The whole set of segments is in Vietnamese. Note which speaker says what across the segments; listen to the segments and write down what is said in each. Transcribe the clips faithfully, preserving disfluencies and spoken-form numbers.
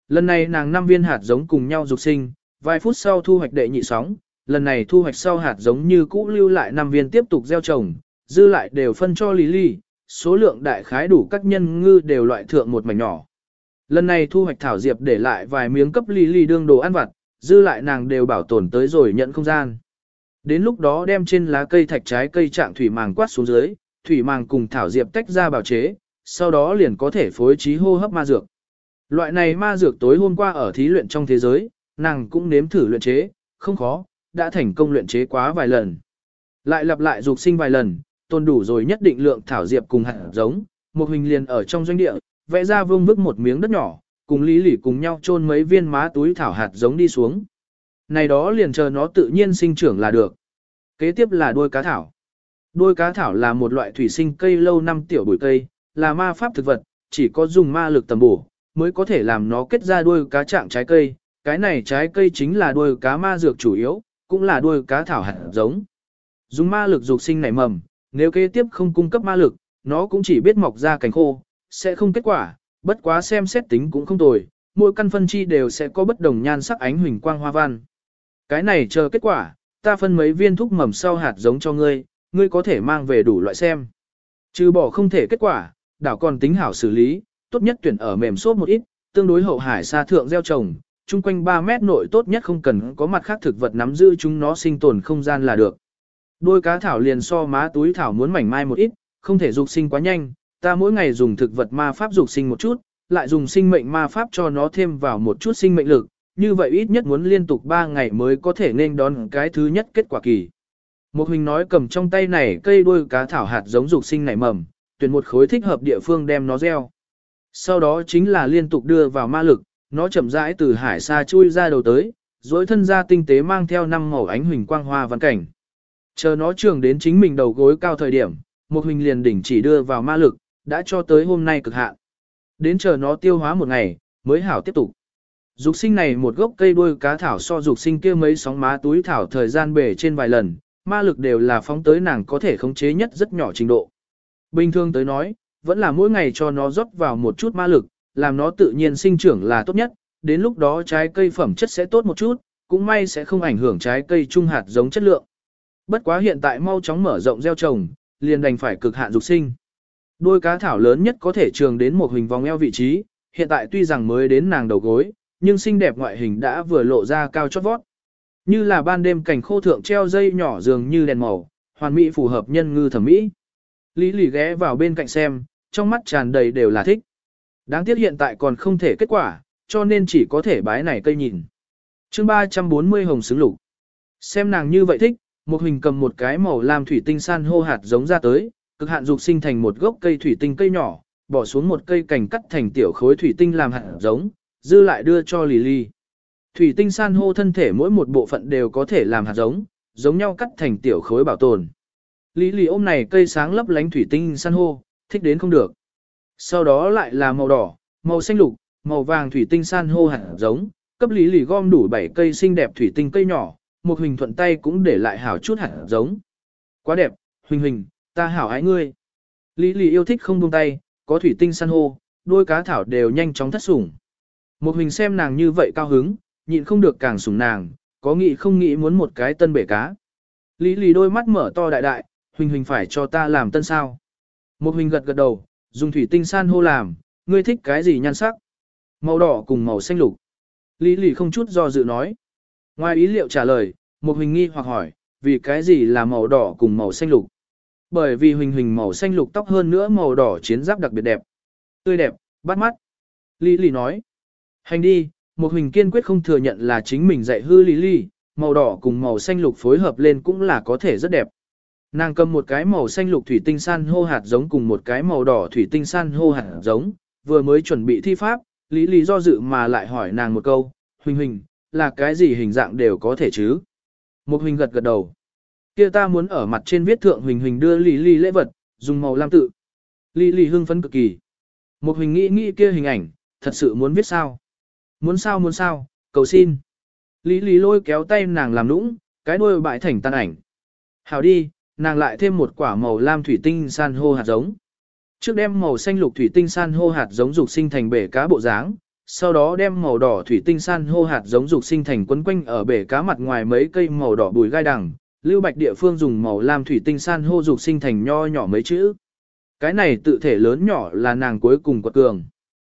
Speaker 1: Lần này nàng năm viên hạt giống cùng nhau dục sinh, vài phút sau thu hoạch đệ nhị sóng, lần này thu hoạch sau hạt giống như cũ lưu lại năm viên tiếp tục gieo trồng, dư lại đều phân cho Lily, số lượng đại khái đủ các nhân ngư đều loại thượng một mảnh nhỏ. Lần này thu hoạch thảo diệp để lại vài miếng cấp Lily đương đồ ăn vặt, dư lại nàng đều bảo tồn tới rồi nhận không gian. Đến lúc đó đem trên lá cây thạch trái cây trạng thủy màng quát xuống dưới, thủy màng cùng thảo diệp tách ra bào chế, sau đó liền có thể phối trí hô hấp ma dược. Loại này ma dược tối hôm qua ở thí luyện trong thế giới, nàng cũng nếm thử luyện chế, không khó, đã thành công luyện chế quá vài lần. Lại lặp lại dục sinh vài lần, tồn đủ rồi nhất định lượng thảo diệp cùng hạt giống, một hình liền ở trong doanh địa, vẽ ra vương vức một miếng đất nhỏ, cùng Lý Lỉ cùng nhau chôn mấy viên má túi thảo hạt giống đi xuống. Này đó liền chờ nó tự nhiên sinh trưởng là được. Kế tiếp là đuôi cá thảo. Đuôi cá thảo là một loại thủy sinh cây lâu năm tiểu bụi cây, là ma pháp thực vật, chỉ có dùng ma lực tầm bổ, mới có thể làm nó kết ra đuôi cá trạng trái cây. Cái này trái cây chính là đuôi cá ma dược chủ yếu, cũng là đuôi cá thảo hạt giống. Dùng ma lực dục sinh nảy mầm, nếu kế tiếp không cung cấp ma lực, nó cũng chỉ biết mọc ra cành khô, sẽ không kết quả, bất quá xem xét tính cũng không tồi, mỗi căn phân chi đều sẽ có bất đồng nhan sắc ánh huỳnh quang hoa văn. Cái này chờ kết quả, ta phân mấy viên thuốc mầm sau hạt giống cho ngươi, ngươi có thể mang về đủ loại xem. Trừ bỏ không thể kết quả, đảo còn tính hảo xử lý, tốt nhất tuyển ở mềm xốp một ít, tương đối hậu hải sa thượng gieo trồng, chung quanh ba mét nội tốt nhất không cần có mặt khác thực vật nắm giữ chúng nó sinh tồn không gian là được. Đôi cá thảo liền so má túi thảo muốn mảnh mai một ít, không thể dục sinh quá nhanh, ta mỗi ngày dùng thực vật ma pháp dục sinh một chút, lại dùng sinh mệnh ma pháp cho nó thêm vào một chút sinh mệnh lực, như vậy ít nhất muốn liên tục ba ngày mới có thể nên đón cái thứ nhất kết quả kỳ. Một hình nói cầm trong tay này cây đuôi cá thảo hạt giống dục sinh nảy mầm, tuyển một khối thích hợp địa phương đem nó gieo. Sau đó chính là liên tục đưa vào ma lực, nó chậm rãi từ hải xa chui ra đầu tới, dối thân ra tinh tế mang theo năm màu ánh huỳnh quang hoa văn cảnh. Chờ nó trường đến chính mình đầu gối cao thời điểm, một hình liền đỉnh chỉ đưa vào ma lực, đã cho tới hôm nay cực hạn. Đến chờ nó tiêu hóa một ngày, mới hảo tiếp tục. Dục sinh này một gốc cây đuôi cá thảo so dục sinh kia mấy sóng má túi thảo thời gian bể trên vài lần, ma lực đều là phóng tới nàng có thể khống chế nhất rất nhỏ trình độ. Bình thường tới nói, vẫn là mỗi ngày cho nó rót vào một chút ma lực, làm nó tự nhiên sinh trưởng là tốt nhất, đến lúc đó trái cây phẩm chất sẽ tốt một chút, cũng may sẽ không ảnh hưởng trái cây trung hạt giống chất lượng. Bất quá hiện tại mau chóng mở rộng gieo trồng, liền đành phải cực hạn dục sinh. Đuôi cá thảo lớn nhất có thể trường đến một hình vòng eo vị trí, hiện tại tuy rằng mới đến nàng đầu gối, nhưng xinh đẹp ngoại hình đã vừa lộ ra cao chót vót. Như là ban đêm cảnh khô thượng treo dây nhỏ dường như đèn màu, hoàn mỹ phù hợp nhân ngư thẩm mỹ. Lý Lì ghé vào bên cạnh xem, trong mắt tràn đầy đều là thích. Đáng tiếc hiện tại còn không thể kết quả, cho nên chỉ có thể bái này cây nhìn. Chương ba trăm bốn mươi hồng xứng lục. Xem nàng như vậy thích, một hình cầm một cái màu lam thủy tinh san hô hạt giống ra tới, cực hạn dục sinh thành một gốc cây thủy tinh cây nhỏ, bỏ xuống một cây cành cắt thành tiểu khối thủy tinh làm hạt giống, dư lại đưa cho Lily. Thủy tinh san hô thân thể mỗi một bộ phận đều có thể làm hạt giống, giống nhau cắt thành tiểu khối bảo tồn. Lily ôm này cây sáng lấp lánh thủy tinh san hô, thích đến không được. Sau đó lại là màu đỏ, màu xanh lục, màu vàng thủy tinh san hô hạt giống, cấp Lily gom đủ bảy cây xinh đẹp thủy tinh cây nhỏ, một hình thuận tay cũng để lại hảo chút hạt giống. Quá đẹp, Huỳnh Huỳnh, ta hảo ái ngươi. Lily yêu thích không buông tay, có thủy tinh san hô, đôi cá thảo đều nhanh chóng thất sủng. Một hình xem nàng như vậy cao hứng, nhịn không được càng sủng nàng, có nghĩ không nghĩ muốn một cái tân bể cá. Lý Lý đôi mắt mở to đại đại, Huỳnh Huỳnh phải cho ta làm tân sao. Một hình gật gật đầu, dùng thủy tinh san hô làm, ngươi thích cái gì nhan sắc? Màu đỏ cùng màu xanh lục. Lý Lý không chút do dự nói. Ngoài ý liệu trả lời, một hình nghi hoặc hỏi, vì cái gì là màu đỏ cùng màu xanh lục? Bởi vì Huỳnh Huỳnh màu xanh lục tóc hơn nữa màu đỏ chiến giáp đặc biệt đẹp. Tươi đẹp, bắt mắt. Lý Lý nói. Hành đi, một Huỳnh kiên quyết không thừa nhận là chính mình dạy hư Lý Lý, màu đỏ cùng màu xanh lục phối hợp lên cũng là có thể rất đẹp. Nàng cầm một cái màu xanh lục thủy tinh san hô hạt giống cùng một cái màu đỏ thủy tinh san hô hạt giống, vừa mới chuẩn bị thi pháp, Lý Lý do dự mà lại hỏi nàng một câu, Huỳnh Huỳnh, là cái gì hình dạng đều có thể chứ? Một Huỳnh gật gật đầu. Kia ta muốn ở mặt trên viết thượng Huỳnh Huỳnh đưa Lý Lý lễ vật, dùng màu lam tự. Lý Lý hưng phấn cực kỳ. Một Huỳnh nghĩ nghĩ kia hình ảnh, thật sự muốn viết sao? Muốn sao muốn sao, cầu xin. Lý Lý lôi kéo tay nàng làm nũng, cái đuôi bại thành tan ảnh. Hảo đi, nàng lại thêm một quả màu lam thủy tinh san hô hạt giống. Trước đem màu xanh lục thủy tinh san hô hạt giống dục sinh thành bể cá bộ dáng, sau đó đem màu đỏ thủy tinh san hô hạt giống dục sinh thành quấn quanh ở bể cá mặt ngoài mấy cây màu đỏ bùi gai đằng, Lưu Bạch địa phương dùng màu lam thủy tinh san hô dục sinh thành nho nhỏ mấy chữ. Cái này tự thể lớn nhỏ là nàng cuối cùng quật cường.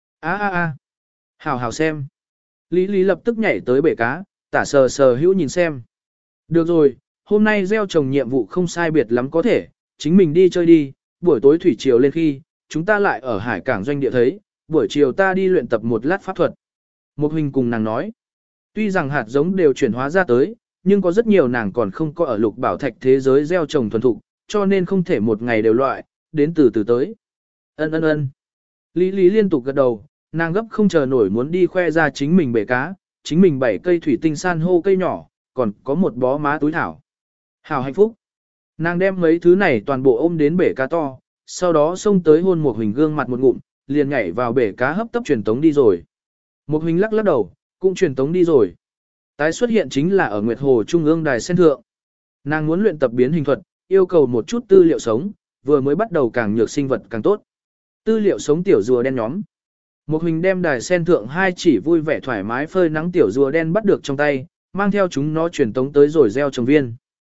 Speaker 1: A a a, hào hào xem. Lý Lý lập tức nhảy tới bể cá, tả sờ sờ hữu nhìn xem. Được rồi, hôm nay gieo trồng nhiệm vụ không sai biệt lắm có thể, chính mình đi chơi đi, buổi tối thủy triều lên khi, chúng ta lại ở hải cảng doanh địa thấy, buổi chiều ta đi luyện tập một lát pháp thuật. Một Huỳnh cùng nàng nói, tuy rằng hạt giống đều chuyển hóa ra tới, nhưng có rất nhiều nàng còn không có ở lục bảo thạch thế giới gieo trồng thuần thục, cho nên không thể một ngày đều loại, đến từ từ tới. Ân ân ân. Lý Lý liên tục gật đầu, nàng gấp không chờ nổi muốn đi khoe ra chính mình bể cá, chính mình bảy cây thủy tinh san hô cây nhỏ, còn có một bó má túi thảo. Hào hạnh phúc. Nàng đem mấy thứ này toàn bộ ôm đến bể cá to, sau đó xông tới hôn một Huỳnh gương mặt một ngụm, liền nhảy vào bể cá hấp tấp truyền tống đi rồi. Một Huỳnh lắc lắc đầu, cũng truyền tống đi rồi. Tái xuất hiện chính là ở Nguyệt Hồ Trung ương đài sen thượng. Nàng muốn luyện tập biến hình thuật, yêu cầu một chút tư liệu sống, vừa mới bắt đầu càng nhược sinh vật càng tốt. Tư liệu sống tiểu rùa đen nhóm. Một Huỳnh đem đài sen thượng hai chỉ vui vẻ thoải mái phơi nắng tiểu rùa đen bắt được trong tay, mang theo chúng nó truyền tống tới rồi gieo trồng viên.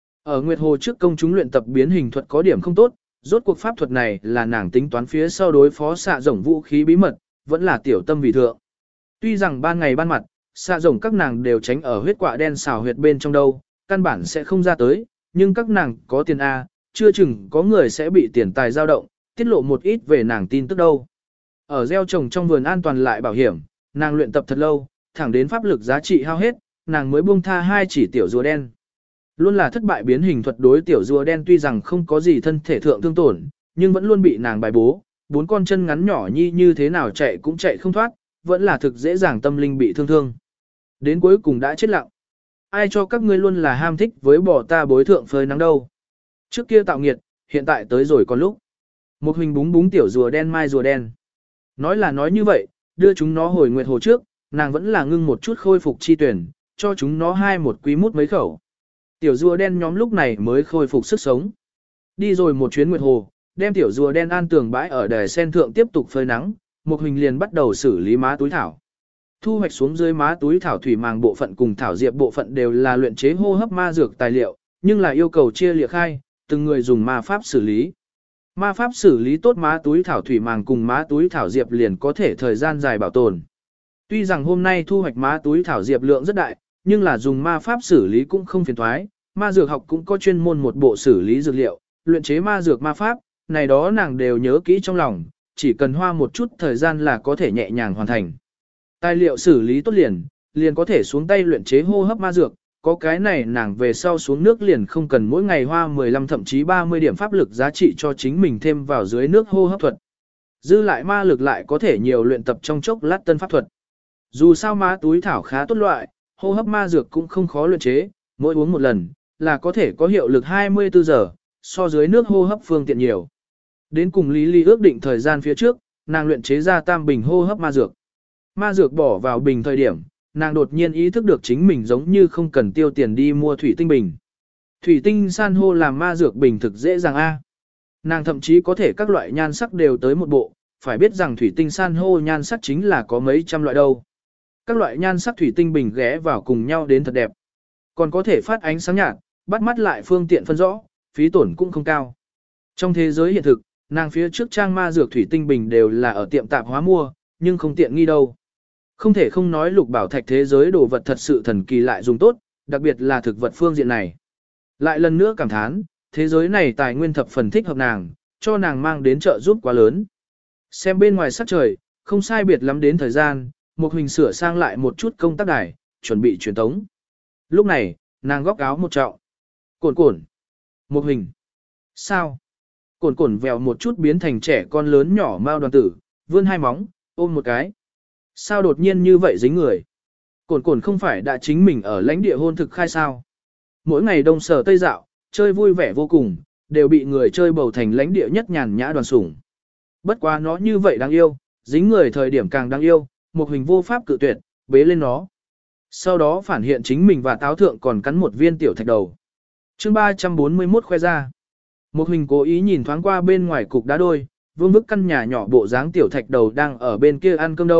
Speaker 1: Ở Nguyệt Hồ trước công chúng luyện tập biến hình thuật có điểm không tốt, rốt cuộc pháp thuật này là nàng tính toán phía sau đối phó xạ rồng vũ khí bí mật, vẫn là tiểu tâm vì thượng. Tuy rằng ban ngày ban mặt, xạ rồng các nàng đều tránh ở huyết quạ đen xào huyệt bên trong đâu, căn bản sẽ không ra tới, nhưng các nàng có tiền A, chưa chừng có người sẽ bị tiền tài dao động, tiết lộ một ít về nàng tin tức đâu. Ở gieo trồng trong vườn an toàn lại bảo hiểm, nàng luyện tập thật lâu, thẳng đến pháp lực giá trị hao hết, nàng mới buông tha hai chỉ tiểu rùa đen. Luôn là thất bại biến hình thuật đối tiểu rùa đen tuy rằng không có gì thân thể thượng thương tổn, nhưng vẫn luôn bị nàng bài bố, bốn con chân ngắn nhỏ nhi như thế nào chạy cũng chạy không thoát, vẫn là thực dễ dàng tâm linh bị thương thương. Đến cuối cùng đã chết lặng. Ai cho các ngươi luôn là ham thích với bỏ ta bối thượng phơi nắng đâu. Trước kia tạo nghiệt, hiện tại tới rồi còn lúc. Một Huỳnh búng búng tiểu rùa đen mai rùa đen. Nói là nói như vậy, đưa chúng nó hồi Nguyệt Hồ trước, nàng vẫn là ngưng một chút khôi phục chi tuyển, cho chúng nó hai một quý mút mấy khẩu. Tiểu rùa đen nhóm lúc này mới khôi phục sức sống. Đi rồi một chuyến Nguyệt Hồ, đem tiểu rùa đen an tường bãi ở đài sen thượng tiếp tục phơi nắng, Một Huỳnh liền bắt đầu xử lý má túi thảo. Thu hoạch xuống dưới má túi thảo thủy màng bộ phận cùng thảo diệp bộ phận đều là luyện chế hô hấp ma dược tài liệu, nhưng là yêu cầu chia liệt khai, từng người dùng ma pháp xử lý. Ma pháp xử lý tốt má túi thảo thủy màng cùng má túi thảo diệp liền có thể thời gian dài bảo tồn. Tuy rằng hôm nay thu hoạch má túi thảo diệp lượng rất đại, nhưng là dùng ma pháp xử lý cũng không phiền toái, ma dược học cũng có chuyên môn một bộ xử lý dược liệu, luyện chế ma dược ma pháp, này đó nàng đều nhớ kỹ trong lòng, chỉ cần hoa một chút thời gian là có thể nhẹ nhàng hoàn thành. Tài liệu xử lý tốt liền, liền có thể xuống tay luyện chế hô hấp ma dược, có cái này nàng về sau xuống nước liền không cần mỗi ngày hoa mười lăm thậm chí ba mươi điểm pháp lực giá trị cho chính mình thêm vào dưới nước hô hấp thuật. Dư lại ma lực lại có thể nhiều luyện tập trong chốc lát tân pháp thuật. Dù sao má túi thảo khá tốt loại, hô hấp ma dược cũng không khó luyện chế, mỗi uống một lần là có thể có hiệu lực hai mươi tư giờ, so dưới nước hô hấp phương tiện nhiều. Đến cùng Lý Ly ước định thời gian phía trước, nàng luyện chế ra tam bình hô hấp ma dược. Ma dược bỏ vào bình thời điểm, nàng đột nhiên ý thức được chính mình giống như không cần tiêu tiền đi mua thủy tinh bình. Thủy tinh san hô làm ma dược bình thực dễ dàng a. Nàng thậm chí có thể các loại nhan sắc đều tới một bộ, phải biết rằng thủy tinh san hô nhan sắc chính là có mấy trăm loại đâu. Các loại nhan sắc thủy tinh bình ghé vào cùng nhau đến thật đẹp. Còn có thể phát ánh sáng nhạt, bắt mắt lại phương tiện phân rõ, phí tổn cũng không cao. Trong thế giới hiện thực, nàng phía trước trang ma dược thủy tinh bình đều là ở tiệm tạp hóa mua, nhưng không tiện nghi đâu. Không thể không nói lục bảo thạch thế giới đồ vật thật sự thần kỳ lại dùng tốt, đặc biệt là thực vật phương diện này. Lại lần nữa cảm thán, thế giới này tài nguyên thập phần thích hợp nàng, cho nàng mang đến trợ giúp quá lớn. Xem bên ngoài sắc trời, không sai biệt lắm đến thời gian, Một Huỳnh sửa sang lại một chút công tác đài, chuẩn bị truyền tống. Lúc này, nàng góc áo một trọng. Cồn cồn. Một Huỳnh. Sao? Cồn cồn vèo một chút biến thành trẻ con lớn nhỏ mao đoàn tử, vươn hai móng, ôm một cái. Sao đột nhiên như vậy dính người? Cồn cồn không phải đã chính mình ở lãnh địa hôn thực khai sao? Mỗi ngày đông sở tây dạo, chơi vui vẻ vô cùng, đều bị người chơi bầu thành lãnh địa nhất nhàn nhã đoàn sủng. Bất quá nó như vậy đáng yêu, dính người thời điểm càng đáng yêu, Một Huỳnh vô pháp cự tuyệt, bế lên nó. Sau đó phản hiện chính mình và táo thượng còn cắn một viên tiểu thạch đầu. Chương ba trăm bốn mươi mốt khoe ra. Một Huỳnh cố ý nhìn thoáng qua bên ngoài cục đá đôi, vương vức căn nhà nhỏ bộ dáng tiểu thạch đầu đang ở bên kia ăn cơm đâu,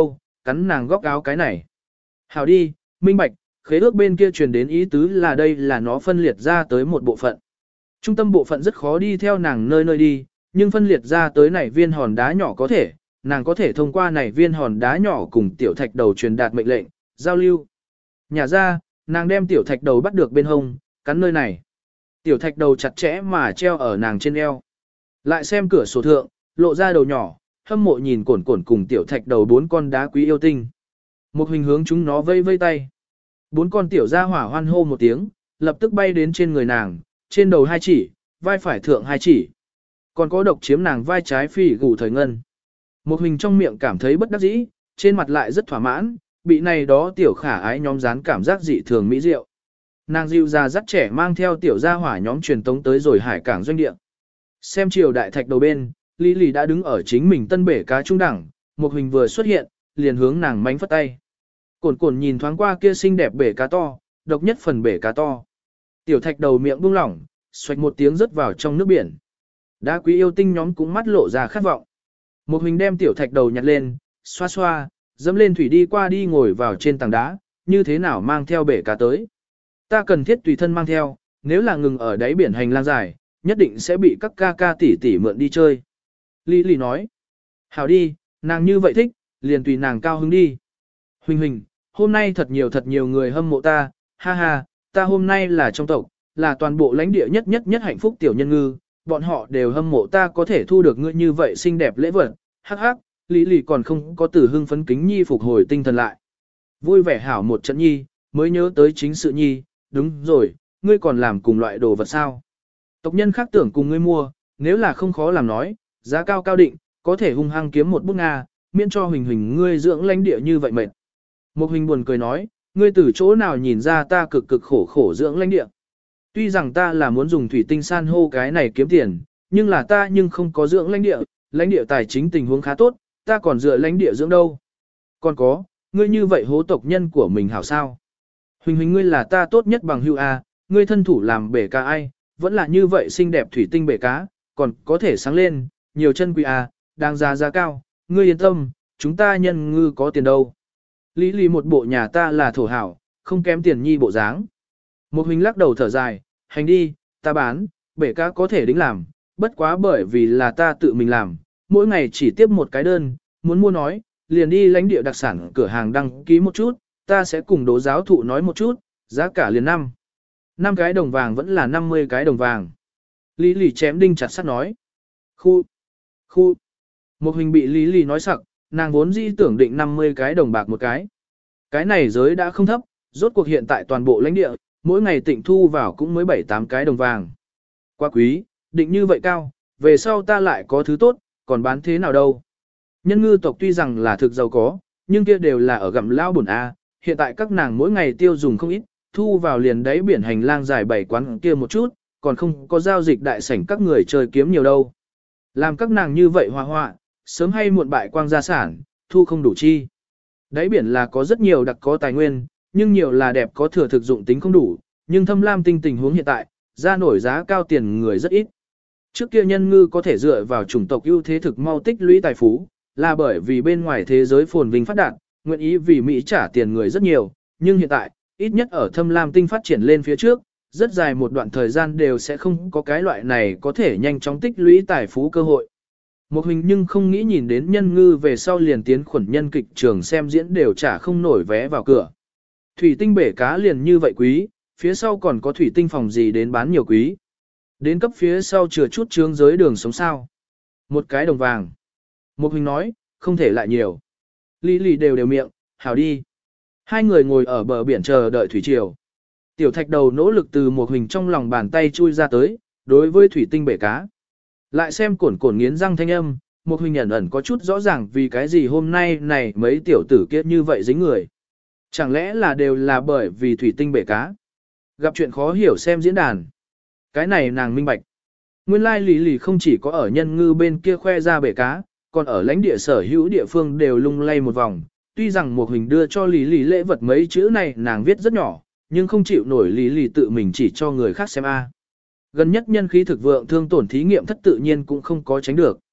Speaker 1: cắn nàng góc áo cái này. Hảo đi, minh bạch, khế ước bên kia truyền đến ý tứ là đây là nó phân liệt ra tới một bộ phận. Trung tâm bộ phận rất khó đi theo nàng nơi nơi đi, nhưng phân liệt ra tới này viên hòn đá nhỏ có thể, nàng có thể thông qua này viên hòn đá nhỏ cùng tiểu thạch đầu truyền đạt mệnh lệnh, giao lưu. Nhà ra, nàng đem tiểu thạch đầu bắt được bên hông, cắn nơi này. Tiểu thạch đầu chặt chẽ mà treo ở nàng trên eo. Lại xem cửa sổ thượng, lộ ra đầu nhỏ, hâm mộ nhìn cổn cổn cùng tiểu thạch đầu bốn con đá quý yêu tinh. Một hình hướng chúng nó vây vây tay. Bốn con tiểu gia hỏa hoan hô một tiếng, lập tức bay đến trên người nàng, trên đầu hai chỉ, vai phải thượng hai chỉ. Còn có độc chiếm nàng vai trái phỉ gù thời ngân. Một hình trong miệng cảm thấy bất đắc dĩ, trên mặt lại rất thỏa mãn, bị này đó tiểu khả ái nhóm dán cảm giác dị thường mỹ diệu. Nàng dịu ra dắt trẻ mang theo tiểu gia hỏa nhóm truyền tống tới rồi hải cảng doanh địa. Xem chiều đại thạch đầu bên, Lý Lì đã đứng ở chính mình tân bể cá trung đẳng, một hình vừa xuất hiện, liền hướng nàng mánh phất tay. Cồn cồn nhìn thoáng qua kia xinh đẹp bể cá to, độc nhất phần bể cá to. Tiểu thạch đầu miệng buông lỏng, xoạch một tiếng rớt vào trong nước biển. Đá quý yêu tinh nhóm cũng mắt lộ ra khát vọng. Một hình đem tiểu thạch đầu nhặt lên, xoa xoa, dẫm lên thủy đi qua đi ngồi vào trên tảng đá, như thế nào mang theo bể cá tới. Ta cần thiết tùy thân mang theo, nếu là ngừng ở đáy biển hành lang dài, nhất định sẽ bị các ca ca tỷ tỷ mượn đi chơi. Lý Lì nói, hảo đi, nàng như vậy thích, liền tùy nàng cao hứng đi. Huỳnh huỳnh, hôm nay thật nhiều thật nhiều người hâm mộ ta, ha ha, ta hôm nay là trong tộc, là toàn bộ lãnh địa nhất nhất nhất hạnh phúc tiểu nhân ngư, bọn họ đều hâm mộ ta có thể thu được ngươi như vậy xinh đẹp lễ vật, hắc hắc, Lý Lì còn không có từ hưng phấn kính nhi phục hồi tinh thần lại. Vui vẻ hảo một trận nhi, mới nhớ tới chính sự nhi, đúng rồi, ngươi còn làm cùng loại đồ vật sao. Tộc nhân khác tưởng cùng ngươi mua, nếu là không khó làm nói, giá cao cao định, có thể hung hăng kiếm một bút Nga, miễn cho huỳnh huỳnh ngươi dưỡng lãnh địa như vậy mệt. Một huỳnh buồn cười nói, ngươi từ chỗ nào nhìn ra ta cực cực khổ khổ dưỡng lãnh địa. Tuy rằng ta là muốn dùng thủy tinh san hô cái này kiếm tiền, nhưng là ta nhưng không có dưỡng lãnh địa, lãnh địa tài chính tình huống khá tốt, ta còn dựa lãnh địa dưỡng đâu. Còn có, ngươi như vậy hố tộc nhân của mình hảo sao. Huỳnh huỳnh ngươi là ta tốt nhất bằng hữu a, ngươi thân thủ làm bể cá ai, vẫn là như vậy xinh đẹp thủy tinh bể cá, còn có thể sáng lên, nhiều chân quý a, đáng giá giá cao, ngươi yên tâm, chúng ta nhân ngư có tiền đâu. Lý Lý một bộ nhà ta là thổ hảo, không kém tiền nhi bộ dáng. Một huỳnh lắc đầu thở dài, hành đi, ta bán, bể cá có thể đính làm, bất quá bởi vì là ta tự mình làm, mỗi ngày chỉ tiếp một cái đơn, muốn mua nói, liền đi lãnh địa đặc sản cửa hàng đăng ký một chút, ta sẽ cùng đố giáo thụ nói một chút, giá cả liền năm. năm cái đồng vàng vẫn là năm mươi cái đồng vàng. Lý Lý chém đinh chặt sắt nói. Khu, khu. Một huỳnh bị Lý Lý nói sặc, nàng vốn dĩ tưởng định năm mươi cái đồng bạc một cái. Cái này giới đã không thấp, rốt cuộc hiện tại toàn bộ lãnh địa, mỗi ngày tịnh thu vào cũng mới bảy tám cái đồng vàng. Quá quý, định như vậy cao, về sau ta lại có thứ tốt, còn bán thế nào đâu. Nhân ngư tộc tuy rằng là thực giàu có, nhưng kia đều là ở gặm lao bổn A, hiện tại các nàng mỗi ngày tiêu dùng không ít, thu vào liền đáy biển hành lang dài bảy quán kia một chút, còn không có giao dịch đại sảnh các người chơi kiếm nhiều đâu. Làm các nàng như vậy hoa hoa, sớm hay muộn bại quang gia sản, thu không đủ chi. Đáy biển là có rất nhiều đặc có tài nguyên, nhưng nhiều là đẹp có thừa thực dụng tính không đủ, nhưng thâm lam tinh tình huống hiện tại, ra nổi giá cao tiền người rất ít. Trước kia nhân ngư có thể dựa vào chủng tộc ưu thế thực mau tích lũy tài phú, là bởi vì bên ngoài thế giới phồn vinh phát đạt, nguyện ý vì Mỹ trả tiền người rất nhiều, nhưng hiện tại, ít nhất ở thâm lam tinh phát triển lên phía trước, rất dài một đoạn thời gian đều sẽ không có cái loại này có thể nhanh chóng tích lũy tài phú cơ hội. Một hình nhưng không nghĩ nhìn đến nhân ngư về sau liền tiến khuẩn nhân kịch trường xem diễn đều trả không nổi vé vào cửa. Thủy tinh bể cá liền như vậy quý, phía sau còn có thủy tinh phòng gì đến bán nhiều quý. Đến cấp phía sau chừa chút trướng giới đường sống sao. Một cái đồng vàng. Một hình nói, không thể lại nhiều. Lý lì đều đều miệng, hảo đi. Hai người ngồi ở bờ biển chờ đợi thủy triều. Tiểu thạch đầu nỗ lực từ một hình trong lòng bàn tay chui ra tới, đối với thủy tinh bể cá. Lại xem cổn cổn nghiến răng thanh âm, một hình ẩn ẩn có chút rõ ràng vì cái gì hôm nay này mấy tiểu tử kia như vậy dính người. Chẳng lẽ là đều là bởi vì thủy tinh bể cá. Gặp chuyện khó hiểu xem diễn đàn. Cái này nàng minh bạch. Nguyên lai lý lì không chỉ có ở nhân ngư bên kia khoe ra bể cá, còn ở lãnh địa sở hữu địa phương đều lung lay một vòng. Tuy rằng một hình đưa cho lý lì lễ vật mấy chữ này nàng viết rất nhỏ, nhưng không chịu nổi lý lì tự mình chỉ cho người khác xem a. Gần nhất nhân khí thực vượng thương tổn thí nghiệm thất tự nhiên cũng không có tránh được.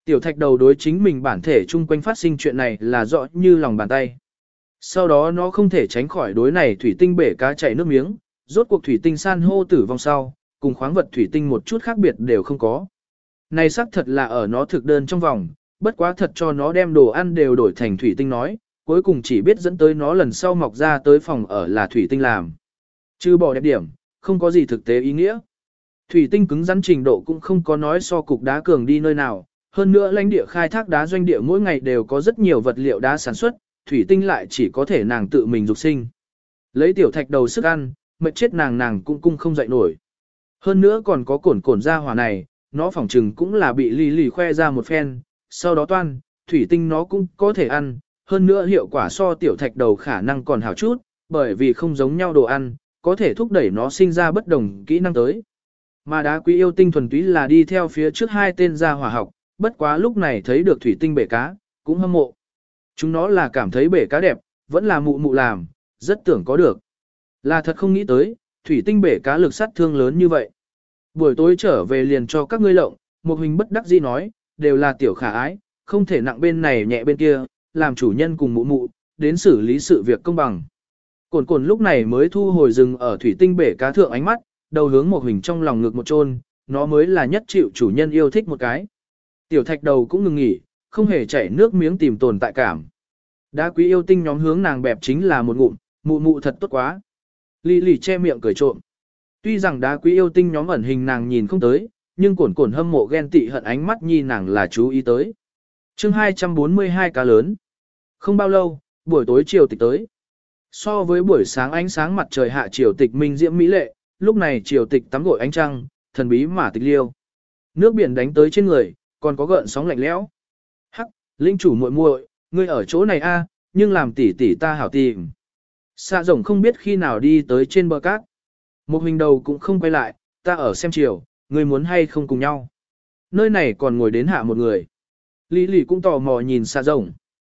Speaker 1: Tiểu thạch đầu đối chính mình bản thể chung quanh phát sinh chuyện này là rõ như lòng bàn tay. Sau đó nó không thể tránh khỏi đối này thủy tinh bể cá chảy nước miếng, rốt cuộc thủy tinh san hô tử vong sau, cùng khoáng vật thủy tinh một chút khác biệt đều không có. Này xác thật là ở nó thực đơn trong vòng, bất quá thật cho nó đem đồ ăn đều đổi thành thủy tinh nói, cuối cùng chỉ biết dẫn tới nó lần sau mọc ra tới phòng ở là thủy tinh làm. Chứ bỏ đẹp điểm, không có gì thực tế ý nghĩa. Thủy tinh cứng rắn trình độ cũng không có nói so cục đá cường đi nơi nào, hơn nữa lãnh địa khai thác đá doanh địa mỗi ngày đều có rất nhiều vật liệu đá sản xuất, thủy tinh lại chỉ có thể nàng tự mình dục sinh. Lấy tiểu thạch đầu sức ăn, mệt chết nàng nàng cũng cung không dậy nổi. Hơn nữa còn có cồn cồn ra hỏa này, nó phỏng trừng cũng là bị lì lì khoe ra một phen, sau đó toan, thủy tinh nó cũng có thể ăn, hơn nữa hiệu quả so tiểu thạch đầu khả năng còn hảo chút, bởi vì không giống nhau đồ ăn, có thể thúc đẩy nó sinh ra bất đồng kỹ năng tới. Mà đá quý yêu tinh thuần túy là đi theo phía trước hai tên gia hỏa học, bất quá lúc này thấy được thủy tinh bể cá, cũng hâm mộ. Chúng nó là cảm thấy bể cá đẹp, vẫn là mụ mụ làm, rất tưởng có được. Là thật không nghĩ tới, thủy tinh bể cá lực sát thương lớn như vậy. Buổi tối trở về liền cho các ngươi lộng, một hình bất đắc dĩ nói, đều là tiểu khả ái, không thể nặng bên này nhẹ bên kia, làm chủ nhân cùng mụ mụ, đến xử lý sự việc công bằng. Cồn cồn lúc này mới thu hồi rừng ở thủy tinh bể cá thượng ánh mắt, đầu hướng một hình trong lòng ngực một chôn, nó mới là nhất chịu chủ nhân yêu thích một cái. Tiểu thạch đầu cũng ngừng nghỉ, không hề chảy nước miếng tìm tồn tại cảm. Đá quý yêu tinh nhóm hướng nàng bẹp chính là một ngụm, mụ mụ thật tốt quá. Lì lì che miệng cười trộm. Tuy rằng đá quý yêu tinh nhóm ẩn hình nàng nhìn không tới, nhưng cồn cồn hâm mộ ghen tị hận ánh mắt nhi nàng là chú ý tới. chương hai trăm bốn mươi hai cá lớn. Không bao lâu, buổi tối chiều tịch tới. So với buổi sáng ánh sáng mặt trời hạ chiều tịch minh diễm mỹ lệ, lúc này chiều tịch tắm gội ánh trăng, thần bí mà tịch liêu. Nước biển đánh tới trên người, còn có gợn sóng lạnh lẽo. Hắc, linh chủ muội muội, ngươi ở chỗ này a, nhưng làm tỷ tỷ ta hảo tìm. Xạ rồng không biết khi nào đi tới trên bờ cát. Một hình đầu cũng không quay lại, ta ở xem chiều, ngươi muốn hay không cùng nhau. Nơi này còn ngồi đến hạ một người. Lý lì cũng tò mò nhìn xạ rồng.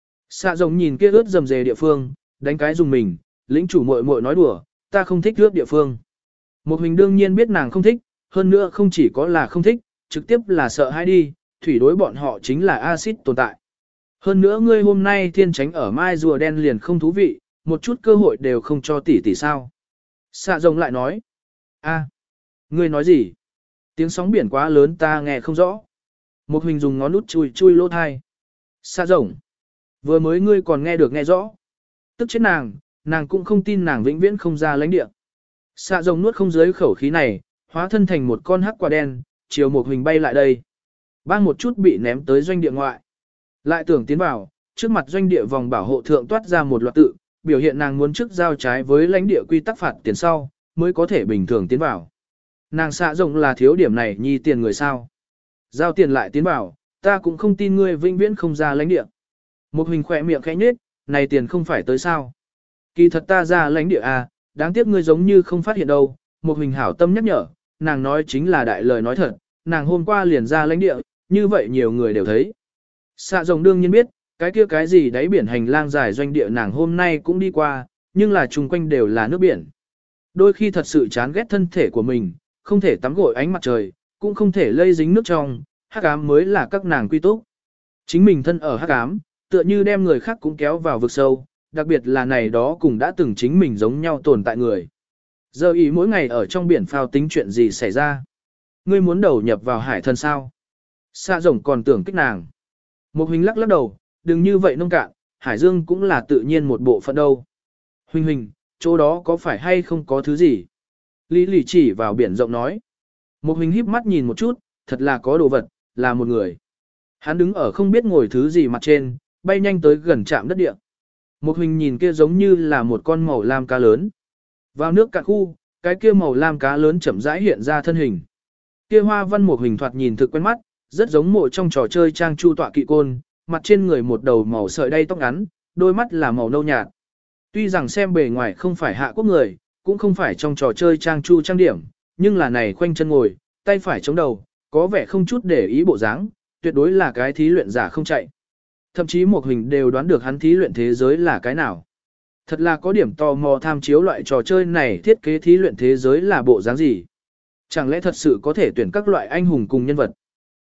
Speaker 1: Xạ rồng nhìn kia ướt rầm rề địa phương, đánh cái dùng mình, lĩnh chủ muội muội nói đùa, ta không thích ướt địa phương. Một hình đương nhiên biết nàng không thích, hơn nữa không chỉ có là không thích, trực tiếp là sợ hãi đi, thủy đối bọn họ chính là axit tồn tại. Hơn nữa ngươi hôm nay thiên tránh ở mai rùa đen liền không thú vị, một chút cơ hội đều không cho tỷ tỷ sao. Xạ rồng lại nói, a, ngươi nói gì? Tiếng sóng biển quá lớn ta nghe không rõ. Một hình dùng ngón út chui chui lỗ thai. Xạ rồng, vừa mới ngươi còn nghe được nghe rõ. Tức chết nàng, nàng cũng không tin nàng vĩnh viễn không ra lãnh địa. Xạ rồng nuốt không dưới khẩu khí này, hóa thân thành một con hắc quả đen, chiều một hình bay lại đây. Bang một chút bị ném tới doanh địa ngoại. Lại tưởng tiến vào, trước mặt doanh địa vòng bảo hộ thượng toát ra một loạt tự, biểu hiện nàng muốn trước giao trái với lãnh địa quy tắc phạt tiền sau, mới có thể bình thường tiến vào. Nàng xạ rồng là thiếu điểm này nhi tiền người sao. Giao tiền lại tiến vào, ta cũng không tin ngươi vĩnh viễn không ra lãnh địa. Một hình khỏe miệng khẽ nhếch, này tiền không phải tới sao. Kỳ thật ta ra lãnh địa à, đáng tiếc ngươi giống như không phát hiện đâu. Một hình hảo tâm nhắc nhở, nàng nói chính là đại lời nói thật, nàng hôm qua liền ra lãnh địa, như vậy nhiều người đều thấy. Xạ rồng đương nhiên biết, cái kia cái gì đáy biển hành lang dài doanh địa nàng hôm nay cũng đi qua, nhưng là chung quanh đều là nước biển. Đôi khi thật sự chán ghét thân thể của mình, không thể tắm gội ánh mặt trời, cũng không thể lây dính nước trong, hắc ám mới là các nàng quy túc. Chính mình thân ở hắc ám, tựa như đem người khác cũng kéo vào vực sâu, đặc biệt là này đó cùng đã từng chính mình giống nhau tồn tại người. Giờ ý mỗi ngày ở trong biển phao tính chuyện gì xảy ra. Ngươi muốn đầu nhập vào hải thân sao? Xạ rồng còn tưởng kích nàng. Một hình lắc lắc đầu, đừng như vậy nông cạn, hải dương cũng là tự nhiên một bộ phận đâu. Huỳnh huỳnh, chỗ đó có phải hay không có thứ gì? Lý lì chỉ vào biển rộng nói. Một hình híp mắt nhìn một chút, thật là có đồ vật, là một người. Hắn đứng ở không biết ngồi thứ gì mặt trên, bay nhanh tới gần chạm đất địa. Một hình nhìn kia giống như là một con màu lam cá lớn. Vào nước cạn khu, cái kia màu lam cá lớn chậm rãi hiện ra thân hình. Kia hoa văn một hình thoạt nhìn thực quen mắt, rất giống mộ trong trò chơi trang chu tọa kỵ côn, mặt trên người một đầu màu sợi đay tóc ngắn, đôi mắt là màu nâu nhạt. Tuy rằng xem bề ngoài không phải hạ quốc người, cũng không phải trong trò chơi trang chu trang điểm, nhưng là này khoanh chân ngồi, tay phải chống đầu, có vẻ không chút để ý bộ dáng, tuyệt đối là cái thí luyện giả không chạy. Thậm chí một hình đều đoán được hắn thí luyện thế giới là cái nào. Thật là có điểm tò mò tham chiếu loại trò chơi này thiết kế thí luyện thế giới là bộ dáng gì. Chẳng lẽ thật sự có thể tuyển các loại anh hùng cùng nhân vật.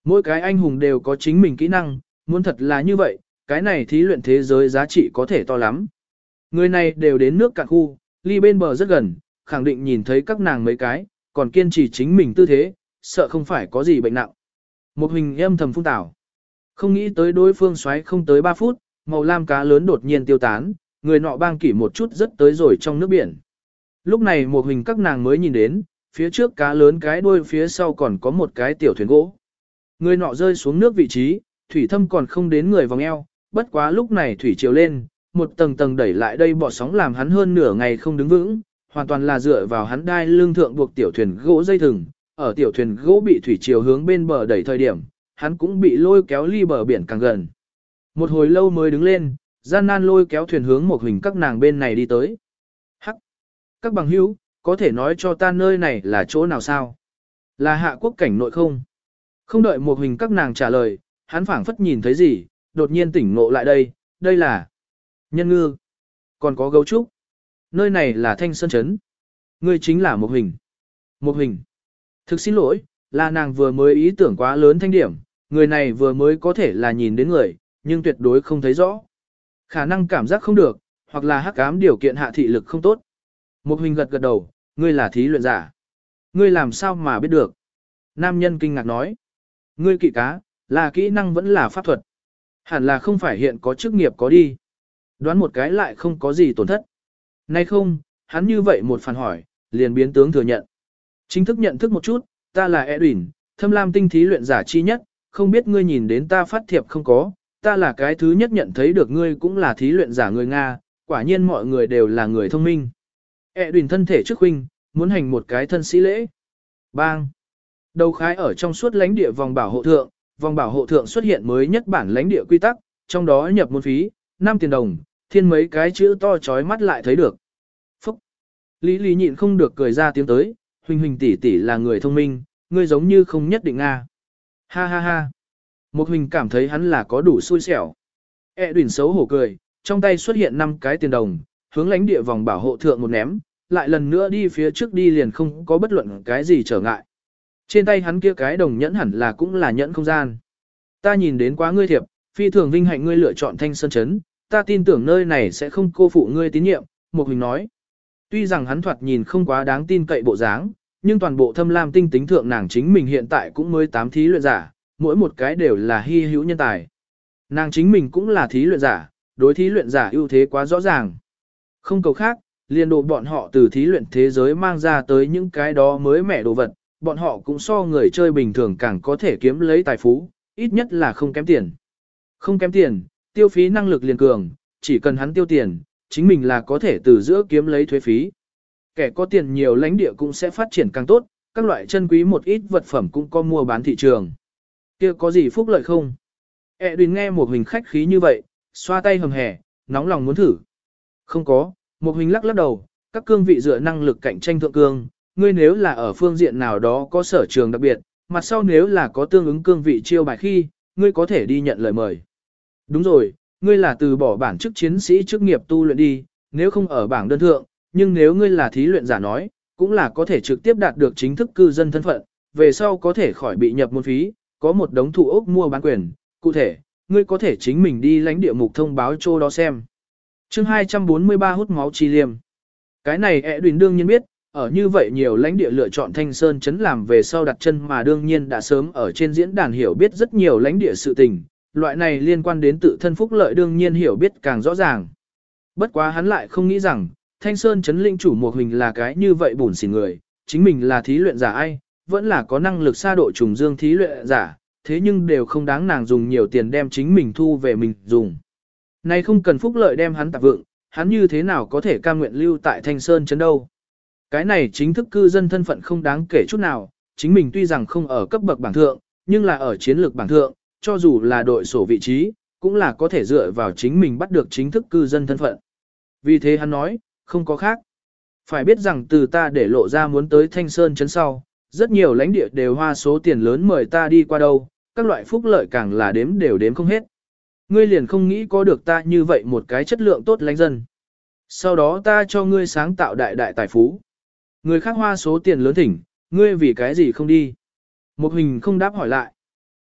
Speaker 1: Mỗi cái anh hùng đều có chính mình kỹ năng, muốn thật là như vậy, cái này thí luyện thế giới giá trị có thể to lắm. Người này đều đến nước cạn khu, ly bên bờ rất gần, khẳng định nhìn thấy các nàng mấy cái, còn kiên trì chính mình tư thế, sợ không phải có gì bệnh nặng. Một hình âm thầm phun tảo. Không nghĩ tới đối phương xoáy không tới ba phút, màu lam cá lớn đột nhiên tiêu tán, người nọ bang kỷ một chút rất tới rồi trong nước biển. Lúc này một hình các nàng mới nhìn đến, phía trước cá lớn cái đuôi phía sau còn có một cái tiểu thuyền gỗ. Người nọ rơi xuống nước vị trí, thủy thâm còn không đến người vòng eo, bất quá lúc này thủy chiều lên, một tầng tầng đẩy lại đây bọt sóng làm hắn hơn nửa ngày không đứng vững, hoàn toàn là dựa vào hắn đai lưng thượng buộc tiểu thuyền gỗ dây thừng, ở tiểu thuyền gỗ bị thủy chiều hướng bên bờ đẩy thời điểm, hắn cũng bị lôi kéo ly bờ biển càng gần. Một hồi lâu mới đứng lên, gian nan lôi kéo thuyền hướng một hình các nàng bên này đi tới. Hắc! Các bằng hữu, có thể nói cho ta nơi này là chỗ nào sao? Là hạ quốc cảnh nội không? Không đợi một hình các nàng trả lời, hắn phảng phất nhìn thấy gì, đột nhiên tỉnh ngộ lại đây, đây là nhân ngư, còn có gấu trúc. Nơi này là Thanh Sơn Trấn. Ngươi chính là một hình. Một hình. Thực xin lỗi, là nàng vừa mới ý tưởng quá lớn thanh điểm, người này vừa mới có thể là nhìn đến người, nhưng tuyệt đối không thấy rõ. Khả năng cảm giác không được, hoặc là hắc ám điều kiện hạ thị lực không tốt. Một hình gật gật đầu, ngươi là thí luyện giả. Ngươi làm sao mà biết được? Nam nhân kinh ngạc nói. Ngươi kỵ cá, là kỹ năng vẫn là pháp thuật. Hẳn là không phải hiện có chức nghiệp có đi. Đoán một cái lại không có gì tổn thất. Nay không, hắn như vậy một phản hỏi, liền biến tướng thừa nhận. Chính thức nhận thức một chút, ta là Edwin, thâm lam tinh thí luyện giả chi nhất, không biết ngươi nhìn đến ta phát thiệp không có, ta là cái thứ nhất nhận thấy được ngươi cũng là thí luyện giả người Nga, quả nhiên mọi người đều là người thông minh. Edwin thân thể trước huynh, muốn hành một cái thân sĩ lễ. Bang! Đầu khái ở trong suốt lãnh địa vòng bảo hộ thượng, vòng bảo hộ thượng xuất hiện mới nhất bản lãnh địa quy tắc, trong đó nhập môn phí, năm tiền đồng, thiên mấy cái chữ to chói mắt lại thấy được. Phúc! Lý Lý nhịn không được cười ra tiếng tới, huynh huynh tỷ tỷ là người thông minh, ngươi giống như không nhất định Nga. Ha ha ha! Một huynh cảm thấy hắn là có đủ xui xẻo. E đuyển xấu hổ cười, trong tay xuất hiện năm cái tiền đồng, hướng lãnh địa vòng bảo hộ thượng một ném, lại lần nữa đi phía trước đi liền không có bất luận cái gì trở ngại. Trên tay hắn kia cái đồng nhẫn hẳn là cũng là nhẫn không gian. Ta nhìn đến quá ngươi thiệp, phi thường vinh hạnh ngươi lựa chọn Thanh Sơn Trấn, ta tin tưởng nơi này sẽ không cô phụ ngươi tín nhiệm, Một Huỳnh nói. Tuy rằng hắn thoạt nhìn không quá đáng tin cậy bộ dáng, nhưng toàn bộ thâm lam tinh tính thượng nàng chính mình hiện tại cũng mới tám thí luyện giả, mỗi một cái đều là hy hữu nhân tài. Nàng chính mình cũng là thí luyện giả, đối thí luyện giả ưu thế quá rõ ràng. Không cầu khác, liền độ bọn họ từ thí luyện thế giới mang ra tới những cái đó mới mẻ đồ vật, bọn họ cũng so người chơi bình thường càng có thể kiếm lấy tài phú, ít nhất là không kém tiền. Không kém tiền, tiêu phí năng lực liền cường, chỉ cần hắn tiêu tiền, chính mình là có thể từ giữa kiếm lấy thuế phí. Kẻ có tiền nhiều lãnh địa cũng sẽ phát triển càng tốt, các loại chân quý một ít vật phẩm cũng có mua bán thị trường. Kia có gì phúc lợi không? E đùn nghe một hình khách khí như vậy, xoa tay hầm hè, nóng lòng muốn thử. Không có, một hình lắc lắc đầu, các cương vị dựa năng lực cạnh tranh thượng cương, ngươi nếu là ở phương diện nào đó có sở trường đặc biệt, mặt sau nếu là có tương ứng cương vị chiêu bài khi, ngươi có thể đi nhận lời mời. Đúng rồi, ngươi là từ bỏ bảng chức chiến sĩ chức nghiệp tu luyện đi, nếu không ở bảng đơn thượng, nhưng nếu ngươi là thí luyện giả nói, cũng là có thể trực tiếp đạt được chính thức cư dân thân phận, về sau có thể khỏi bị nhập môn phí, có một đống thủ ốc mua bán quyền, cụ thể, ngươi có thể chính mình đi lãnh địa mục thông báo cho đó xem. Chương hai trăm bốn mươi ba hút máu chi liêm. Cái này ẹ đùn đương nhiên biết, ở như vậy nhiều lãnh địa lựa chọn Thanh Sơn Trấn làm về sau đặt chân mà đương nhiên đã sớm ở trên diễn đàn hiểu biết rất nhiều lãnh địa sự tình, loại này liên quan đến tự thân phúc lợi đương nhiên hiểu biết càng rõ ràng. Bất quá hắn lại không nghĩ rằng, Thanh Sơn Trấn lĩnh chủ một hình là cái như vậy bùn xỉn người, chính mình là thí luyện giả ai, vẫn là có năng lực xa độ trùng dương thí luyện giả, thế nhưng đều không đáng nàng dùng nhiều tiền đem chính mình thu về mình dùng. Này không cần phúc lợi đem hắn tạp vượng, hắn như thế nào có thể cam nguyện lưu tại Thanh Sơn Trấn đâu. Cái này chính thức cư dân thân phận không đáng kể chút nào, chính mình tuy rằng không ở cấp bậc bảng thượng, nhưng là ở chiến lược bảng thượng, cho dù là đội sổ vị trí, cũng là có thể dựa vào chính mình bắt được chính thức cư dân thân phận. Vì thế hắn nói, không có khác. Phải biết rằng từ ta để lộ ra muốn tới Thanh Sơn Trấn sau, rất nhiều lãnh địa đều hoa số tiền lớn mời ta đi qua đâu, các loại phúc lợi càng là đếm đều đếm không hết. Ngươi liền không nghĩ có được ta như vậy một cái chất lượng tốt lãnh dân. Sau đó ta cho ngươi sáng tạo đại đại tài phú. Người khác hoa số tiền lớn thỉnh, ngươi vì cái gì không đi? Một hình không đáp hỏi lại.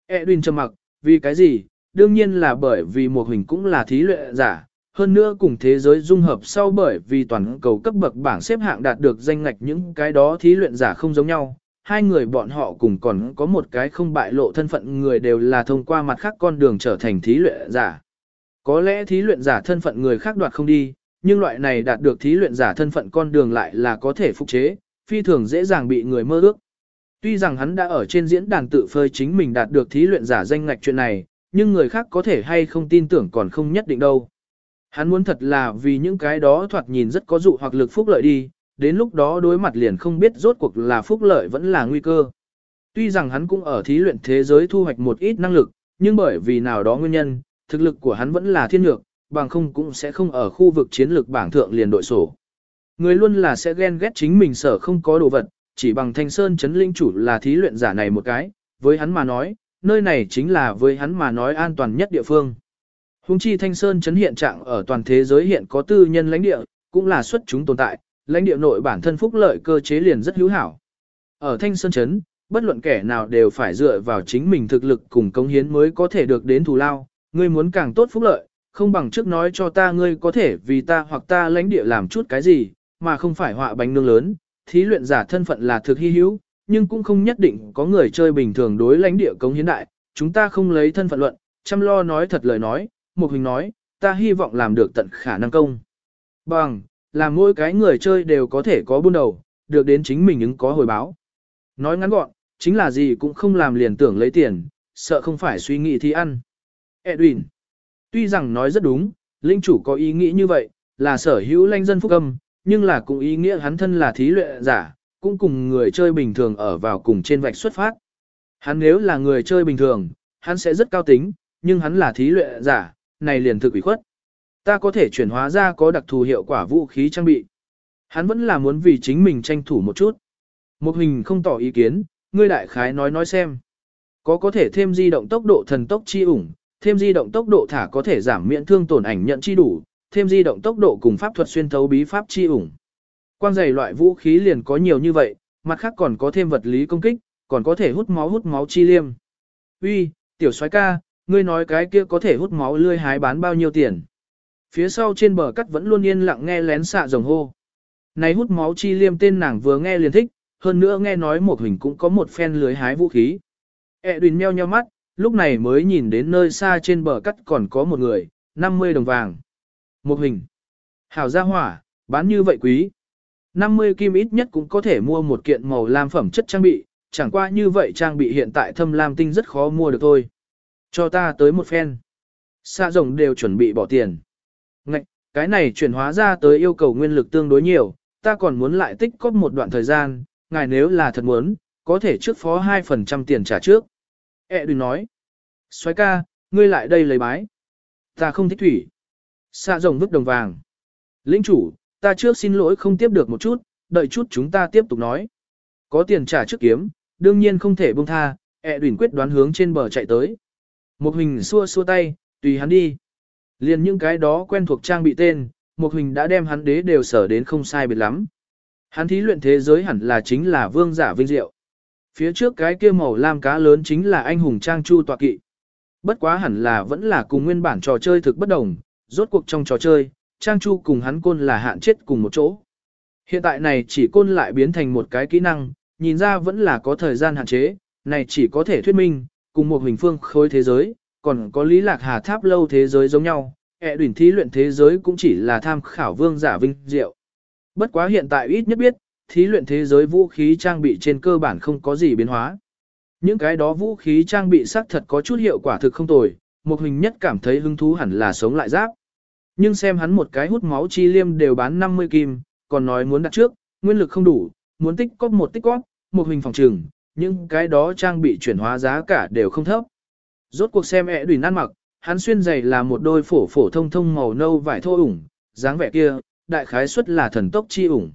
Speaker 1: Edwin trầm mặc, vì cái gì? Đương nhiên là bởi vì một hình cũng là thí luyện giả, hơn nữa cùng thế giới dung hợp sau bởi vì toàn cầu cấp bậc bảng xếp hạng đạt được danh ngạch những cái đó thí luyện giả không giống nhau. Hai người bọn họ cùng còn có một cái không bại lộ thân phận người đều là thông qua mặt khác con đường trở thành thí luyện giả. Có lẽ thí luyện giả thân phận người khác đoạt không đi, nhưng loại này đạt được thí luyện giả thân phận con đường lại là có thể phục chế, phi thường dễ dàng bị người mơ ước. Tuy rằng hắn đã ở trên diễn đàn tự phơi chính mình đạt được thí luyện giả danh ngạch chuyện này, nhưng người khác có thể hay không tin tưởng còn không nhất định đâu. Hắn muốn thật là vì những cái đó thoạt nhìn rất có dụ hoặc lực phúc lợi đi, đến lúc đó đối mặt liền không biết rốt cuộc là phúc lợi vẫn là nguy cơ. Tuy rằng hắn cũng ở thí luyện thế giới thu hoạch một ít năng lực, nhưng bởi vì nào đó nguyên nhân, thực lực của hắn vẫn là thiên nhược, bằng không cũng sẽ không ở khu vực chiến lược bảng thượng liền đội sổ. Người luôn là sẽ ghen ghét chính mình sở không có đồ vật, chỉ bằng Thanh Sơn chấn linh chủ là thí luyện giả này một cái, với hắn mà nói, nơi này chính là với hắn mà nói an toàn nhất địa phương. Hùng chi Thanh Sơn chấn hiện trạng ở toàn thế giới hiện có tư nhân lãnh địa, cũng là xuất chúng tồn tại, lãnh địa nội bản thân phúc lợi cơ chế liền rất hữu hảo. Ở Thanh Sơn chấn, bất luận kẻ nào đều phải dựa vào chính mình thực lực cùng cống hiến mới có thể được đến thù lao, ngươi muốn càng tốt phúc lợi, không bằng trước nói cho ta ngươi có thể vì ta hoặc ta lãnh địa làm chút cái gì, mà không phải họa bánh nướng lớn, thí luyện giả thân phận là thực hy hữu, nhưng cũng không nhất định có người chơi bình thường đối lãnh địa cống hiến đại, chúng ta không lấy thân phận luận, chăm lo nói thật lời nói, một hình nói, ta hy vọng làm được tận khả năng công. Bằng, là mỗi cái người chơi đều có thể có buôn đầu, được đến chính mình ứng có hồi báo. Nói ngắn gọn, chính là gì cũng không làm liền tưởng lấy tiền, sợ không phải suy nghĩ thì ăn. Edwin, tuy rằng nói rất đúng, linh chủ có ý nghĩ như vậy, là sở hữu lãnh dân phúc âm, nhưng là cũng ý nghĩa hắn thân là thí luyện giả, cũng cùng người chơi bình thường ở vào cùng trên vạch xuất phát. Hắn nếu là người chơi bình thường, hắn sẽ rất cao tính, nhưng hắn là thí luyện giả, này liền thực ủy khuất. Ta có thể chuyển hóa ra có đặc thù hiệu quả vũ khí trang bị. Hắn vẫn là muốn vì chính mình tranh thủ một chút. Một hình không tỏ ý kiến, ngươi đại khái nói nói xem. Có có thể thêm di động tốc độ thần tốc chi ủng, thêm di động tốc độ thả có thể giảm miễn thương tổn ảnh nhận chi đủ, thêm di động tốc độ cùng pháp thuật xuyên thấu bí pháp chi ủng. Quang dày loại vũ khí liền có nhiều như vậy, mặt khác còn có thêm vật lý công kích, còn có thể hút máu hút máu chi liêm. Uy, tiểu soái ca, ngươi nói cái kia có thể hút máu lươi hái bán bao nhiêu tiền? Phía sau trên bờ cắt vẫn luôn yên lặng nghe lén xạ rồng hô. Này hút máu chi liêm tên nàng vừa nghe liền thích, hơn nữa nghe nói một hình cũng có một phen lưới hái vũ khí. Edwin meo nheo mắt, lúc này mới nhìn đến nơi xa trên bờ cắt còn có một người, năm mươi đồng vàng. Một hình. Hảo gia hỏa, bán như vậy quý. năm mươi kim ít nhất cũng có thể mua một kiện màu lam phẩm chất trang bị, chẳng qua như vậy trang bị hiện tại thâm lam tinh rất khó mua được thôi. Cho ta tới một phen. Xạ rồng đều chuẩn bị bỏ tiền. Ngạch, cái này chuyển hóa ra tới yêu cầu nguyên lực tương đối nhiều, ta còn muốn lại tích cóp một đoạn thời gian, ngài nếu là thật muốn, có thể trước phó hai phần trăm tiền trả trước. E đừng nói. Soái ca, ngươi lại đây lấy bái. Ta không thích thủy. Xạ rồng vứt đồng vàng. Lĩnh chủ, ta trước xin lỗi không tiếp được một chút, đợi chút chúng ta tiếp tục nói. Có tiền trả trước kiếm, đương nhiên không thể buông tha, E đừng quyết đoán hướng trên bờ chạy tới. Một hình xua xua tay, tùy hắn đi. Liền những cái đó quen thuộc trang bị tên, một hình đã đem hắn đế đều sở đến không sai biệt lắm. Hắn thí luyện thế giới hẳn là chính là vương giả vinh diệu. Phía trước cái kia màu lam cá lớn chính là anh hùng trang chu tọa kỵ. Bất quá hẳn là vẫn là cùng nguyên bản trò chơi thực bất đồng, rốt cuộc trong trò chơi, trang chu cùng hắn côn là hạn chết cùng một chỗ. Hiện tại này chỉ côn lại biến thành một cái kỹ năng, nhìn ra vẫn là có thời gian hạn chế, này chỉ có thể thuyết minh, cùng một hình phương khối thế giới, còn có Lý Lạc Hà tháp lâu thế giới giống nhau, ẹ đuyển thí luyện thế giới cũng chỉ là tham khảo vương giả vinh diệu. Bất quá hiện tại ít nhất biết, thí luyện thế giới vũ khí trang bị trên cơ bản không có gì biến hóa. Những cái đó vũ khí trang bị xác thật có chút hiệu quả thực không tồi, một hình nhất cảm thấy hứng thú hẳn là sống lại giáp. Nhưng xem hắn một cái hút máu chi liêm đều bán năm mươi kim, còn nói muốn đặt trước, nguyên lực không đủ, muốn tích cóp một tích cóp, một hình phòng trừng, những cái đó trang bị chuyển hóa giá cả đều không thấp. Rốt cuộc xem ẹ đùi ăn mặc, hắn xuyên giày là một đôi phổ phổ thông thông màu nâu vải thô ủng, dáng vẻ kia, đại khái suất là thần tốc chi ủng.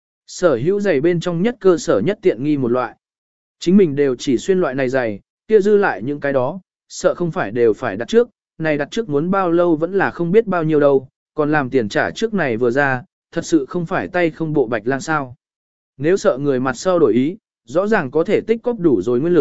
Speaker 1: Sở hữu giày bên trong nhất cơ sở nhất tiện nghi một loại. Chính mình đều chỉ xuyên loại này giày, kia dư lại những cái đó, sợ không phải đều phải đặt trước, này đặt trước muốn bao lâu vẫn là không biết bao nhiêu đâu, còn làm tiền trả trước này vừa ra, thật sự không phải tay không bộ bạch lang sao. Nếu sợ người mặt sau đổi ý, rõ ràng có thể tích cóp đủ rồi nguyên lực,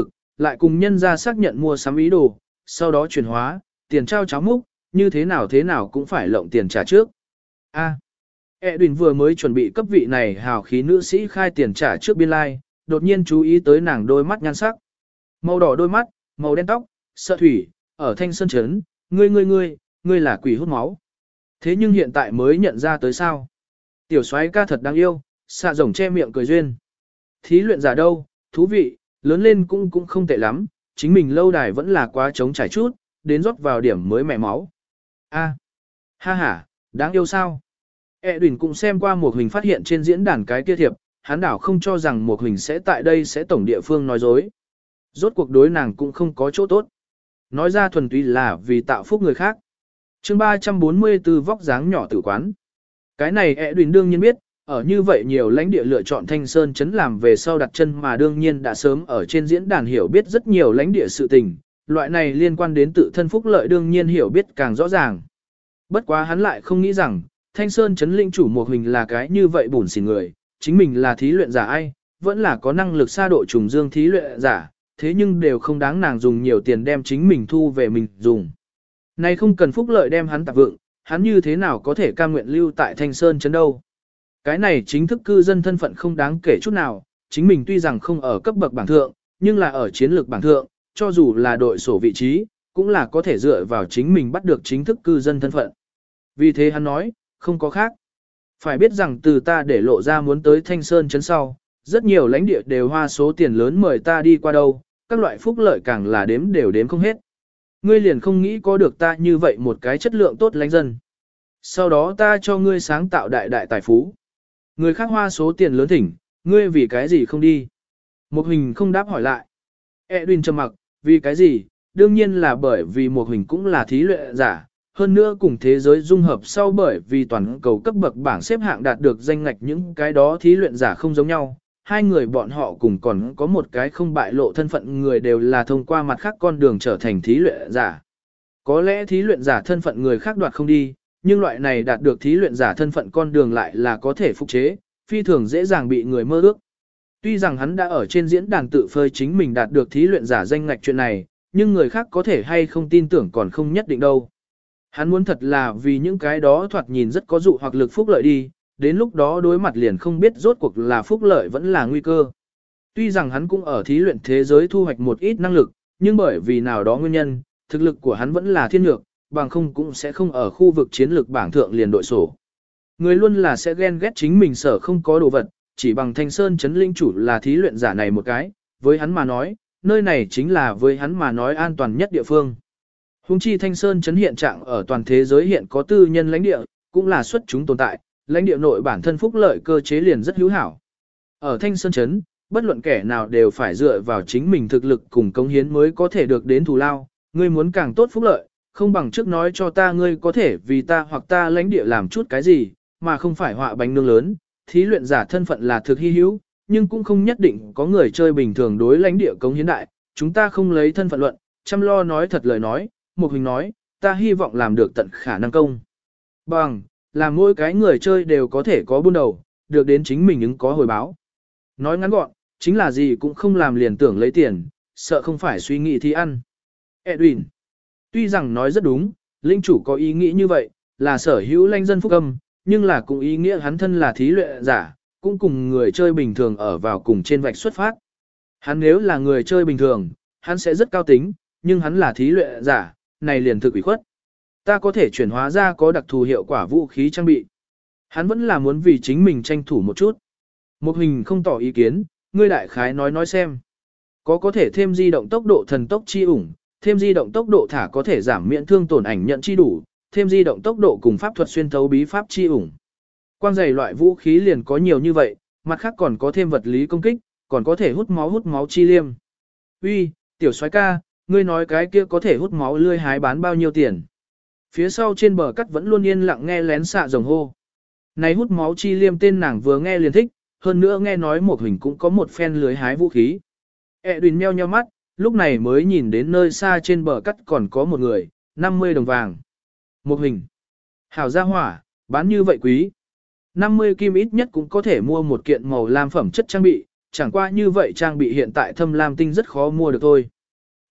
Speaker 1: lại cùng nhân ra xác nhận mua sắm ý đồ, sau đó chuyển hóa, tiền trao cháo múc, như thế nào thế nào cũng phải lộng tiền trả trước. A. Edwin vừa mới chuẩn bị cấp vị này hào khí nữ sĩ khai tiền trả trước biên lai, like, đột nhiên chú ý tới nàng đôi mắt nhan sắc. Màu đỏ đôi mắt, màu đen tóc, sợ thủy, ở thanh sơn trấn, ngươi ngươi ngươi, ngươi là quỷ hút máu. Thế nhưng hiện tại mới nhận ra tới sao. Tiểu soái ca thật đáng yêu, xạ rồng che miệng cười duyên. Thí luyện giả đâu, thú vị, lớn lên cũng cũng không tệ lắm, chính mình lâu đài vẫn là quá trống trải chút, đến rót vào điểm mới mẹ máu. A. Ha ha, đáng yêu sao. Edwin cũng xem qua một hình phát hiện trên diễn đàn cái kia thiệp, hắn đảo không cho rằng một hình sẽ tại đây sẽ tổng địa phương nói dối. Rốt cuộc đối nàng cũng không có chỗ tốt. Nói ra thuần túy là vì tạo phúc người khác. chương ba trăm bốn mươi tư vóc dáng nhỏ tử quán. Cái này Edwin đương nhiên biết, ở như vậy nhiều lãnh địa lựa chọn Thanh Sơn Trấn làm về sau đặt chân mà đương nhiên đã sớm ở trên diễn đàn hiểu biết rất nhiều lãnh địa sự tình, loại này liên quan đến tự thân phúc lợi đương nhiên hiểu biết càng rõ ràng. Bất quá hắn lại không nghĩ rằng, Thanh Sơn Trấn lĩnh chủ một hình là cái như vậy bùn xỉn người, chính mình là thí luyện giả ai, vẫn là có năng lực xa độ trùng dương thí luyện giả, thế nhưng đều không đáng nàng dùng nhiều tiền đem chính mình thu về mình dùng. Này không cần phúc lợi đem hắn tạp vượng, hắn như thế nào có thể cam nguyện lưu tại Thanh Sơn Trấn đâu. Cái này chính thức cư dân thân phận không đáng kể chút nào, chính mình tuy rằng không ở cấp bậc bảng thượng, nhưng là ở chiến lược bảng thượng, cho dù là đội sổ vị trí, cũng là có thể dựa vào chính mình bắt được chính thức cư dân thân phận. Vì thế hắn nói, không có khác. Phải biết rằng từ ta để lộ ra muốn tới Thanh Sơn Trấn sau, rất nhiều lãnh địa đều hoa số tiền lớn mời ta đi qua đâu, các loại phúc lợi càng là đếm đều đếm không hết. Ngươi liền không nghĩ có được ta như vậy một cái chất lượng tốt lãnh dân. Sau đó ta cho ngươi sáng tạo đại đại tài phú. Người khác hoa số tiền lớn thỉnh, ngươi vì cái gì không đi? Một hình không đáp hỏi lại. Edwin trầm mặc, vì cái gì? Đương nhiên là bởi vì một hình cũng là thí luyện giả, hơn nữa cùng thế giới dung hợp sau bởi vì toàn cầu cấp bậc bảng xếp hạng đạt được danh ngạch những cái đó thí luyện giả không giống nhau. Hai người bọn họ cùng còn có một cái không bại lộ thân phận người đều là thông qua mặt khác con đường trở thành thí luyện giả. Có lẽ thí luyện giả thân phận người khác đoạt không đi, nhưng loại này đạt được thí luyện giả thân phận con đường lại là có thể phục chế, phi thường dễ dàng bị người mơ ước. Tuy rằng hắn đã ở trên diễn đàn tự phơi chính mình đạt được thí luyện giả danh ngạch chuyện này, nhưng người khác có thể hay không tin tưởng còn không nhất định đâu. Hắn muốn thật là vì những cái đó thoạt nhìn rất có dụ hoặc lực phúc lợi đi, đến lúc đó đối mặt liền không biết rốt cuộc là phúc lợi vẫn là nguy cơ. Tuy rằng hắn cũng ở thí luyện thế giới thu hoạch một ít năng lực, nhưng bởi vì nào đó nguyên nhân, thực lực của hắn vẫn là thiên nhược, bằng không cũng sẽ không ở khu vực chiến lược bảng thượng liền đội sổ. Người luôn là sẽ ghen ghét chính mình sở không có đồ vật, chỉ bằng Thanh Sơn Trấn linh chủ là thí luyện giả này một cái, với hắn mà nói, nơi này chính là với hắn mà nói an toàn nhất địa phương. Hùng chi Thanh Sơn Trấn hiện trạng ở toàn thế giới hiện có tư nhân lãnh địa, cũng là xuất chúng tồn tại, lãnh địa nội bản thân phúc lợi cơ chế liền rất hữu hảo. Ở Thanh Sơn Trấn, bất luận kẻ nào đều phải dựa vào chính mình thực lực cùng cống hiến mới có thể được đến thù lao, ngươi muốn càng tốt phúc lợi, không bằng trước nói cho ta ngươi có thể vì ta hoặc ta lãnh địa làm chút cái gì, mà không phải họa bánh nướng lớn, thí luyện giả thân phận là thực hy hữu, nhưng cũng không nhất định có người chơi bình thường đối lãnh địa cống hiến đại, chúng ta không lấy thân phận luận, chăm lo nói thật lời nói, một hình nói, ta hy vọng làm được tận khả năng công. Bằng, là mỗi cái người chơi đều có thể có buôn đầu, được đến chính mình ứng có hồi báo. Nói ngắn gọn, chính là gì cũng không làm liền tưởng lấy tiền, sợ không phải suy nghĩ thì ăn. Edwin, tuy rằng nói rất đúng, linh chủ có ý nghĩ như vậy, là sở hữu lãnh dân phúc âm, nhưng là cũng ý nghĩa hắn thân là thí luyện giả, cũng cùng người chơi bình thường ở vào cùng trên vạch xuất phát. Hắn nếu là người chơi bình thường, hắn sẽ rất cao tính, nhưng hắn là thí luyện giả, này liền thực ủy khuất. Ta có thể chuyển hóa ra có đặc thù hiệu quả vũ khí trang bị. Hắn vẫn là muốn vì chính mình tranh thủ một chút. Một hình không tỏ ý kiến, ngươi đại khái nói nói xem. Có có thể thêm di động tốc độ thần tốc chi ủng, thêm di động tốc độ thả có thể giảm miễn thương tổn ảnh nhận chi đủ, thêm di động tốc độ cùng pháp thuật xuyên thấu bí pháp chi ủng. Quang giày loại vũ khí liền có nhiều như vậy, mặt khác còn có thêm vật lý công kích, còn có thể hút máu hút máu chi liêm. Uy, tiểu soái ca, ngươi nói cái kia có thể hút máu lươi hái bán bao nhiêu tiền? Phía sau trên bờ cắt vẫn luôn yên lặng nghe lén xạ rồng hô. Này hút máu chi liêm tên nàng vừa nghe liền thích, hơn nữa nghe nói một hình cũng có một phen lưới hái vũ khí. Edwin meo nheo mắt, lúc này mới nhìn đến nơi xa trên bờ cắt còn có một người, năm mươi đồng vàng. Một hình. Hảo gia hỏa, bán như vậy quý. năm mươi kim ít nhất cũng có thể mua một kiện màu lam phẩm chất trang bị, chẳng qua như vậy trang bị hiện tại thâm lam tinh rất khó mua được thôi.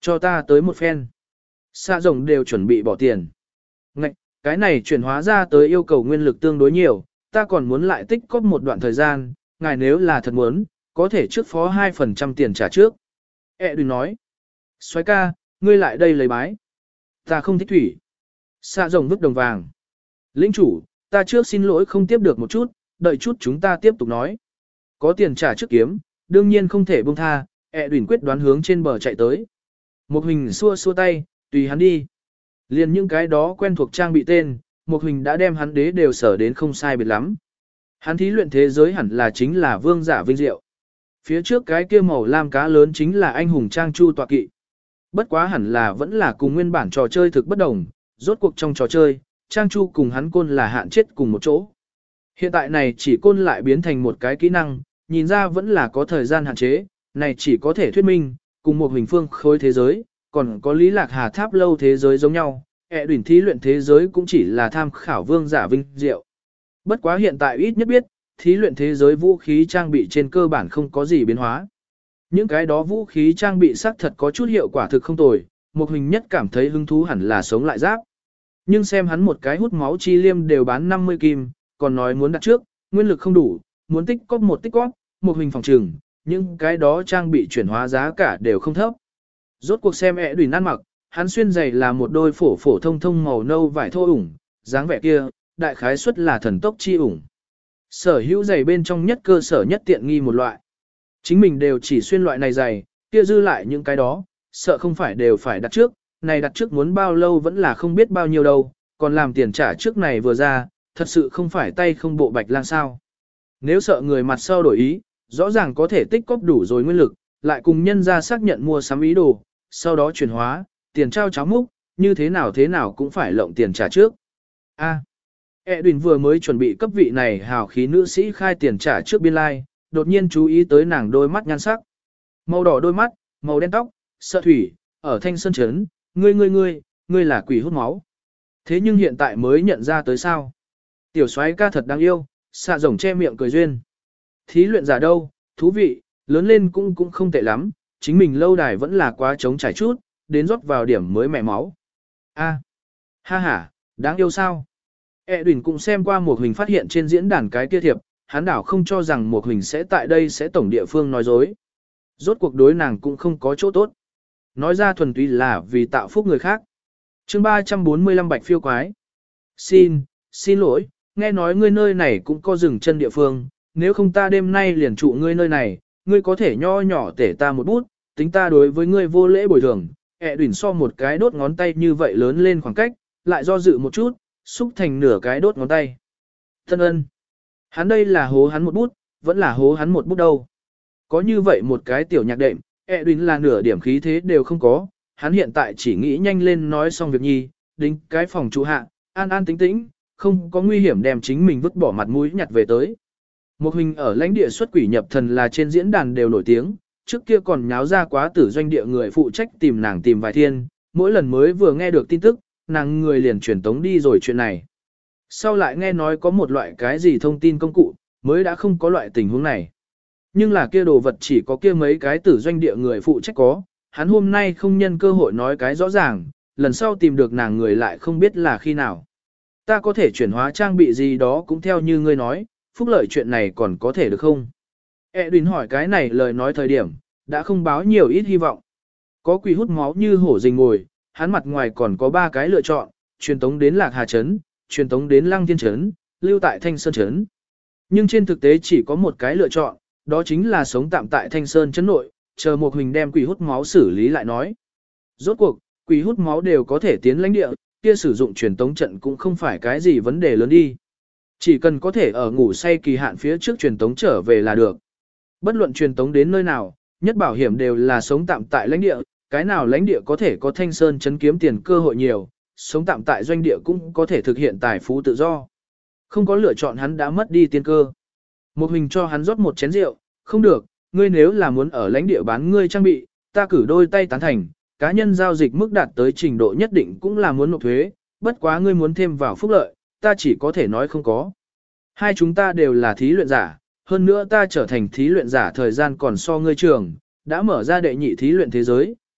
Speaker 1: Cho ta tới một phen. Xạ rồng đều chuẩn bị bỏ tiền. Ngạch, cái này chuyển hóa ra tới yêu cầu nguyên lực tương đối nhiều, ta còn muốn lại tích cóp một đoạn thời gian, ngài nếu là thật muốn, có thể trước phó hai phần trăm tiền trả trước. E đừng nói. Xoái ca, ngươi lại đây lấy bái. Ta không thích thủy. Xạ rồng vứt đồng vàng. Lĩnh chủ, ta trước xin lỗi không tiếp được một chút, đợi chút chúng ta tiếp tục nói. Có tiền trả trước kiếm, đương nhiên không thể buông tha, E đừng quyết đoán hướng trên bờ chạy tới. Một hình xua xua tay, tùy hắn đi. Liền những cái đó quen thuộc trang bị tên, một hình đã đem hắn đế đều sở đến không sai biệt lắm. Hắn thí luyện thế giới hẳn là chính là vương giả vinh diệu. Phía trước cái kia màu lam cá lớn chính là anh hùng trang chu tọa kỵ. Bất quá hẳn là vẫn là cùng nguyên bản trò chơi thực bất đồng, rốt cuộc trong trò chơi, trang chu cùng hắn côn là hạn chết cùng một chỗ. Hiện tại này chỉ côn lại biến thành một cái kỹ năng, nhìn ra vẫn là có thời gian hạn chế, này chỉ có thể thuyết minh, cùng một hình phương khối thế giới, còn có lý lạc hà tháp lâu thế giới giống nhau, ẹ đuyển thí luyện thế giới cũng chỉ là tham khảo vương giả vinh diệu. Bất quá hiện tại ít nhất biết, thí luyện thế giới vũ khí trang bị trên cơ bản không có gì biến hóa. Những cái đó vũ khí trang bị xác thật có chút hiệu quả thực không tồi, một hình nhất cảm thấy hứng thú hẳn là sống lại giáp. Nhưng xem hắn một cái hút máu chi liêm đều bán năm mươi kim, còn nói muốn đặt trước, nguyên lực không đủ, muốn tích cóp một tích cóp, một hình phòng trừng, những cái đó trang bị chuyển hóa giá cả đều không thấp. Rốt cuộc xem ẹ đùi ăn mặc, hắn xuyên giày là một đôi phổ phổ thông thông màu nâu vải thô ủng, dáng vẻ kia, đại khái suất là thần tốc chi ủng. Sở hữu giày bên trong nhất cơ sở nhất tiện nghi một loại. Chính mình đều chỉ xuyên loại này giày, kia dư lại những cái đó, sợ không phải đều phải đặt trước, này đặt trước muốn bao lâu vẫn là không biết bao nhiêu đâu, còn làm tiền trả trước này vừa ra, thật sự không phải tay không bộ bạch lang sao. Nếu sợ người mặt sau đổi ý, rõ ràng có thể tích cóp đủ rồi nguyên lực, lại cùng nhân ra xác nhận mua sắm ý đồ, sau đó chuyển hóa, tiền trao cháo múc, như thế nào thế nào cũng phải lộng tiền trả trước. A. À, Edwin vừa mới chuẩn bị cấp vị này hào khí nữ sĩ khai tiền trả trước biên lai, like, đột nhiên chú ý tới nàng đôi mắt nhan sắc. Màu đỏ đôi mắt, màu đen tóc, sợ thủy, ở thanh sơn trấn, ngươi ngươi ngươi, ngươi là quỷ hút máu. Thế nhưng hiện tại mới nhận ra tới sao. Tiểu soái ca thật đáng yêu, xạ rồng che miệng cười duyên. Thí luyện giả đâu, thú vị, lớn lên cũng cũng không tệ lắm, chính mình lâu đài vẫn là quá trống trải chút, đến rót vào điểm mới mẹ máu. A, ha ha, đáng yêu sao? E đùn cũng xem qua một hình phát hiện trên diễn đàn cái kia thiệp, hắn đảo không cho rằng một hình sẽ tại đây sẽ tổng địa phương nói dối. Rốt cuộc đối nàng cũng không có chỗ tốt. Nói ra thuần túy là vì tạo phúc người khác. chương ba trăm bốn mươi lăm bạch phiêu quái. Xin, xin lỗi, nghe nói ngươi nơi này cũng có dừng chân địa phương, nếu không ta đêm nay liền trụ ngươi nơi này, ngươi có thể nho nhỏ tể ta một bút, tính ta đối với ngươi vô lễ bồi thường. E đùn so một cái đốt ngón tay như vậy lớn lên khoảng cách, lại do dự một chút, xúc thành nửa cái đốt ngón tay. Thân ân. Hắn đây là hố hắn một bút, vẫn là hố hắn một bút đâu. Có như vậy một cái tiểu nhạc đệm, Edwin là nửa điểm khí thế đều không có, hắn hiện tại chỉ nghĩ nhanh lên nói xong việc nhi, đính cái phòng trụ hạ, an an tĩnh tĩnh, không có nguy hiểm đem chính mình vứt bỏ mặt mũi nhặt về tới. Một hình ở lãnh địa xuất quỷ nhập thần là trên diễn đàn đều nổi tiếng, trước kia còn nháo ra quá tử doanh địa người phụ trách tìm nàng tìm vài thiên, mỗi lần mới vừa nghe được tin tức, nàng người liền truyền tống đi rồi chuyện này. Sau lại nghe nói có một loại cái gì thông tin công cụ, mới đã không có loại tình huống này. Nhưng là kia đồ vật chỉ có kia mấy cái tử doanh địa người phụ trách có, hắn hôm nay không nhân cơ hội nói cái rõ ràng, lần sau tìm được nàng người lại không biết là khi nào. Ta có thể chuyển hóa trang bị gì đó cũng theo như ngươi nói, phúc lợi chuyện này còn có thể được không? Edwin hỏi cái này lời nói thời điểm, đã không báo nhiều ít hy vọng. Có quỷ hút máu như hổ rình ngồi, hắn mặt ngoài còn có ba cái lựa chọn, truyền tống đến Lạc Hà Trấn, truyền tống đến Lăng Thiên Trấn, lưu tại Thanh Sơn Trấn. Nhưng trên thực tế chỉ có một cái lựa chọn, đó chính là sống tạm tại Thanh Sơn Trấn nội, chờ một hình đem quỷ hút máu xử lý lại nói. Rốt cuộc, quỷ hút máu đều có thể tiến lãnh địa, kia sử dụng truyền tống trận cũng không phải cái gì vấn đề lớn đi. Chỉ cần có thể ở ngủ say kỳ hạn phía trước truyền tống trở về là được. Bất luận truyền tống đến nơi nào, nhất bảo hiểm đều là sống tạm tại lãnh địa, cái nào lãnh địa có thể có Thanh Sơn Trấn kiếm tiền cơ hội nhiều, sống tạm tại doanh địa cũng có thể thực hiện tài phú tự do. Không có lựa chọn hắn đã mất đi tiên cơ. Một hình cho hắn rót một chén rượu, không được, ngươi nếu là muốn ở lãnh địa bán ngươi trang bị, ta cử đôi tay tán thành, cá nhân giao dịch mức đạt tới trình độ nhất định cũng là muốn nộp thuế, bất quá ngươi muốn thêm vào phúc lợi, ta chỉ có thể nói không có. Hai chúng ta đều là thí luyện giả, hơn nữa ta trở thành thí luyện giả thời gian còn so ngươi trường, đã mở ra đệ nhị thí luyện thế giới,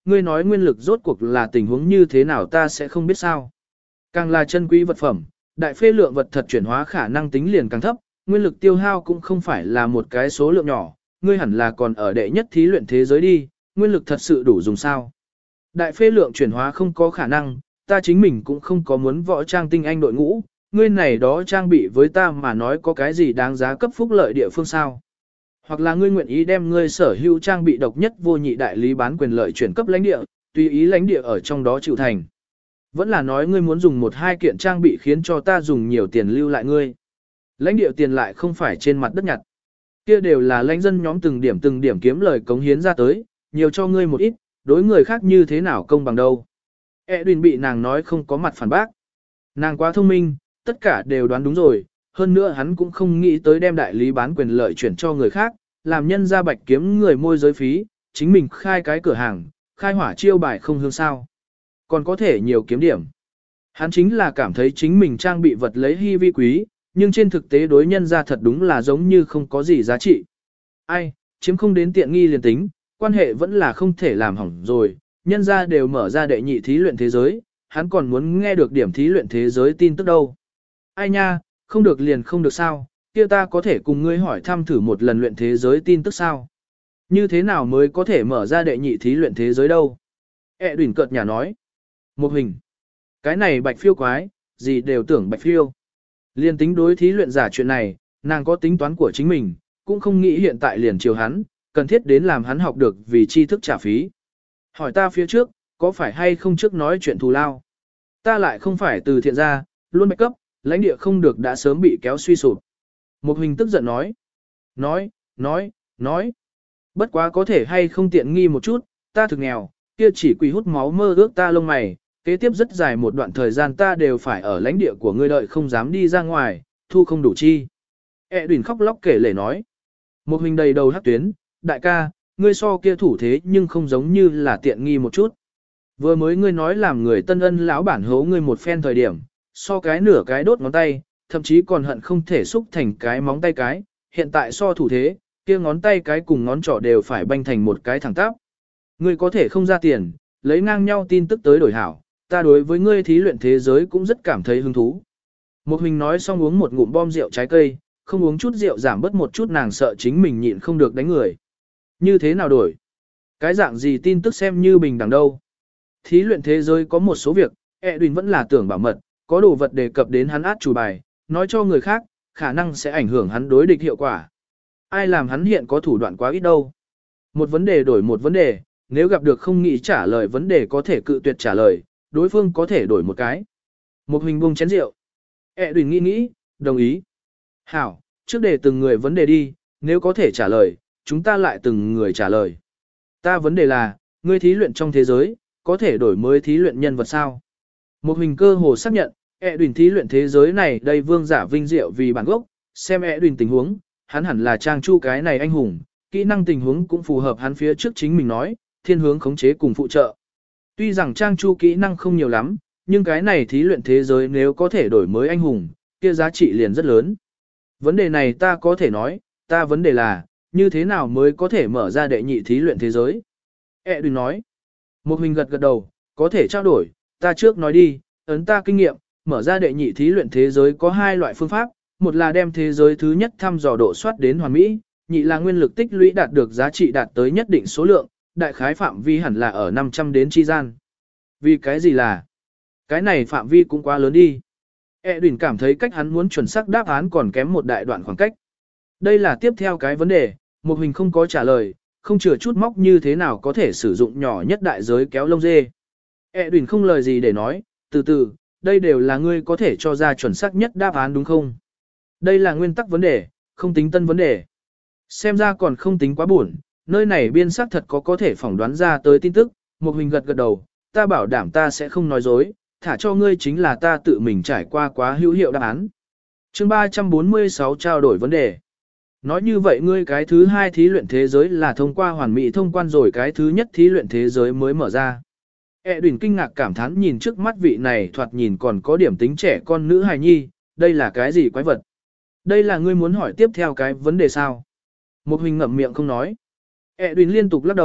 Speaker 1: ngươi nói nguyên lực rốt cuộc là tình huống như thế nào ta sẽ không biết sao. Càng là chân quý vật phẩm, đại phê lượng vật thật chuyển hóa khả năng tính liền càng thấp, nguyên lực tiêu hao cũng không phải là một cái số lượng nhỏ, ngươi hẳn là còn ở đệ nhất thí luyện thế giới đi, nguyên lực thật sự đủ dùng sao. Đại phê lượng chuyển hóa không có khả năng, ta chính mình cũng không có muốn võ trang tinh anh đội ngũ, ngươi này đó trang bị với ta mà nói có cái gì đáng giá cấp phúc lợi địa phương sao. Hoặc là ngươi nguyện ý đem ngươi sở hữu trang bị độc nhất vô nhị đại lý bán quyền lợi chuyển cấp lãnh địa, tùy ý lãnh địa ở trong đó chịu thành. Vẫn là nói ngươi muốn dùng một hai kiện trang bị khiến cho ta dùng nhiều tiền lưu lại ngươi. Lãnh địa tiền lại không phải trên mặt đất nhặt. Kia đều là lãnh dân nhóm từng điểm từng điểm kiếm lời cống hiến ra tới, nhiều cho ngươi một ít, đối người khác như thế nào công bằng đâu. Edwin bị nàng nói không có mặt phản bác. Nàng quá thông minh, tất cả đều đoán đúng rồi, hơn nữa hắn cũng không nghĩ tới đem đại lý bán quyền lợi chuyển cho người khác, làm nhân ra bạch kiếm người môi giới phí, chính mình khai cái cửa hàng, khai hỏa chiêu bài không hương sao. Còn có thể nhiều kiếm điểm. Hắn chính là cảm thấy chính mình trang bị vật lấy hy vi quý, nhưng trên thực tế đối nhân ra thật đúng là giống như không có gì giá trị. Ai, chiếm không đến tiện nghi liền tính, quan hệ vẫn là không thể làm hỏng rồi, nhân ra đều mở ra đệ nhị thí luyện thế giới, hắn còn muốn nghe được điểm thí luyện thế giới tin tức đâu. Ai nha, không được liền không được sao, kia ta có thể cùng ngươi hỏi thăm thử một lần luyện thế giới tin tức sao. Như thế nào mới có thể mở ra đệ nhị thí luyện thế giới đâu. E đùn cợt nhà nói. Một hình. Cái này bạch phiêu quái, gì đều tưởng bạch phiêu. Liên tính đối thí luyện giả chuyện này, nàng có tính toán của chính mình, cũng không nghĩ hiện tại liền chiều hắn, cần thiết đến làm hắn học được vì tri thức trả phí. Hỏi ta phía trước, có phải hay không trước nói chuyện thù lao? Ta lại không phải từ thiện gia, luôn bạch cấp, lãnh địa không được đã sớm bị kéo suy sụp. Một hình tức giận nói. Nói, nói, nói. Bất quá có thể hay không tiện nghi một chút, ta thực nghèo, kia chỉ quỷ hút máu mơ ước ta lông mày, kế tiếp rất dài một đoạn thời gian ta đều phải ở lãnh địa của ngươi đợi không dám đi ra ngoài, thu không đủ chi. E đùn khóc lóc kể lể nói. Một hình đầy đầu hát tuyến, đại ca, ngươi so kia thủ thế nhưng không giống như là tiện nghi một chút. Vừa mới ngươi nói làm người tân ân lão bản hố ngươi một phen thời điểm, so cái nửa cái đốt ngón tay, thậm chí còn hận không thể xúc thành cái móng tay cái, hiện tại so thủ thế, kia ngón tay cái cùng ngón trỏ đều phải banh thành một cái thẳng tắp. Ngươi có thể không ra tiền, lấy ngang nhau tin tức tới đổi hảo, ta đối với ngươi thí luyện thế giới cũng rất cảm thấy hứng thú. Một hình nói xong uống một ngụm bom rượu trái cây, không uống chút rượu giảm bớt một chút nàng sợ chính mình nhịn không được đánh người. Như thế nào đổi? Cái dạng gì tin tức xem như bình đẳng đâu? Thí luyện thế giới có một số việc, Edwin vẫn là tưởng bảo mật, có đồ vật đề cập đến hắn át chủ bài, nói cho người khác, khả năng sẽ ảnh hưởng hắn đối địch hiệu quả. Ai làm hắn hiện có thủ đoạn quá ít đâu. Một vấn đề đổi một vấn đề, nếu gặp được không nghĩ trả lời vấn đề có thể cự tuyệt trả lời, đối phương có thể đổi một cái. Một hình bung chén rượu. Edwin nghĩ nghĩ, đồng ý. Hảo, trước để từng người vấn đề đi, nếu có thể trả lời, chúng ta lại từng người trả lời. Ta vấn đề là, ngươi thí luyện trong thế giới, có thể đổi mới thí luyện nhân vật sao? Một hình cơ hồ xác nhận, Edwin thí luyện thế giới này đây vương giả vinh diệu vì bản gốc, xem Edwin tình huống, hắn hẳn là trang chu cái này anh hùng, kỹ năng tình huống cũng phù hợp hắn phía trước chính mình nói, thiên hướng khống chế cùng phụ trợ. Tuy rằng trang chu kỹ năng không nhiều lắm, nhưng cái này thí luyện thế giới nếu có thể đổi mới anh hùng, kia giá trị liền rất lớn. Vấn đề này ta có thể nói, ta vấn đề là, như thế nào mới có thể mở ra đệ nhị thí luyện thế giới? Edwin nói. Một hình gật gật đầu, có thể trao đổi, ta trước nói đi, ấn ta kinh nghiệm, mở ra đệ nhị thí luyện thế giới có hai loại phương pháp, một là đem thế giới thứ nhất thăm dò độ soát đến hoàn mỹ, nhị là nguyên lực tích lũy đạt được giá trị đạt tới nhất định số lượng, đại khái phạm vi hẳn là ở năm trăm đến chi gian. Vì cái gì là? Cái này phạm vi cũng quá lớn đi. Edwin cảm thấy cách hắn muốn chuẩn xác đáp án còn kém một đại đoạn khoảng cách. Đây là tiếp theo cái vấn đề, một hình không có trả lời, không chừa chút móc như thế nào có thể sử dụng nhỏ nhất đại giới kéo lông dê. Edwin không lời gì để nói, từ từ, đây đều là ngươi có thể cho ra chuẩn xác nhất đáp án đúng không? Đây là nguyên tắc vấn đề, không tính tân vấn đề. Xem ra còn không tính quá buồn, nơi này biên xác thật có có thể phỏng đoán ra tới tin tức, một hình gật gật đầu, ta bảo đảm ta sẽ không nói dối, thả cho ngươi chính là ta tự mình trải qua quá hữu hiệu đáp án. Chương ba trăm bốn mươi sáu trao đổi vấn đề. Nói như vậy ngươi cái thứ hai thí luyện thế giới là thông qua hoàn mỹ thông quan rồi cái thứ nhất thí luyện thế giới mới mở ra. Edwin kinh ngạc cảm thán nhìn trước mắt vị này thoạt nhìn còn có điểm tính trẻ con nữ hài nhi, đây là cái gì quái vật? Đây là ngươi muốn hỏi tiếp theo cái vấn đề sao? Một hình ngậm miệng không nói. Edwin liên tục lắc đầu,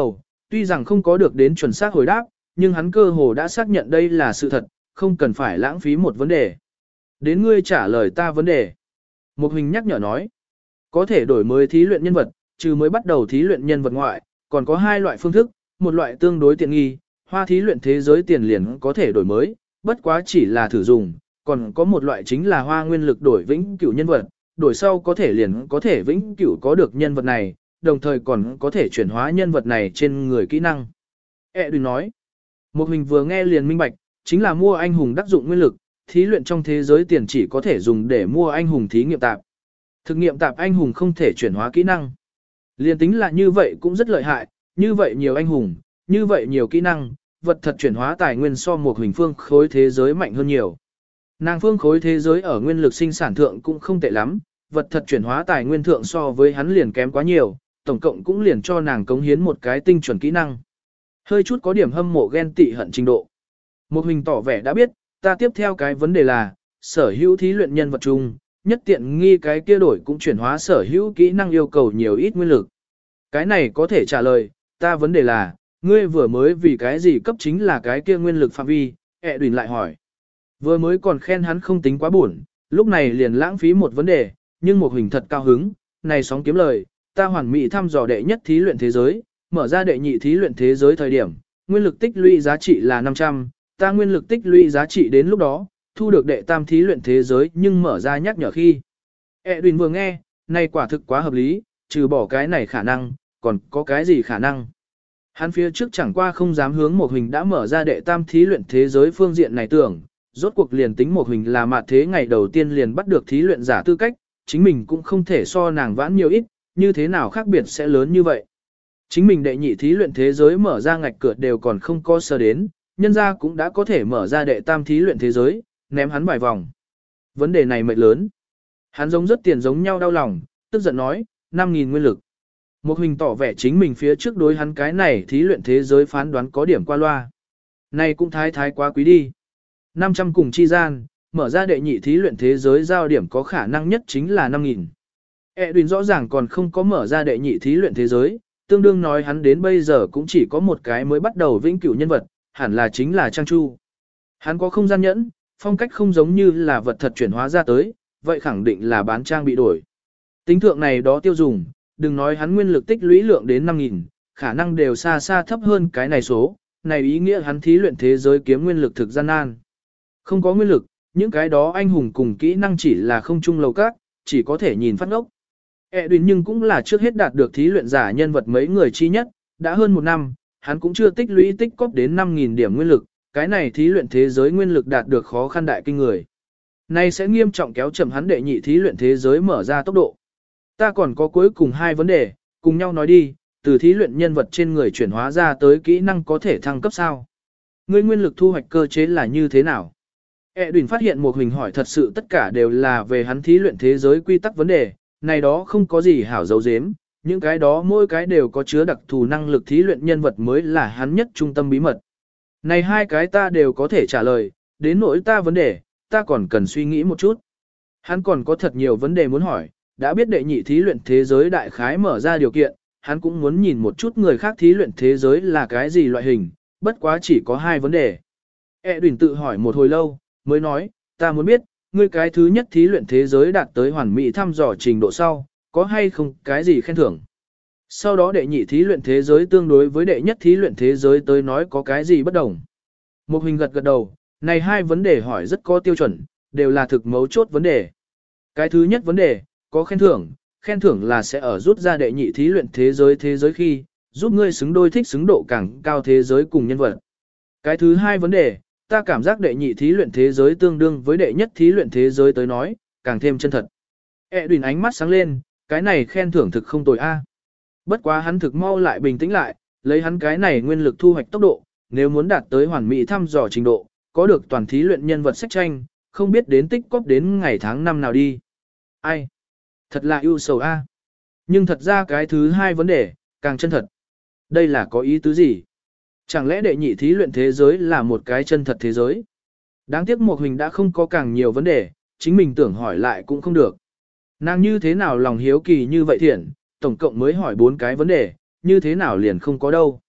Speaker 1: tuy rằng không có được đến chuẩn xác hồi đáp, nhưng hắn cơ hồ đã xác nhận đây là sự thật, không cần phải lãng phí một vấn đề. Đến ngươi trả lời ta vấn đề. Một Huỳnh nhắc nhở nói, có thể đổi mới thí luyện nhân vật, trừ mới bắt đầu thí luyện nhân vật ngoại, còn có hai loại phương thức, một loại tương đối tiện nghi, hoa thí luyện thế giới tiền liền có thể đổi mới, bất quá chỉ là thử dùng, còn có một loại chính là hoa nguyên lực đổi vĩnh cửu nhân vật, đổi sau có thể liền có thể vĩnh cửu có được nhân vật này, đồng thời còn có thể chuyển hóa nhân vật này trên người kỹ năng. Edwin nói, một Huỳnh vừa nghe liền minh bạch, chính là mua anh hùng đắc dụng nguyên lực, thí luyện trong thế giới tiền chỉ có thể dùng để mua anh hùng thí nghiệm tạp. Thực nghiệm tạp anh hùng không thể chuyển hóa kỹ năng. Liên tính là như vậy cũng rất lợi hại, như vậy nhiều anh hùng, như vậy nhiều kỹ năng, vật thật chuyển hóa tài nguyên so một Huỳnh phương khối thế giới mạnh hơn nhiều. Nàng phương khối thế giới ở nguyên lực sinh sản thượng cũng không tệ lắm, vật thật chuyển hóa tài nguyên thượng so với hắn liền kém quá nhiều, tổng cộng cũng liền cho nàng cống hiến một cái tinh chuẩn kỹ năng. Hơi chút có điểm hâm mộ ghen tị hận trình độ. Một Huỳnh tỏ vẻ đã biết, ta tiếp theo cái vấn đề là, sở hữu thí luyện nhân vật chung, nhất tiện nghi cái kia đổi cũng chuyển hóa sở hữu kỹ năng yêu cầu nhiều ít nguyên lực. Cái này có thể trả lời, ta vấn đề là, ngươi vừa mới vì cái gì cấp chính là cái kia nguyên lực phạm vi, ẹ đùn lại hỏi. Vừa mới còn khen hắn không tính quá buồn, lúc này liền lãng phí một vấn đề, nhưng một Huỳnh thật cao hứng, này sóng kiếm lời, ta hoàn mỹ thăm dò đệ nhất thí luyện thế giới, mở ra đệ nhị thí luyện thế giới thời điểm, nguyên lực tích lũy giá trị là năm trăm, ta nguyên lực tích lũy giá trị đến lúc đó, thu được đệ tam thí luyện thế giới nhưng mở ra nhắc nhở khi. Edwin vừa nghe, này quả thực quá hợp lý, trừ bỏ cái này khả năng, còn có cái gì khả năng. Hắn phía trước chẳng qua không dám hướng một Huỳnh đã mở ra đệ tam thí luyện thế giới phương diện này tưởng, rốt cuộc liền tính một Huỳnh là mạt thế ngày đầu tiên liền bắt được thí luyện giả tư cách, chính mình cũng không thể so nàng vãn nhiều ít, như thế nào khác biệt sẽ lớn như vậy. Chính mình đệ nhị thí luyện thế giới mở ra ngạch cửa đều còn không có sơ đến, nhân ra cũng đã có thể mở ra đệ tam thí luyện thế giới, ném hắn vài vòng. Vấn đề này mệnh lớn. Hắn giống rất tiền giống nhau đau lòng, tức giận nói, năm nghìn nguyên lực. Một Huỳnh tỏ vẻ chính mình phía trước đối hắn cái này thí luyện thế giới phán đoán có điểm qua loa. Này cũng thái thái quá quý đi. năm trăm cùng chi gian, mở ra đệ nhị thí luyện thế giới giao điểm có khả năng nhất chính là năm nghìn. Edwin rõ ràng còn không có mở ra đệ nhị thí luyện thế giới, tương đương nói hắn đến bây giờ cũng chỉ có một cái mới bắt đầu vĩnh cửu nhân vật, hẳn là chính là Trang Chu. Hắn có không gian nhẫn, phong cách không giống như là vật thật chuyển hóa ra tới, vậy khẳng định là bán trang bị đổi. Tính thượng này đó tiêu dùng, đừng nói hắn nguyên lực tích lũy lượng đến năm nghìn, khả năng đều xa xa thấp hơn cái này số, này ý nghĩa hắn thí luyện thế giới kiếm nguyên lực thực gian nan. Không có nguyên lực, những cái đó anh hùng cùng kỹ năng chỉ là không chung lầu các, chỉ có thể nhìn phát ngốc. Edwin nhưng cũng là trước hết đạt được thí luyện giả nhân vật mấy người chi nhất, đã hơn một năm, hắn cũng chưa tích lũy tích cóp đến năm nghìn điểm nguyên lực, cái này thí luyện thế giới nguyên lực đạt được khó khăn đại kinh người. Này sẽ nghiêm trọng kéo chậm hắn đệ nhị thí luyện thế giới mở ra tốc độ. Ta còn có cuối cùng hai vấn đề, cùng nhau nói đi, từ thí luyện nhân vật trên người chuyển hóa ra tới kỹ năng có thể thăng cấp sao? Ngươi nguyên lực thu hoạch cơ chế là như thế nào? Edwin phát hiện một Huỳnh hỏi thật sự tất cả đều là về hắn thí luyện thế giới quy tắc vấn đề, này đó không có gì hảo dấu dếm, những cái đó mỗi cái đều có chứa đặc thù năng lực thí luyện nhân vật mới là hắn nhất trung tâm bí mật. Này hai cái ta đều có thể trả lời, đến nỗi ta vấn đề, ta còn cần suy nghĩ một chút. Hắn còn có thật nhiều vấn đề muốn hỏi, đã biết đệ nhị thí luyện thế giới đại khái mở ra điều kiện, hắn cũng muốn nhìn một chút người khác thí luyện thế giới là cái gì loại hình, bất quá chỉ có hai vấn đề. Edwin tự hỏi một hồi lâu, mới nói, ta muốn biết, ngươi cái thứ nhất thí luyện thế giới đạt tới hoàn mỹ thăm dò trình độ sau, có hay không cái gì khen thưởng. Sau đó đệ nhị thí luyện thế giới tương đối với đệ nhất thí luyện thế giới tới nói có cái gì bất đồng. Một Huỳnh gật gật đầu, này hai vấn đề hỏi rất có tiêu chuẩn, đều là thực mấu chốt vấn đề. Cái thứ nhất vấn đề, có khen thưởng, khen thưởng là sẽ ở rút ra đệ nhị thí luyện thế giới thế giới khi, giúp ngươi xứng đôi thích xứng độ càng cao thế giới cùng nhân vật. Cái thứ hai vấn đề, ta cảm giác đệ nhị thí luyện thế giới tương đương với đệ nhất thí luyện thế giới tới nói, càng thêm chân thật. Edwin ánh mắt sáng lên, cái này khen thưởng thực không tồi a. Bất quá hắn thực mau lại bình tĩnh lại, lấy hắn cái này nguyên lực thu hoạch tốc độ, nếu muốn đạt tới hoàn mỹ thăm dò trình độ, có được toàn thí luyện nhân vật sách tranh, không biết đến tích cóp đến ngày tháng năm nào đi. Ai? Thật là ưu sầu a. Nhưng thật ra cái thứ hai vấn đề, càng chân thật. Đây là có ý tứ gì? Chẳng lẽ đệ nhị thí luyện thế giới là một cái chân thật thế giới? Đáng tiếc một Huỳnh đã không có càng nhiều vấn đề, chính mình tưởng hỏi lại cũng không được. Nàng như thế nào lòng hiếu kỳ như vậy thiện, tổng cộng mới hỏi bốn cái vấn đề, như thế nào liền không có đâu.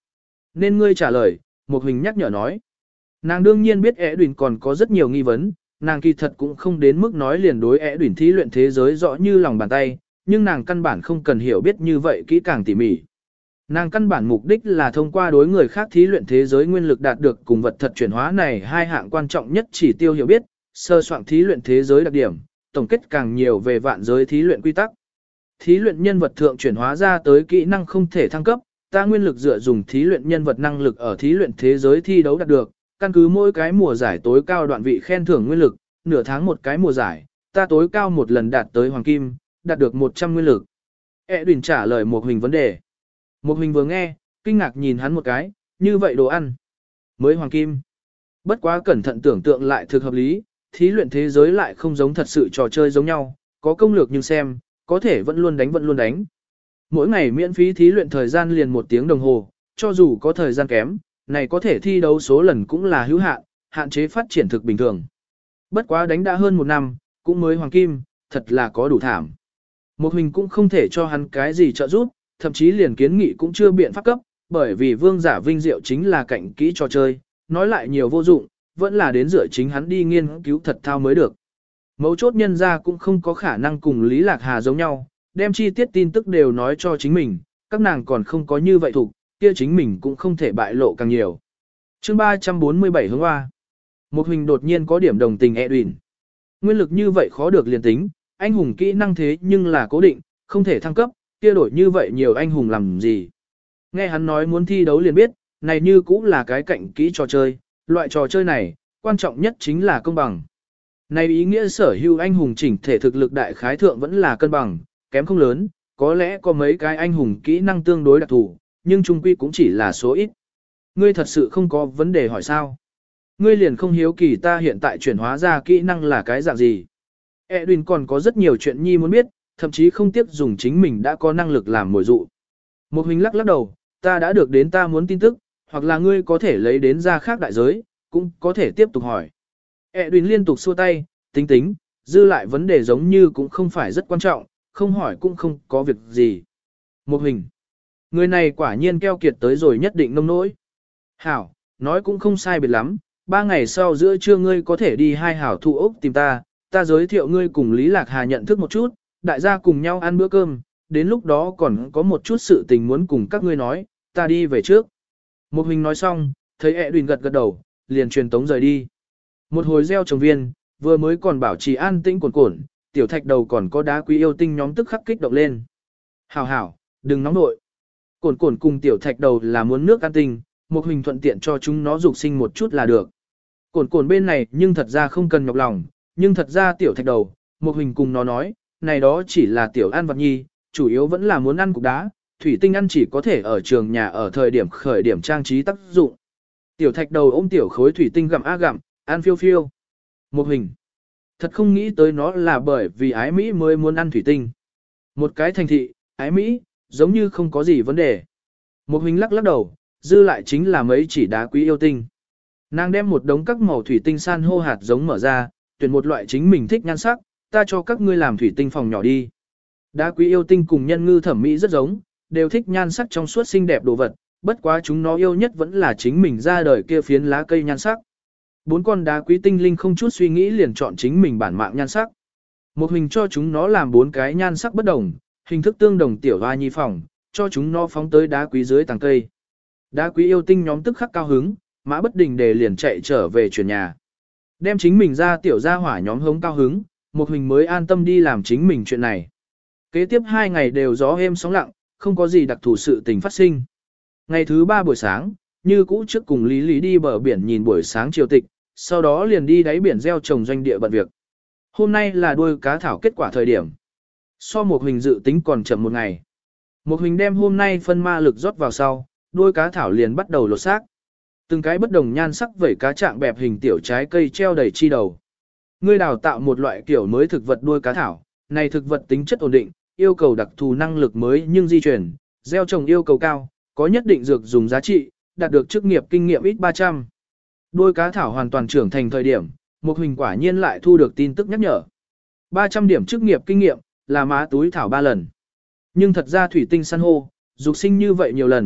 Speaker 1: Nên ngươi trả lời, Một Huỳnh nhắc nhở nói. Nàng đương nhiên biết ẻ đùn còn có rất nhiều nghi vấn, nàng kỳ thật cũng không đến mức nói liền đối ẻ đùn thí luyện thế giới rõ như lòng bàn tay, nhưng nàng căn bản không cần hiểu biết như vậy kỹ càng tỉ mỉ. Nàng căn bản mục đích là thông qua đối người khác thí luyện thế giới nguyên lực đạt được cùng vật thật chuyển hóa này hai hạng quan trọng nhất chỉ tiêu hiểu biết, sơ soạn thí luyện thế giới đặc điểm, tổng kết càng nhiều về vạn giới thí luyện quy tắc. Thí luyện nhân vật thượng chuyển hóa ra tới kỹ năng không thể thăng cấp, ta nguyên lực dựa dùng thí luyện nhân vật năng lực ở thí luyện thế giới thi đấu đạt được, căn cứ mỗi cái mùa giải tối cao đoạn vị khen thưởng nguyên lực, nửa tháng một cái mùa giải, ta tối cao một lần đạt tới hoàng kim, đạt được một trăm nguyên lực. Edwin trả lời một hình vấn đề. Một hình vừa nghe, kinh ngạc nhìn hắn một cái, như vậy đồ ăn. Mới hoàng kim. Bất quá cẩn thận tưởng tượng lại thực hợp lý, thí luyện thế giới lại không giống thật sự trò chơi giống nhau, có công lược nhưng xem, có thể vẫn luôn đánh vẫn luôn đánh. Mỗi ngày miễn phí thí luyện thời gian liền một tiếng đồng hồ, cho dù có thời gian kém, này có thể thi đấu số lần cũng là hữu hạn, hạn chế phát triển thực bình thường. Bất quá đánh đã hơn một năm, cũng mới hoàng kim, thật là có đủ thảm. Một hình cũng không thể cho hắn cái gì trợ giúp, thậm chí liền kiến nghị cũng chưa biện pháp cấp, bởi vì vương giả vinh diệu chính là cạnh kỹ trò chơi, nói lại nhiều vô dụng, vẫn là đến dựa chính hắn đi nghiên cứu thật thao mới được. Mấu chốt nhân ra cũng không có khả năng cùng Lý Lạc Hà giống nhau, đem chi tiết tin tức đều nói cho chính mình, các nàng còn không có như vậy thủ, kia chính mình cũng không thể bại lộ càng nhiều. Chương ba trăm bốn mươi bảy hướng hoa. Một hình đột nhiên có điểm đồng tình Edwin. Nguyên lực như vậy khó được liền tính, anh hùng kỹ năng thế nhưng là cố định, không thể thăng cấp, kia đổi như vậy nhiều anh hùng làm gì. Nghe hắn nói muốn thi đấu liền biết, này như cũng là cái cạnh kỹ trò chơi, loại trò chơi này, quan trọng nhất chính là công bằng. Này ý nghĩa sở hữu anh hùng chỉnh thể thực lực đại khái thượng vẫn là cân bằng, kém không lớn, có lẽ có mấy cái anh hùng kỹ năng tương đối đặc thù, nhưng chung quy cũng chỉ là số ít. Ngươi thật sự không có vấn đề hỏi sao? Ngươi liền không hiếu kỳ ta hiện tại chuyển hóa ra kỹ năng là cái dạng gì? Edwin còn có rất nhiều chuyện nhi muốn biết, thậm chí không tiếc dùng chính mình đã có năng lực làm mồi dụ. Một hình lắc lắc đầu, ta đã được đến ta muốn tin tức, hoặc là ngươi có thể lấy đến ra khác đại giới, cũng có thể tiếp tục hỏi. Edwin liên tục xua tay, tính tính, dư lại vấn đề giống như cũng không phải rất quan trọng, không hỏi cũng không có việc gì. Một hình, người này quả nhiên keo kiệt tới rồi nhất định nông nỗi. Hảo, nói cũng không sai biệt lắm, ba ngày sau giữa trưa ngươi có thể đi hai hảo thụ ốc tìm ta, ta giới thiệu ngươi cùng Lý Lạc Hà nhận thức một chút, đại gia cùng nhau ăn bữa cơm, đến lúc đó còn có một chút sự tình muốn cùng các ngươi nói, ta đi về trước. Một hình nói xong, thấy Edwin gật gật đầu, liền truyền tống rời đi. Một hồi gieo trồng viên, vừa mới còn bảo trì an tĩnh cồn cồn, tiểu thạch đầu còn có đá quý yêu tinh nhóm tức khắc kích động lên. Hảo hảo, đừng nóng nội. Cồn cồn cùng tiểu thạch đầu là muốn nước an tinh, một hình thuận tiện cho chúng nó dục sinh một chút là được. Cồn cồn bên này nhưng thật ra không cần nhọc lòng, nhưng thật ra tiểu thạch đầu, một hình cùng nó nói, này đó chỉ là tiểu ăn vật nhi, chủ yếu vẫn là muốn ăn cục đá, thủy tinh ăn chỉ có thể ở trường nhà ở thời điểm khởi điểm trang trí tác dụng. Tiểu thạch đầu ôm tiểu khối thủy tinh gặm a gặm, ăn phiêu phiêu. Một hình. Thật không nghĩ tới nó là bởi vì ái Mỹ mới muốn ăn thủy tinh. Một cái thành thị, ái Mỹ, giống như không có gì vấn đề. Một hình lắc lắc đầu, dư lại chính là mấy chỉ đá quý yêu tinh. Nàng đem một đống các màu thủy tinh san hô hạt giống mở ra, tuyển một loại chính mình thích nhan sắc, ta cho các ngươi làm thủy tinh phòng nhỏ đi. Đá quý yêu tinh cùng nhân ngư thẩm mỹ rất giống, đều thích nhan sắc trong suốt xinh đẹp đồ vật, bất quá chúng nó yêu nhất vẫn là chính mình ra đời kia phiến lá cây nhan sắc. Bốn con đá quý tinh linh không chút suy nghĩ liền chọn chính mình bản mạng nhan sắc. Một hình cho chúng nó làm bốn cái nhan sắc bất đồng, hình thức tương đồng tiểu hoa nhi phòng, cho chúng nó phóng tới đá quý dưới tàng cây. Đá quý yêu tinh nhóm tức khắc cao hứng, mã bất đình để liền chạy trở về chuyển nhà. Đem chính mình ra tiểu gia hỏa nhóm hống cao hứng, một hình mới an tâm đi làm chính mình chuyện này. Kế tiếp hai ngày đều gió êm sóng lặng, không có gì đặc thù sự tình phát sinh. Ngày thứ ba buổi sáng, như cũ trước cùng Lý Lý đi bờ biển nhìn buổi sáng chiều tịch, sau đó liền đi đáy biển gieo trồng doanh địa bận việc. Hôm nay là đuôi cá thảo kết quả thời điểm. So một hình dự tính còn chậm một ngày. Một hình đem hôm nay phân ma lực rót vào sau, đuôi cá thảo liền bắt đầu lột xác. Từng cái bất đồng nhan sắc vẩy cá trạng bẹp hình tiểu trái cây treo đầy chi đầu. Ngươi đào tạo một loại kiểu mới thực vật đuôi cá thảo, này thực vật tính chất ổn định, yêu cầu đặc thù năng lực mới nhưng di chuyển, gieo trồng yêu cầu cao, có nhất định dược dùng giá trị, đạt được chức nghiệp kinh nghiệm ít ba trăm. Đuôi cá thảo hoàn toàn trưởng thành thời điểm, một hình quả nhiên lại thu được tin tức nhắc nhở. ba trăm điểm chức nghiệp kinh nghiệm, là má túi thảo ba lần. Nhưng thật ra thủy tinh san hô, dục sinh như vậy nhiều lần,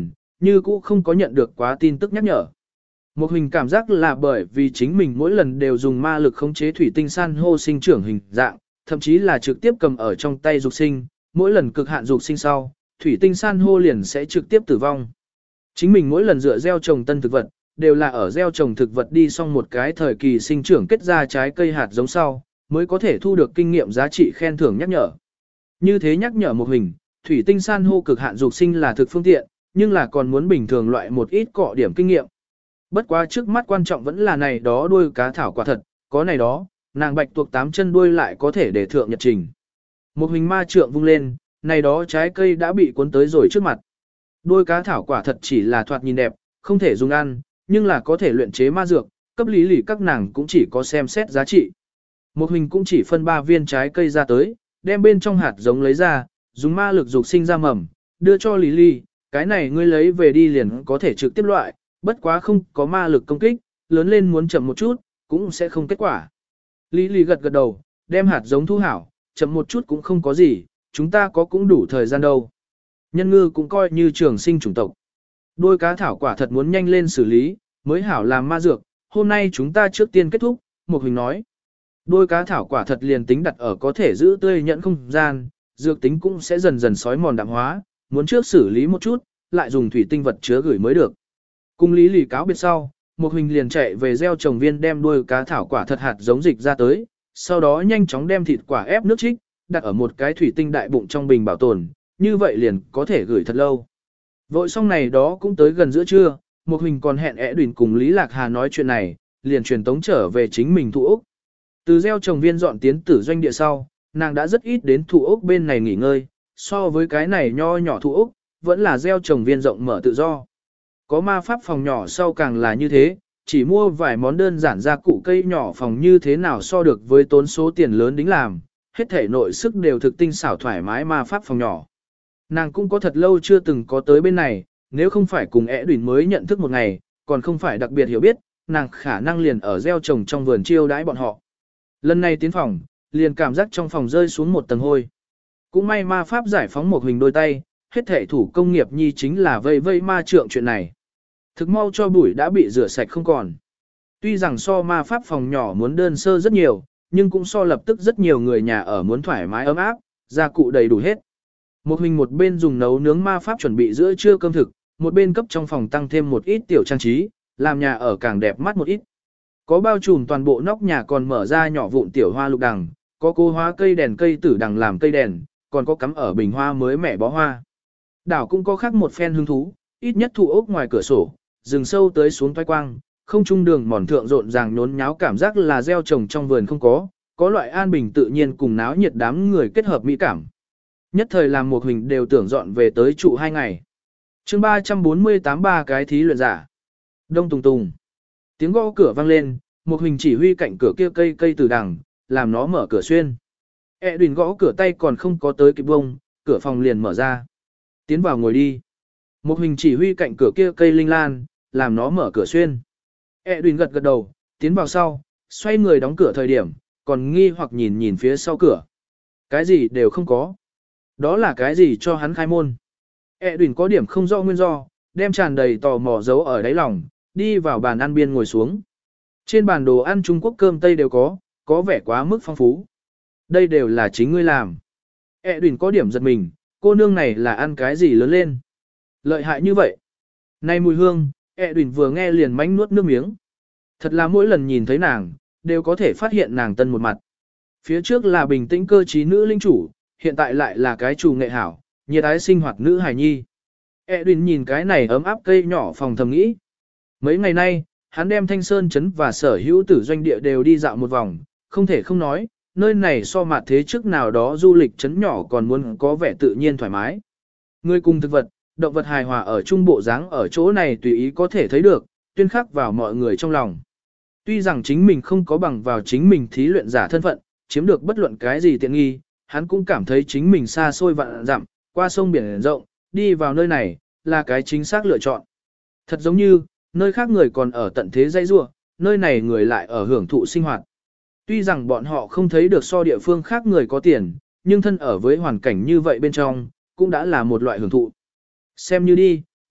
Speaker 1: như cũ không có nhận được quá tin tức nhắc nhở. Một hình cảm giác là bởi vì chính mình mỗi lần đều dùng ma lực khống chế thủy tinh san hô sinh trưởng hình dạng, thậm chí là trực tiếp cầm ở trong tay dục sinh, mỗi lần cực hạn dục sinh sau, thủy tinh san hô liền sẽ trực tiếp tử vong. Chính mình mỗi lần dựa gieo trồng tân thực vật, đều là ở gieo trồng thực vật đi xong một cái thời kỳ sinh trưởng kết ra trái cây hạt giống sau, mới có thể thu được kinh nghiệm giá trị khen thưởng nhắc nhở. Như thế nhắc nhở một hình, thủy tinh san hô cực hạn dục sinh là thực phương tiện, nhưng là còn muốn bình thường loại một ít cọ điểm kinh nghiệm. Bất quá trước mắt quan trọng vẫn là này đó đuôi cá thảo quả thật, có này đó, nàng bạch tuộc tám chân đuôi lại có thể để thượng nhật trình. Một hình ma trượng vung lên, này đó trái cây đã bị cuốn tới rồi trước mặt. Đuôi cá thảo quả thật chỉ là thoạt nhìn đẹp, không thể dùng ăn, nhưng là có thể luyện chế ma dược, cấp lý lì các nàng cũng chỉ có xem xét giá trị. Một hình cũng chỉ phân ba viên trái cây ra tới, đem bên trong hạt giống lấy ra, dùng ma lực dục sinh ra mầm, đưa cho lý lì, cái này ngươi lấy về đi liền có thể trực tiếp loại, bất quá không có ma lực công kích, lớn lên muốn chậm một chút, cũng sẽ không kết quả. Lý lì gật gật đầu, đem hạt giống thu hảo, chậm một chút cũng không có gì, chúng ta có cũng đủ thời gian đâu. Nhân ngư cũng coi như trường sinh chủng tộc. Đôi cá thảo quả thật muốn nhanh lên xử lý, mới hảo làm ma dược, hôm nay chúng ta trước tiên kết thúc, Một hình nói. Đôi cá thảo quả thật liền tính đặt ở có thể giữ tươi nhận không gian, dược tính cũng sẽ dần dần sói mòn đạm hóa, muốn trước xử lý một chút, lại dùng thủy tinh vật chứa gửi mới được. Cung lý lì cáo biệt sau, Một hình liền chạy về gieo trồng viên đem đuôi cá thảo quả thật hạt giống dịch ra tới, sau đó nhanh chóng đem thịt quả ép nước trích, đặt ở một cái thủy tinh đại bụng trong bình bảo tồn, như vậy liền có thể gửi thật lâu. Vội xong này đó cũng tới gần giữa trưa, Một hình còn hẹn ẻ đùn cùng Lý Lạc Hà nói chuyện này, liền truyền tống trở về chính mình thụ ốc. Từ gieo trồng viên dọn tiến tử doanh địa sau, nàng đã rất ít đến thụ ốc bên này nghỉ ngơi, so với cái này nho nhỏ thụ ốc, vẫn là gieo trồng viên rộng mở tự do. Có ma pháp phòng nhỏ sau càng là như thế, chỉ mua vài món đơn giản gia cụ cây nhỏ phòng như thế nào so được với tốn số tiền lớn đính làm, hết thể nội sức đều thực tinh xảo thoải mái ma pháp phòng nhỏ. Nàng cũng có thật lâu chưa từng có tới bên này, nếu không phải cùng ẻ đùn mới nhận thức một ngày, còn không phải đặc biệt hiểu biết, nàng khả năng liền ở gieo trồng trong vườn chiêu đãi bọn họ. Lần này tiến phòng, liền cảm giác trong phòng rơi xuống một tầng hôi. Cũng may ma pháp giải phóng một hình đôi tay, hết thể thủ công nghiệp nhi chính là vây vây ma trượng chuyện này. Thực mau cho bụi đã bị rửa sạch không còn. Tuy rằng so ma pháp phòng nhỏ muốn đơn sơ rất nhiều, nhưng cũng so lập tức rất nhiều người nhà ở muốn thoải mái ấm áp, gia cụ đầy đủ hết. Một hình một bên dùng nấu nướng ma pháp chuẩn bị giữa trưa cơm thực, một bên cấp trong phòng tăng thêm một ít tiểu trang trí, làm nhà ở càng đẹp mắt một ít. Có bao trùm toàn bộ nóc nhà còn mở ra nhỏ vụn tiểu hoa lục đằng, có cô hóa cây đèn cây tử đằng làm cây đèn, còn có cắm ở bình hoa mới mẻ bó hoa. Đảo cũng có khác một phen hứng thú, ít nhất thụ ốc ngoài cửa sổ, rừng sâu tới xuống toái quang, không trung đường mòn thượng rộn ràng nhốn nháo cảm giác là gieo trồng trong vườn không có, có loại an bình tự nhiên cùng náo nhiệt đám người kết hợp mỹ cảm. Nhất thời làm một hình đều tưởng dọn về tới trụ hai ngày. chương ba trăm bốn mươi tám ba cái thí luyện giả. Đông tùng tùng. Tiếng gõ cửa vang lên, một hình chỉ huy cạnh cửa kia cây cây từ đằng, làm nó mở cửa xuyên. E đùn gõ cửa tay còn không có tới kịp bông, cửa phòng liền mở ra. Tiến vào ngồi đi. Một hình chỉ huy cạnh cửa kia cây linh lan, làm nó mở cửa xuyên. E đùn gật gật đầu, tiến vào sau, xoay người đóng cửa thời điểm, còn nghi hoặc nhìn nhìn phía sau cửa. Cái gì đều không có. Đó là cái gì cho hắn khai môn. E đùn có điểm không do nguyên do, đem tràn đầy tò mò giấu ở đáy lòng, đi vào bàn ăn biên ngồi xuống. Trên bàn đồ ăn Trung Quốc cơm Tây đều có, có vẻ quá mức phong phú. Đây đều là chính ngươi làm. E đùn có điểm giật mình, cô nương này là ăn cái gì lớn lên. Lợi hại như vậy. Này mùi hương, E đùn vừa nghe liền mánh nuốt nước miếng. Thật là mỗi lần nhìn thấy nàng, đều có thể phát hiện nàng tân một mặt. Phía trước là bình tĩnh cơ trí nữ linh chủ, hiện tại lại là cái chủ nghệ hảo, nhiệt ái sinh hoạt nữ hài nhi. E đùn nhìn cái này ấm áp cây nhỏ phòng thầm nghĩ. Mấy ngày nay, hắn đem Thanh Sơn Trấn và sở hữu tử doanh địa đều đi dạo một vòng, không thể không nói, nơi này so mặt thế trước nào đó du lịch trấn nhỏ còn muốn có vẻ tự nhiên thoải mái. Người cùng thực vật, động vật hài hòa ở trung bộ dáng ở chỗ này tùy ý có thể thấy được, tuyên khắc vào mọi người trong lòng. Tuy rằng chính mình không có bằng vào chính mình thí luyện giả thân phận, chiếm được bất luận cái gì tiện nghi, hắn cũng cảm thấy chính mình xa xôi vạn dặm, qua sông biển rộng, đi vào nơi này, là cái chính xác lựa chọn. Thật giống như, nơi khác người còn ở tận thế dây rua, nơi này người lại ở hưởng thụ sinh hoạt. Tuy rằng bọn họ không thấy được so địa phương khác người có tiền, nhưng thân ở với hoàn cảnh như vậy bên trong, cũng đã là một loại hưởng thụ. Xem như đi,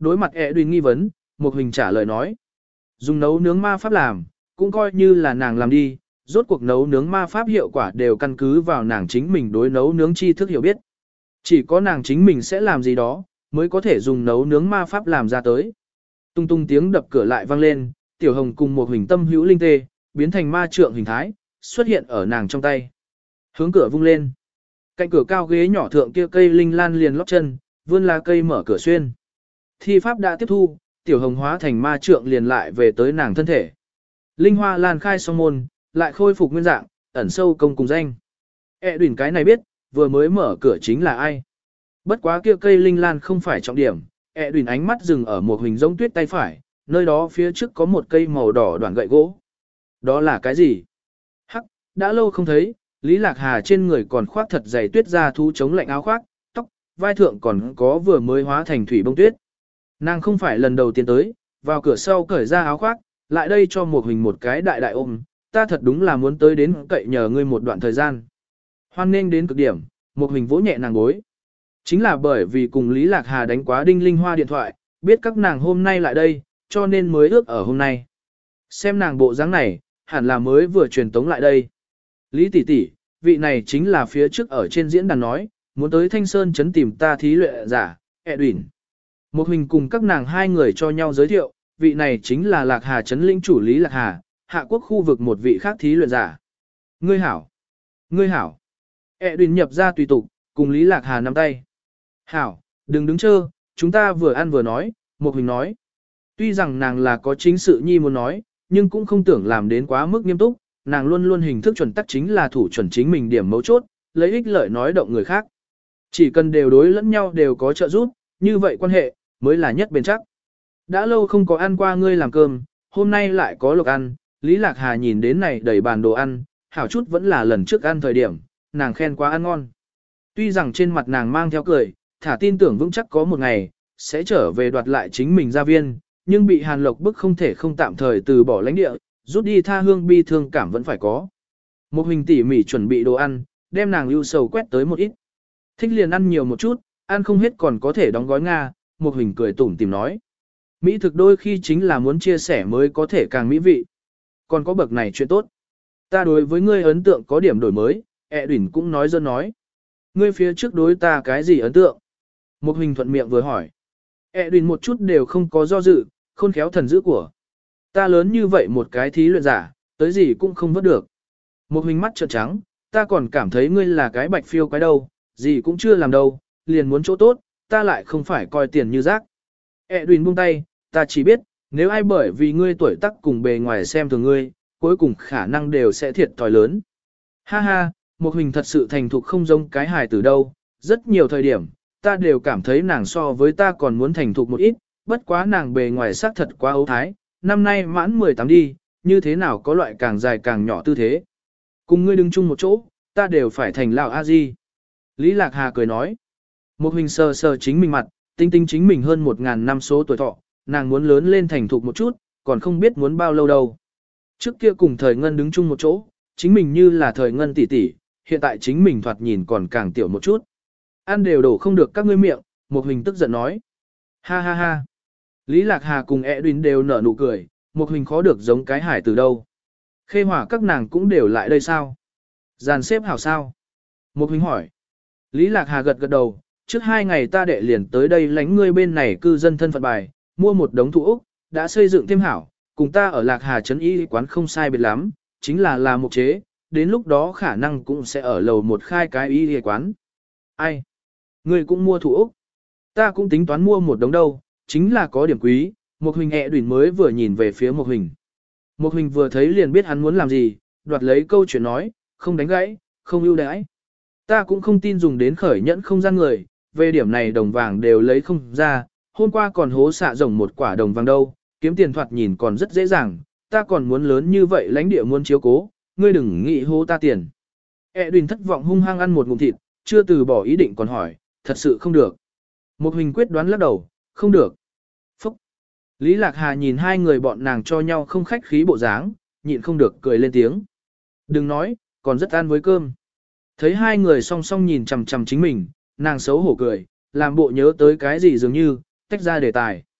Speaker 1: Đối mặt ẹ đùn nghi vấn, một hình trả lời nói. Dùng nấu nướng ma pháp làm, cũng coi như là nàng làm đi, rốt cuộc nấu nướng ma pháp hiệu quả đều căn cứ vào nàng chính mình đối nấu nướng tri thức hiểu biết. Chỉ có nàng chính mình sẽ làm gì đó, mới có thể dùng nấu nướng ma pháp làm ra tới. Tung tung tiếng đập cửa lại vang lên, Tiểu Hồng cùng một hình tâm hữu linh tê, biến thành ma trượng hình thái, xuất hiện ở nàng trong tay. Hướng cửa vung lên. Cạnh cửa cao ghế nhỏ thượng kia cây linh lan liền lóp chân, vươn lá cây mở cửa xuyên. Thi pháp đã tiếp thu, Tiểu Hồng hóa thành ma trượng liền lại về tới nàng thân thể. Linh hoa lan khai xong môn, lại khôi phục nguyên dạng, ẩn sâu công cùng danh. E đùn cái này biết, vừa mới mở cửa chính là ai. Bất quá kia cây linh lan không phải trọng điểm, E đùn ánh mắt dừng ở một hình giống tuyết tay phải, nơi đó phía trước có một cây màu đỏ đoạn gậy gỗ. Đó là cái gì? Hắc, đã lâu không thấy, Lý Lạc Hà trên người còn khoác thật dày tuyết da thú chống lạnh áo khoác, tóc, vai thượng còn có vừa mới hóa thành thủy bông tuyết. Nàng không phải lần đầu tiên tới, vào cửa sau cởi ra áo khoác, lại đây cho một hình một cái đại đại ôm, ta thật đúng là muốn tới đến cậy nhờ ngươi một đoạn thời gian. Hoan nghênh đến cực điểm, một hình vỗ nhẹ nàng gối. Chính là bởi vì cùng Lý Lạc Hà đánh quá đinh linh hoa điện thoại, biết các nàng hôm nay lại đây, cho nên mới ước ở hôm nay. Xem nàng bộ dáng này, hẳn là mới vừa truyền tống lại đây. Lý tỷ tỷ, vị này chính là phía trước ở trên diễn đàn nói, muốn tới Thanh Sơn trấn tìm ta thí luyện giả, Edwin. Một hình cùng các nàng hai người cho nhau giới thiệu, vị này chính là Lạc Hà trấn lĩnh chủ Lý Lạc Hà, hạ quốc khu vực một vị khác thí luyện giả. Ngươi hảo, ngươi hảo. Edwin nhập ra tùy tục, cùng Lý Lạc Hà nắm tay. Hảo, đừng đứng chơ, chúng ta vừa ăn vừa nói, một hình nói. Tuy rằng nàng là có chính sự nhi muốn nói, nhưng cũng không tưởng làm đến quá mức nghiêm túc, nàng luôn luôn hình thức chuẩn tắc chính là thủ chuẩn chính mình điểm mấu chốt, lấy ích lợi nói động người khác. Chỉ cần đều đối lẫn nhau đều có trợ giúp, như vậy quan hệ, mới là nhất bền chắc. Đã lâu không có ăn qua ngươi làm cơm, hôm nay lại có lộc ăn, Lý Lạc Hà nhìn đến này đầy bàn đồ ăn, hảo chút vẫn là lần trước ăn thời điểm, nàng khen quá ăn ngon. Tuy rằng trên mặt nàng mang theo cười, thả tin tưởng vững chắc có một ngày, sẽ trở về đoạt lại chính mình gia viên, nhưng bị Hàn Lộc bức không thể không tạm thời từ bỏ lãnh địa, rút đi tha hương bi thương cảm vẫn phải có. Một hình tỉ mỉ chuẩn bị đồ ăn, đem nàng lưu sầu quét tới một ít. Thích liền ăn nhiều một chút, ăn không hết còn có thể đóng gói Nga, một hình cười tủm tìm nói. Mỹ thực đôi khi chính là muốn chia sẻ mới có thể càng mỹ vị. Còn có bậc này chuyện tốt. Ta đối với ngươi ấn tượng có điểm đổi mới, ẹ đỉnh cũng nói dân nói. Ngươi phía trước đối ta cái gì ấn tượng? Một hình thuận miệng vừa hỏi. ẹ đỉnh một chút đều không có do dự, khôn khéo thần dữ của. Ta lớn như vậy một cái thí luyện giả, tới gì cũng không vớt được. Một hình mắt trợn trắng, ta còn cảm thấy ngươi là cái bạch phiêu quái đâu, gì cũng chưa làm đâu, liền muốn chỗ tốt, ta lại không phải coi tiền như rác. ẹ đùn buông tay, ta chỉ biết, nếu ai bởi vì ngươi tuổi tác cùng bề ngoài xem thường ngươi, cuối cùng khả năng đều sẽ thiệt thòi lớn. Ha ha, một hình thật sự thành thục không giống cái hài từ đâu, rất nhiều thời điểm, ta đều cảm thấy nàng so với ta còn muốn thành thục một ít, bất quá nàng bề ngoài sắc thật quá ấu thái, năm nay mãn mười tám đi, như thế nào có loại càng dài càng nhỏ tư thế. Cùng ngươi đứng chung một chỗ, ta đều phải thành lão a di. Lý Lạc Hà cười nói. Một hình sờ sờ chính mình mặt, tinh tinh chính mình hơn một ngàn năm số tuổi thọ, nàng muốn lớn lên thành thục một chút, còn không biết muốn bao lâu đâu. Trước kia cùng thời ngân đứng chung một chỗ, chính mình như là thời ngân tỷ tỷ, hiện tại chính mình thoạt nhìn còn càng tiểu một chút. Ăn đều đổ không được các ngươi miệng, một hình tức giận nói. Ha ha ha. Lý Lạc Hà cùng Edwin đều nở nụ cười, một hình khó được giống cái hải từ đâu. Khê hỏa các nàng cũng đều lại đây sao? Dàn xếp hảo sao? Một hình hỏi. Lý Lạc Hà gật gật đầu, trước hai ngày ta đệ liền tới đây lánh ngươi bên này cư dân thân phận bài, mua một đống thủ Úc, đã xây dựng thêm hảo, cùng ta ở Lạc Hà trấn y quán không sai biệt lắm, chính là làm một chế, đến lúc đó khả năng cũng sẽ ở lầu một khai cái y quán. Ai? Ngươi cũng mua thủ Úc? Ta cũng tính toán mua một đống đâu, chính là có điểm quý, một hình ẹ đùn mới vừa nhìn về phía một hình. Một hình vừa thấy liền biết hắn muốn làm gì, đoạt lấy câu chuyện nói, không đánh gãy, không ưu đãi. Ta cũng không tin dùng đến khởi nhẫn không gian người, về điểm này đồng vàng đều lấy không ra, hôm qua còn hố xạ rồng một quả đồng vàng đâu, kiếm tiền thoạt nhìn còn rất dễ dàng, ta còn muốn lớn như vậy lãnh địa muốn chiếu cố, ngươi đừng nghĩ hố ta tiền. ẹ đùn thất vọng hung hăng ăn một ngụm thịt, chưa từ bỏ ý định còn hỏi, thật sự không được. Một hình quyết đoán lắc đầu, không được. Phúc! Lý Lạc Hà nhìn hai người bọn nàng cho nhau không khách khí bộ dáng, nhịn không được cười lên tiếng. Đừng nói, còn rất ăn với cơm. Thấy hai người song song nhìn chằm chằm chính mình, nàng xấu hổ cười, làm bộ nhớ tới cái gì dường như, tách ra đề tài.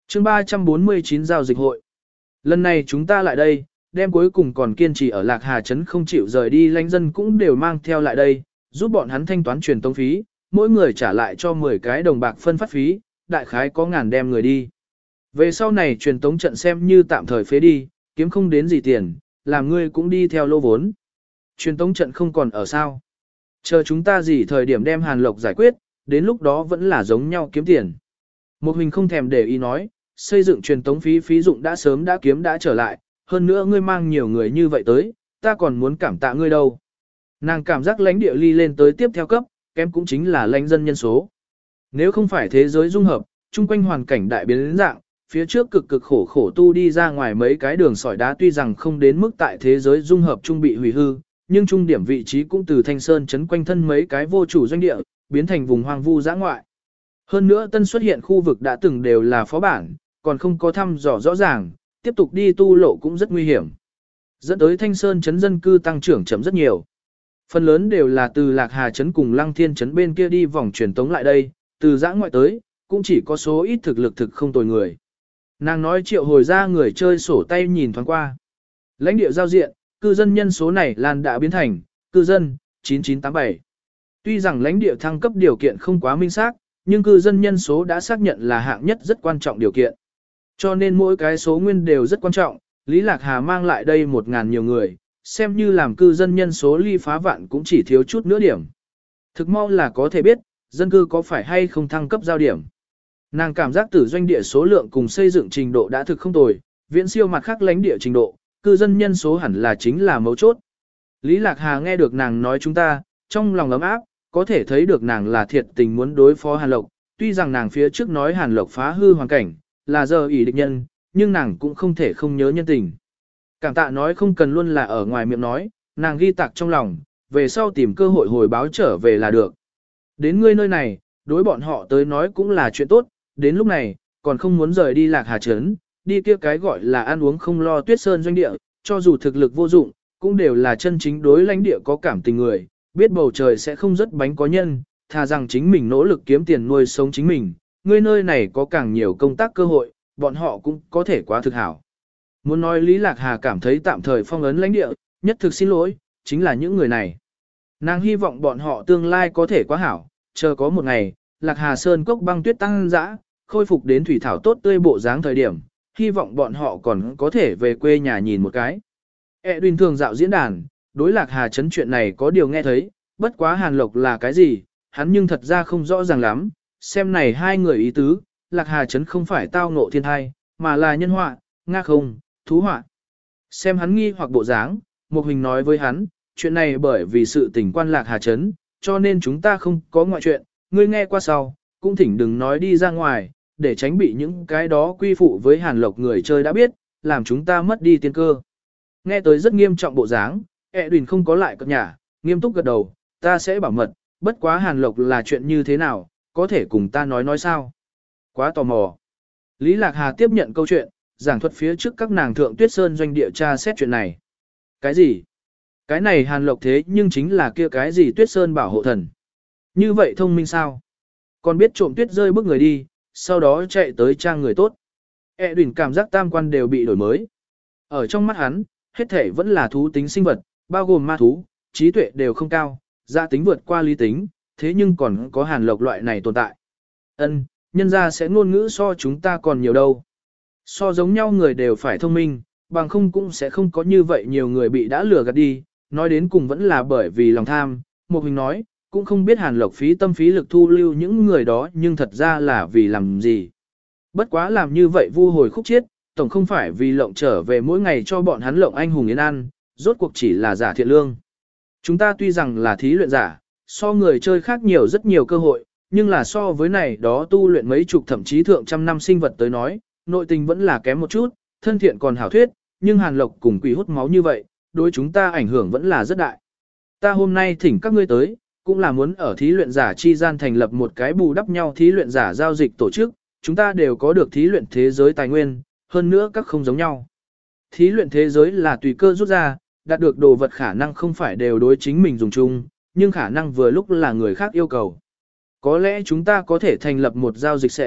Speaker 1: chương ba trăm bốn mươi chín giao dịch hội. Lần này chúng ta lại đây, đem cuối cùng còn kiên trì ở Lạc Hà Trấn không chịu rời đi lãnh dân cũng đều mang theo lại đây, giúp bọn hắn thanh toán truyền tống phí, mỗi người trả lại cho mười cái đồng bạc phân phát phí, đại khái có ngàn đem người đi. Về sau này truyền tống trận xem như tạm thời phế đi, kiếm không đến gì tiền, làm ngươi cũng đi theo lô vốn. Truyền tống trận không còn ở sao. Chờ chúng ta gì thời điểm đem Hàn Lộc giải quyết, đến lúc đó vẫn là giống nhau kiếm tiền. Một hình không thèm để ý nói, xây dựng truyền tống phí phí dụng đã sớm đã kiếm đã trở lại, hơn nữa ngươi mang nhiều người như vậy tới, ta còn muốn cảm tạ ngươi đâu. Nàng cảm giác lãnh địa ly lên tới tiếp theo cấp, kém cũng chính là lãnh dân nhân số. Nếu không phải thế giới dung hợp, chung quanh hoàn cảnh đại biến đến dạng, phía trước cực cực khổ khổ tu đi ra ngoài mấy cái đường sỏi đá tuy rằng không đến mức tại thế giới dung hợp trung bị hủy hư, nhưng trung điểm vị trí cũng từ Thanh Sơn chấn quanh thân mấy cái vô chủ doanh địa, biến thành vùng hoang vu dã ngoại. Hơn nữa tân xuất hiện khu vực đã từng đều là phó bản, còn không có thăm dò rõ ràng, tiếp tục đi tu lộ cũng rất nguy hiểm. Dẫn tới Thanh Sơn chấn dân cư tăng trưởng chậm rất nhiều. Phần lớn đều là từ Lạc Hà chấn cùng Lăng Thiên chấn bên kia đi vòng truyền tống lại đây, từ dã ngoại tới, cũng chỉ có số ít thực lực thực không tồi người. Nàng nói triệu hồi ra người chơi sổ tay nhìn thoáng qua. Lãnh địa giao diện, cư dân nhân số này lan đã biến thành, cư dân, chín chín tám bảy. Tuy rằng lãnh địa thăng cấp điều kiện không quá minh xác, nhưng cư dân nhân số đã xác nhận là hạng nhất rất quan trọng điều kiện. Cho nên mỗi cái số nguyên đều rất quan trọng, Lý Lạc Hà mang lại đây một ngàn nhiều người, xem như làm cư dân nhân số ly phá vạn cũng chỉ thiếu chút nữa điểm. Thực mau là có thể biết, dân cư có phải hay không thăng cấp giao điểm. Nàng cảm giác tử doanh địa số lượng cùng xây dựng trình độ đã thực không tồi, viễn siêu mặt khác lãnh địa trình độ, cư dân nhân số hẳn là chính là mấu chốt. Lý Lạc Hà nghe được nàng nói chúng ta, trong lòng ấm áp, có thể thấy được nàng là thiệt tình muốn đối phó Hàn Lộc, tuy rằng nàng phía trước nói Hàn Lộc phá hư hoàn cảnh, là giờ ỷ địch nhân, nhưng nàng cũng không thể không nhớ nhân tình. Cảm tạ nói không cần luôn là ở ngoài miệng nói, nàng ghi tạc trong lòng, về sau tìm cơ hội hồi báo trở về là được. Đến ngươi nơi này, đối bọn họ tới nói cũng là chuyện tốt, đến lúc này, còn không muốn rời đi Lạc Hà Trấn, đi kia cái gọi là ăn uống không lo Tuyết Sơn doanh địa, cho dù thực lực vô dụng, cũng đều là chân chính đối lãnh địa có cảm tình người, biết bầu trời sẽ không rớt bánh có nhân, thà rằng chính mình nỗ lực kiếm tiền nuôi sống chính mình, ngươi nơi này có càng nhiều công tác cơ hội, bọn họ cũng có thể quá thực hảo. Muốn nói Lý Lạc Hà cảm thấy tạm thời phong ấn lãnh địa, nhất thực xin lỗi, chính là những người này. Nàng hy vọng bọn họ tương lai có thể quá hảo, chờ có một ngày, Lạc Hà Sơn cốc băng tuyết tăng dã, khôi phục đến thủy thảo tốt tươi bộ dáng thời điểm, hy vọng bọn họ còn có thể về quê nhà nhìn một cái. Edwin thường dạo diễn đàn, đối Lạc Hà Trấn chuyện này có điều nghe thấy, bất quá Hàn Lộc là cái gì, hắn nhưng thật ra không rõ ràng lắm, xem này hai người ý tứ, Lạc Hà Trấn không phải tao ngộ thiên thai, mà là nhân họa, nga không, thú họa. Xem hắn nghi hoặc bộ dáng, Một Hình nói với hắn, chuyện này bởi vì sự tình quan Lạc Hà Trấn, cho nên chúng ta không có ngoại chuyện, ngươi nghe qua sau, cũng thỉnh đừng nói đi ra ngoài, để tránh bị những cái đó quy phụ với Hàn Lộc người chơi đã biết, làm chúng ta mất đi tiên cơ. Nghe tới rất nghiêm trọng bộ dáng, Edwin không có lại cập nhả, nghiêm túc gật đầu, ta sẽ bảo mật, bất quá Hàn Lộc là chuyện như thế nào, có thể cùng ta nói nói sao. Quá tò mò. Lý Lạc Hà tiếp nhận câu chuyện, giảng thuật phía trước các nàng thượng Tuyết Sơn doanh địa tra xét chuyện này. Cái gì? Cái này Hàn Lộc thế nhưng chính là kia cái gì Tuyết Sơn bảo hộ thần. Như vậy thông minh sao? Còn biết trộm tuyết rơi bước người đi, sau đó chạy tới trang người tốt. Edwin cảm giác tam quan đều bị đổi mới. Ở trong mắt hắn, hết thể vẫn là thú tính sinh vật, bao gồm ma thú, trí tuệ đều không cao, gia tính vượt qua lý tính, thế nhưng còn có Hàn Lộc loại này tồn tại. Ân, nhân ra sẽ ngôn ngữ so chúng ta còn nhiều đâu. So giống nhau người đều phải thông minh, bằng không cũng sẽ không có như vậy nhiều người bị đã lừa gạt đi, nói đến cùng vẫn là bởi vì lòng tham. Một Hình nói, cũng không biết Hàn Lộc phí tâm phí lực thu lưu những người đó nhưng thật ra là vì làm gì. Bất quá làm như vậy vu hồi khúc chiết, tổng không phải vì lộng trở về mỗi ngày cho bọn hắn lộng anh hùng yến ăn, rốt cuộc chỉ là giả thiện lương. Chúng ta tuy rằng là thí luyện giả, so người chơi khác nhiều rất nhiều cơ hội, nhưng là so với này đó tu luyện mấy chục thậm chí thượng trăm năm sinh vật tới nói, nội tình vẫn là kém một chút, thân thiện còn hảo thuyết, nhưng Hàn Lộc cùng quỷ hút máu như vậy, đối chúng ta ảnh hưởng vẫn là rất đại. Ta hôm nay thỉnh các ngươi tới, cũng là muốn ở thí luyện giả chi gian thành lập một cái bù đắp nhau thí luyện giả giao dịch tổ chức, chúng ta đều có được thí luyện thế giới tài nguyên, hơn nữa các không giống nhau. Thí luyện thế giới là tùy cơ rút ra, đạt được đồ vật khả năng không phải đều đối chính mình dùng chung, nhưng khả năng vừa lúc là người khác yêu cầu. Có lẽ chúng ta có thể thành lập một giao dịch sẽ,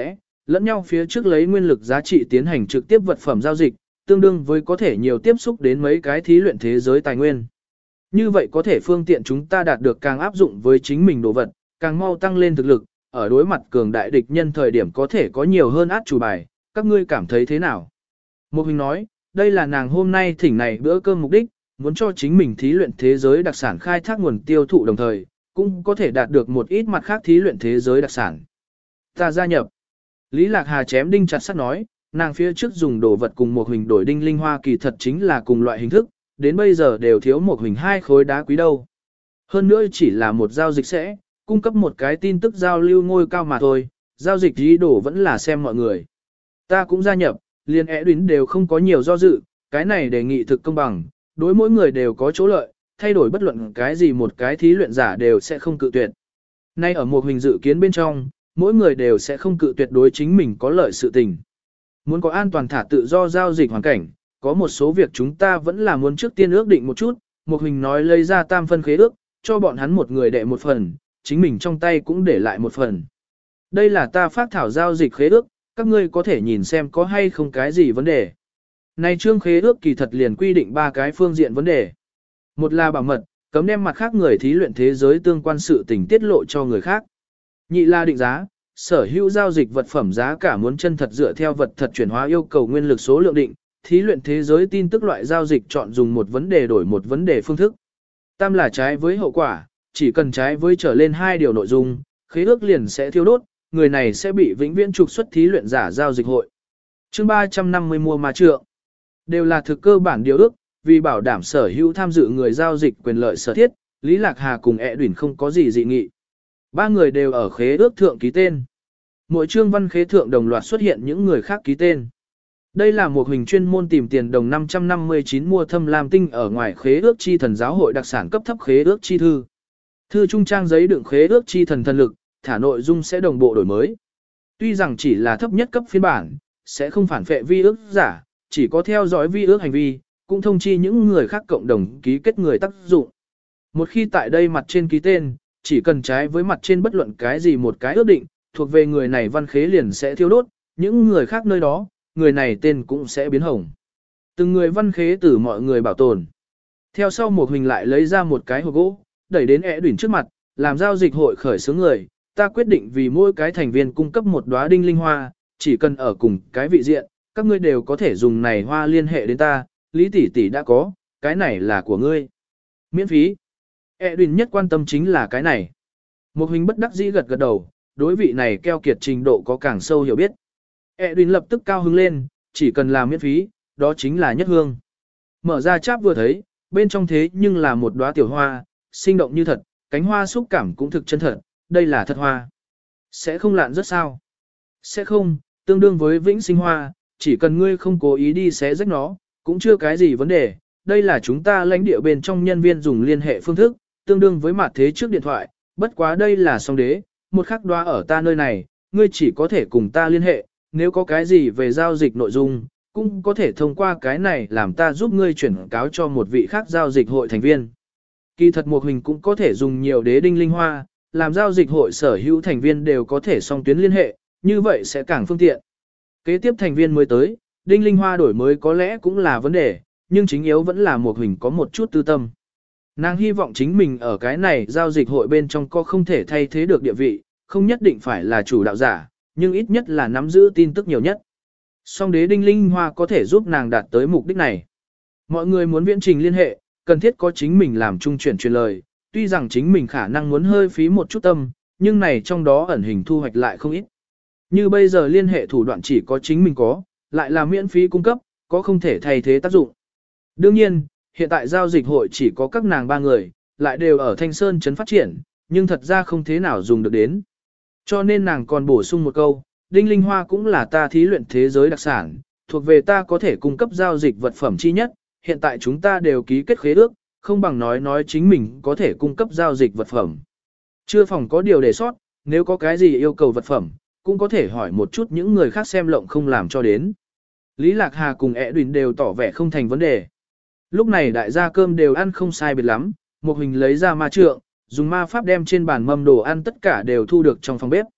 Speaker 1: lẫn nhau phía trước lấy nguyên lực giá trị tiến hành trực tiếp vật phẩm giao dịch, tương đương với có thể nhiều tiếp xúc đến mấy cái thí luyện thế giới tài nguyên. Như vậy có thể phương tiện chúng ta đạt được càng áp dụng với chính mình đồ vật, càng mau tăng lên thực lực, ở đối mặt cường đại địch nhân thời điểm có thể có nhiều hơn át chủ bài, các ngươi cảm thấy thế nào? Một Hình nói, đây là nàng hôm nay thỉnh này bữa cơm mục đích, muốn cho chính mình thí luyện thế giới đặc sản khai thác nguồn tiêu thụ đồng thời, cũng có thể đạt được một ít mặt khác thí luyện thế giới đặc sản. Ta gia nhập. Lý Lạc Hà chém đinh chặt sắt nói, nàng phía trước dùng đồ vật cùng một Hình đổi đinh linh hoa kỳ thật chính là cùng loại hình thức, đến bây giờ đều thiếu một Hình hai khối đá quý đâu. Hơn nữa chỉ là một giao dịch sẽ, cung cấp một cái tin tức giao lưu ngôi cao mà thôi, giao dịch ý đồ vẫn là xem mọi người. Ta cũng gia nhập, liền ẻ đuyến đều không có nhiều do dự, cái này đề nghị thực công bằng, đối mỗi người đều có chỗ lợi, thay đổi bất luận cái gì một cái thí luyện giả đều sẽ không cự tuyệt. Nay ở một Hình dự kiến bên trong, mỗi người đều sẽ không cự tuyệt đối chính mình có lợi sự tình. Muốn có an toàn thả tự do giao dịch hoàn cảnh, có một số việc chúng ta vẫn là muốn trước tiên ước định một chút, một Hình nói lấy ra tam phân khế ước, cho bọn hắn một người đệ một phần, chính mình trong tay cũng để lại một phần. Đây là ta phát thảo giao dịch khế ước, các ngươi có thể nhìn xem có hay không cái gì vấn đề. Này chương khế ước kỳ thật liền quy định ba cái phương diện vấn đề. Một là bảo mật, cấm đem mặt khác người thí luyện thế giới tương quan sự tình tiết lộ cho người khác. Nhị là định giá, sở hữu giao dịch vật phẩm giá cả muốn chân thật dựa theo vật thật chuyển hóa yêu cầu nguyên lực số lượng định, thí luyện thế giới tin tức loại giao dịch chọn dùng một vấn đề đổi một vấn đề phương thức. Tam là trái với hậu quả, chỉ cần trái với trở lên hai điều nội dung, khế ước liền sẽ thiêu đốt, người này sẽ bị vĩnh viễn trục xuất thí luyện giả giao dịch hội. Chương ba trăm năm mươi mua ma trượng. Đều là thực cơ bản điều ước, vì bảo đảm sở hữu tham dự người giao dịch quyền lợi sở thiết, Lý Lạc Hà cùng ẹ đuyển không có gì dị nghị. Ba người đều ở khế ước thượng ký tên. Mỗi chương văn khế thượng đồng loạt xuất hiện những người khác ký tên. Đây là một Hình chuyên môn tìm tiền đồng năm trăm năm mươi chín mua thâm lam tinh ở ngoài khế ước chi thần giáo hội đặc sản cấp thấp khế ước chi thư. Thư trung trang giấy đựng khế ước chi thần thần lực, thả nội dung sẽ đồng bộ đổi mới. Tuy rằng chỉ là thấp nhất cấp phiên bản, sẽ không phản phệ vi ước giả, chỉ có theo dõi vi ước hành vi, cũng thông chi những người khác cộng đồng ký kết người tác dụng. Một khi tại đây mặt trên ký tên, chỉ cần trái với mặt trên bất luận cái gì một cái ước định, thuộc về người này văn khế liền sẽ thiêu đốt, những người khác nơi đó, người này tên cũng sẽ biến hồng. Từng người văn khế từ mọi người bảo tồn. Theo sau một Hình lại lấy ra một cái hộp gỗ, đẩy đến ẻ đuyển trước mặt, làm giao dịch hội khởi xướng người, ta quyết định vì mỗi cái thành viên cung cấp một đóa đinh linh hoa, chỉ cần ở cùng cái vị diện, các ngươi đều có thể dùng này hoa liên hệ đến ta, Lý tỷ tỷ đã có, cái này là của ngươi. Miễn phí. Edwin nhất quan tâm chính là cái này. Một Hình bất đắc dĩ gật gật đầu, đối vị này keo kiệt trình độ có càng sâu hiểu biết. Edwin lập tức cao hứng lên, chỉ cần làm miễn phí, đó chính là nhất hương. Mở ra cháp vừa thấy, bên trong thế nhưng là một đóa tiểu hoa, sinh động như thật, cánh hoa xúc cảm cũng thực chân thật, đây là thật hoa. Sẽ không lạn rất sao? Sẽ không, tương đương với vĩnh sinh hoa, chỉ cần ngươi không cố ý đi xé rách nó, cũng chưa cái gì vấn đề. Đây là chúng ta lãnh địa bên trong nhân viên dùng liên hệ phương thức, tương đương với mặt thế trước điện thoại, bất quá đây là song đế, một khắc đoá ở ta nơi này, ngươi chỉ có thể cùng ta liên hệ, nếu có cái gì về giao dịch nội dung, cũng có thể thông qua cái này làm ta giúp ngươi chuyển cáo cho một vị khác giao dịch hội thành viên. Kỳ thật một Hình cũng có thể dùng nhiều đế đinh linh hoa, làm giao dịch hội sở hữu thành viên đều có thể song tuyến liên hệ, như vậy sẽ càng phương tiện. Kế tiếp thành viên mới tới, đinh linh hoa đổi mới có lẽ cũng là vấn đề, nhưng chính yếu vẫn là một Hình có một chút tư tâm. Nàng hy vọng chính mình ở cái này giao dịch hội bên trong có không thể thay thế được địa vị, không nhất định phải là chủ đạo giả, nhưng ít nhất là nắm giữ tin tức nhiều nhất. Song đế đinh linh hoa có thể giúp nàng đạt tới mục đích này. Mọi người muốn viễn trình liên hệ, cần thiết có chính mình làm trung chuyển truyền lời, tuy rằng chính mình khả năng muốn hơi phí một chút tâm, nhưng này trong đó ẩn hình thu hoạch lại không ít. Như bây giờ liên hệ thủ đoạn chỉ có chính mình có, lại là miễn phí cung cấp, có không thể thay thế tác dụng. Đương nhiên, hiện tại giao dịch hội chỉ có các nàng ba người, lại đều ở Thanh Sơn trấn phát triển, nhưng thật ra không thế nào dùng được đến. Cho nên nàng còn bổ sung một câu, đinh linh hoa cũng là ta thí luyện thế giới đặc sản, thuộc về ta có thể cung cấp giao dịch vật phẩm chi nhất, hiện tại chúng ta đều ký kết khế ước, không bằng nói nói chính mình có thể cung cấp giao dịch vật phẩm. Chưa phòng có điều đề sót, nếu có cái gì yêu cầu vật phẩm, cũng có thể hỏi một chút những người khác xem lộng không làm cho đến. Lý Lạc Hà cùng ẻ đùn đều tỏ vẻ không thành vấn đề. Lúc này đại gia cơm đều ăn không sai biệt lắm, một Hình lấy ra ma trượng, dùng ma pháp đem trên bàn mâm đồ ăn tất cả đều thu được trong phòng bếp.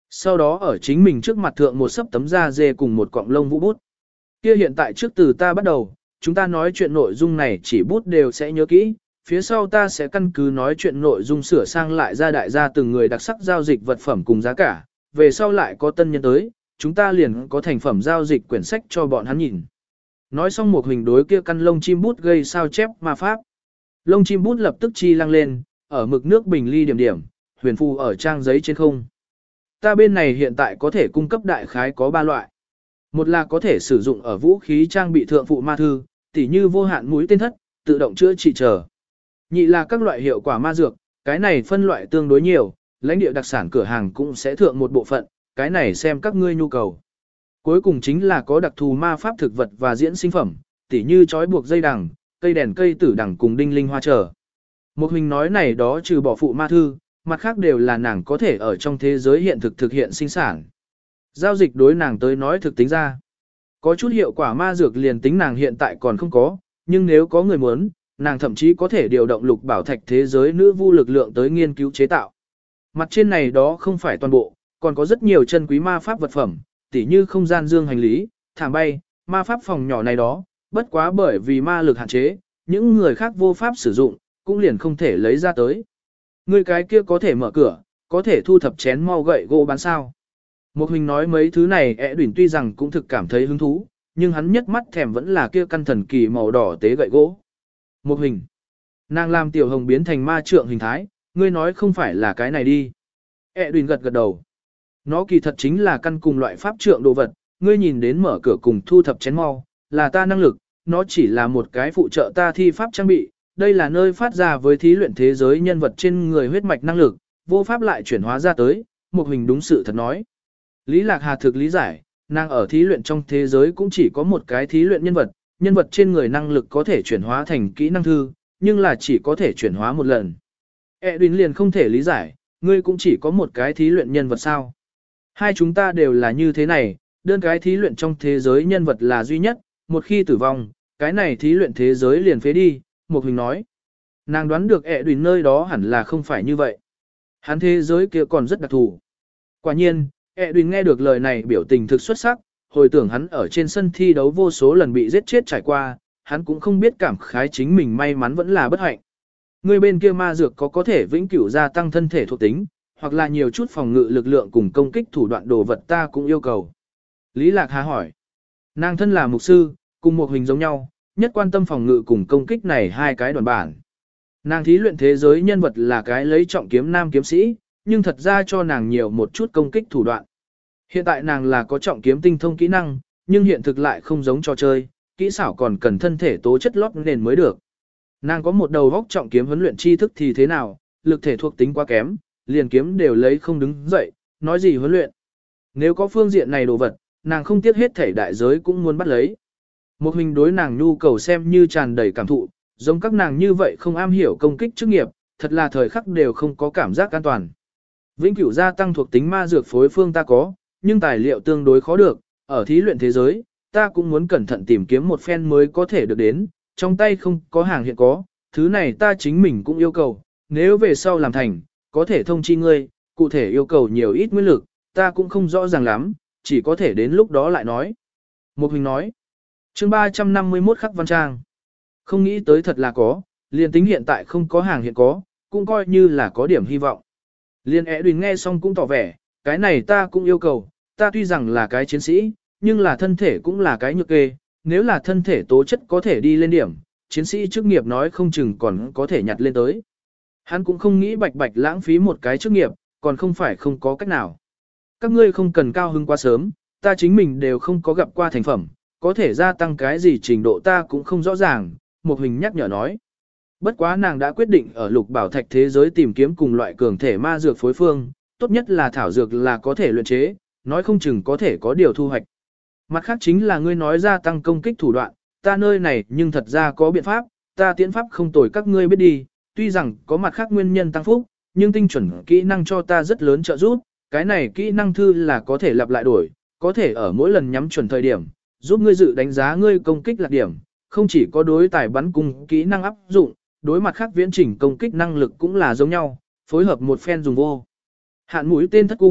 Speaker 1: Sau đó ở chính mình trước mặt thượng một sấp tấm da dê cùng một cọng lông vũ bút. Kia hiện tại trước từ ta bắt đầu, chúng ta nói chuyện nội dung này chỉ bút đều sẽ nhớ kỹ, phía sau ta sẽ căn cứ nói chuyện nội dung sửa sang lại ra đại gia từng người đặc sắc giao dịch vật phẩm cùng giá cả, về sau lại có tân nhân tới, chúng ta liền có thành phẩm giao dịch quyển sách cho bọn hắn nhìn. Nói xong một hình đối kia căn lông chim bút gây sao chép ma pháp. Lông chim bút lập tức chi lăng lên, ở mực nước bình ly điểm điểm, huyền phù ở trang giấy trên không. Ta bên này hiện tại có thể cung cấp đại khái có ba loại. Một là có thể sử dụng ở vũ khí trang bị thượng phụ ma thư, tỉ như vô hạn mũi tên thất, tự động chữa trị trở. Nhị là các loại hiệu quả ma dược, cái này phân loại tương đối nhiều, lãnh địa đặc sản cửa hàng cũng sẽ thượng một bộ phận, cái này xem các ngươi nhu cầu. Cuối cùng chính là có đặc thù ma pháp thực vật và diễn sinh phẩm, tỉ như trói buộc dây đằng, cây đèn cây tử đằng cùng đinh linh hoa trở. Một hình nói này đó trừ bỏ phụ ma thư, mặt khác đều là nàng có thể ở trong thế giới hiện thực thực hiện sinh sản. Giao dịch đối nàng tới nói thực tính ra. Có chút hiệu quả ma dược liền tính nàng hiện tại còn không có, nhưng nếu có người muốn, nàng thậm chí có thể điều động lục bảo thạch thế giới nữ vu lực lượng tới nghiên cứu chế tạo. Mặt trên này đó không phải toàn bộ, còn có rất nhiều chân quý ma pháp vật phẩm, tỉ như không gian dương hành lý, thảm bay, ma pháp phòng nhỏ này đó, bất quá bởi vì ma lực hạn chế, những người khác vô pháp sử dụng, cũng liền không thể lấy ra tới. Người cái kia có thể mở cửa, có thể thu thập chén mau gậy gỗ bán sao. Một hình nói mấy thứ này ẹ đuyển tuy rằng cũng thực cảm thấy hứng thú, nhưng hắn nhất mắt thèm vẫn là kia căn thần kỳ màu đỏ tế gậy gỗ. Một hình. Nàng làm tiểu hồng biến thành ma trượng hình thái, ngươi nói không phải là cái này đi. ẹ đuyển gật gật đầu. Nó kỳ thật chính là căn cùng loại pháp trượng đồ vật, ngươi nhìn đến mở cửa cùng thu thập chén mau, là ta năng lực, nó chỉ là một cái phụ trợ ta thi pháp trang bị, đây là nơi phát ra với thí luyện thế giới nhân vật trên người huyết mạch năng lực, vô pháp lại chuyển hóa ra tới, một hình đúng sự thật nói. Lý Lạc Hà thực lý giải, nàng ở thí luyện trong thế giới cũng chỉ có một cái thí luyện nhân vật, nhân vật trên người năng lực có thể chuyển hóa thành kỹ năng thư, nhưng là chỉ có thể chuyển hóa một lần. Edwin liền không thể lý giải, ngươi cũng chỉ có một cái thí luyện nhân vật sao. Hai chúng ta đều là như thế này, đơn cái thí luyện trong thế giới nhân vật là duy nhất, một khi tử vong, cái này thí luyện thế giới liền phế đi, Một hình nói. Nàng đoán được Edwin nơi đó hẳn là không phải như vậy. Hắn thế giới kia còn rất đặc thù. Quả nhiên, Edwin nghe được lời này biểu tình thực xuất sắc, hồi tưởng hắn ở trên sân thi đấu vô số lần bị giết chết trải qua, hắn cũng không biết cảm khái chính mình may mắn vẫn là bất hạnh. Người bên kia ma dược có có thể vĩnh cửu gia tăng thân thể thuộc tính, hoặc là nhiều chút phòng ngự lực lượng cùng công kích thủ đoạn đồ vật ta cũng yêu cầu. Lý Lạc Hà hỏi. Nàng thân là mục sư, cùng một hình giống nhau, nhất quan tâm phòng ngự cùng công kích này hai cái đoàn bản. Nàng thí luyện thế giới nhân vật là cái lấy trọng kiếm nam kiếm sĩ, nhưng thật ra cho nàng nhiều một chút công kích thủ đoạn. Hiện tại nàng là có trọng kiếm tinh thông kỹ năng, nhưng hiện thực lại không giống trò chơi, kỹ xảo còn cần thân thể tố chất lót nền mới được. Nàng có một đầu góc trọng kiếm huấn luyện tri thức thì thế nào, lực thể thuộc tính quá kém, liền kiếm đều lấy không đứng dậy, nói gì huấn luyện. Nếu có phương diện này đồ vật, nàng không tiếc hết thể đại giới cũng muốn bắt lấy. Một hình đối nàng nhu cầu xem như tràn đầy cảm thụ, giống các nàng như vậy không am hiểu công kích chức nghiệp, thật là thời khắc đều không có cảm giác an toàn. Vĩnh cửu gia tăng thuộc tính ma dược phối phương ta có, nhưng tài liệu tương đối khó được, ở thí luyện thế giới, ta cũng muốn cẩn thận tìm kiếm một phen mới có thể được đến, trong tay không có hàng hiện có, thứ này ta chính mình cũng yêu cầu, nếu về sau làm thành, có thể thông chi ngươi, cụ thể yêu cầu nhiều ít nguyên lực, ta cũng không rõ ràng lắm, chỉ có thể đến lúc đó lại nói. Một hình nói, chương ba trăm năm mươi mốt khắc văn trang, không nghĩ tới thật là có, liền tính hiện tại không có hàng hiện có, cũng coi như là có điểm hy vọng. Liên Edwin nghe xong cũng tỏ vẻ, cái này ta cũng yêu cầu, ta tuy rằng là cái chiến sĩ, nhưng là thân thể cũng là cái nhược kê, nếu là thân thể tố chất có thể đi lên điểm, chiến sĩ chức nghiệp nói không chừng còn có thể nhặt lên tới. Hắn cũng không nghĩ bạch bạch lãng phí một cái chức nghiệp, còn không phải không có cách nào. Các ngươi không cần cao hứng quá sớm, ta chính mình đều không có gặp qua thành phẩm, có thể gia tăng cái gì trình độ ta cũng không rõ ràng, một hình nhắc nhở nói. Bất quá nàng đã quyết định ở lục bảo thạch thế giới tìm kiếm cùng loại cường thể ma dược phối phương, tốt nhất là thảo dược là có thể luyện chế, nói không chừng có thể có điều thu hoạch. Mặt khác chính là ngươi nói gia tăng công kích thủ đoạn, ta nơi này nhưng thật ra có biện pháp, ta tiễn pháp không tồi các ngươi biết đi, tuy rằng có mặt khác nguyên nhân tăng phúc, nhưng tinh chuẩn kỹ năng cho ta rất lớn trợ giúp, cái này kỹ năng thư là có thể lặp lại đổi, có thể ở mỗi lần nhắm chuẩn thời điểm, giúp ngươi dự đánh giá ngươi công kích lạc điểm, không chỉ có đối tài bắn cung kỹ năng áp dụng, đối mặt khác viễn chỉnh công kích năng lực cũng là giống nhau, phối hợp một phen dùng vô. Hạn mũi tên thất cung,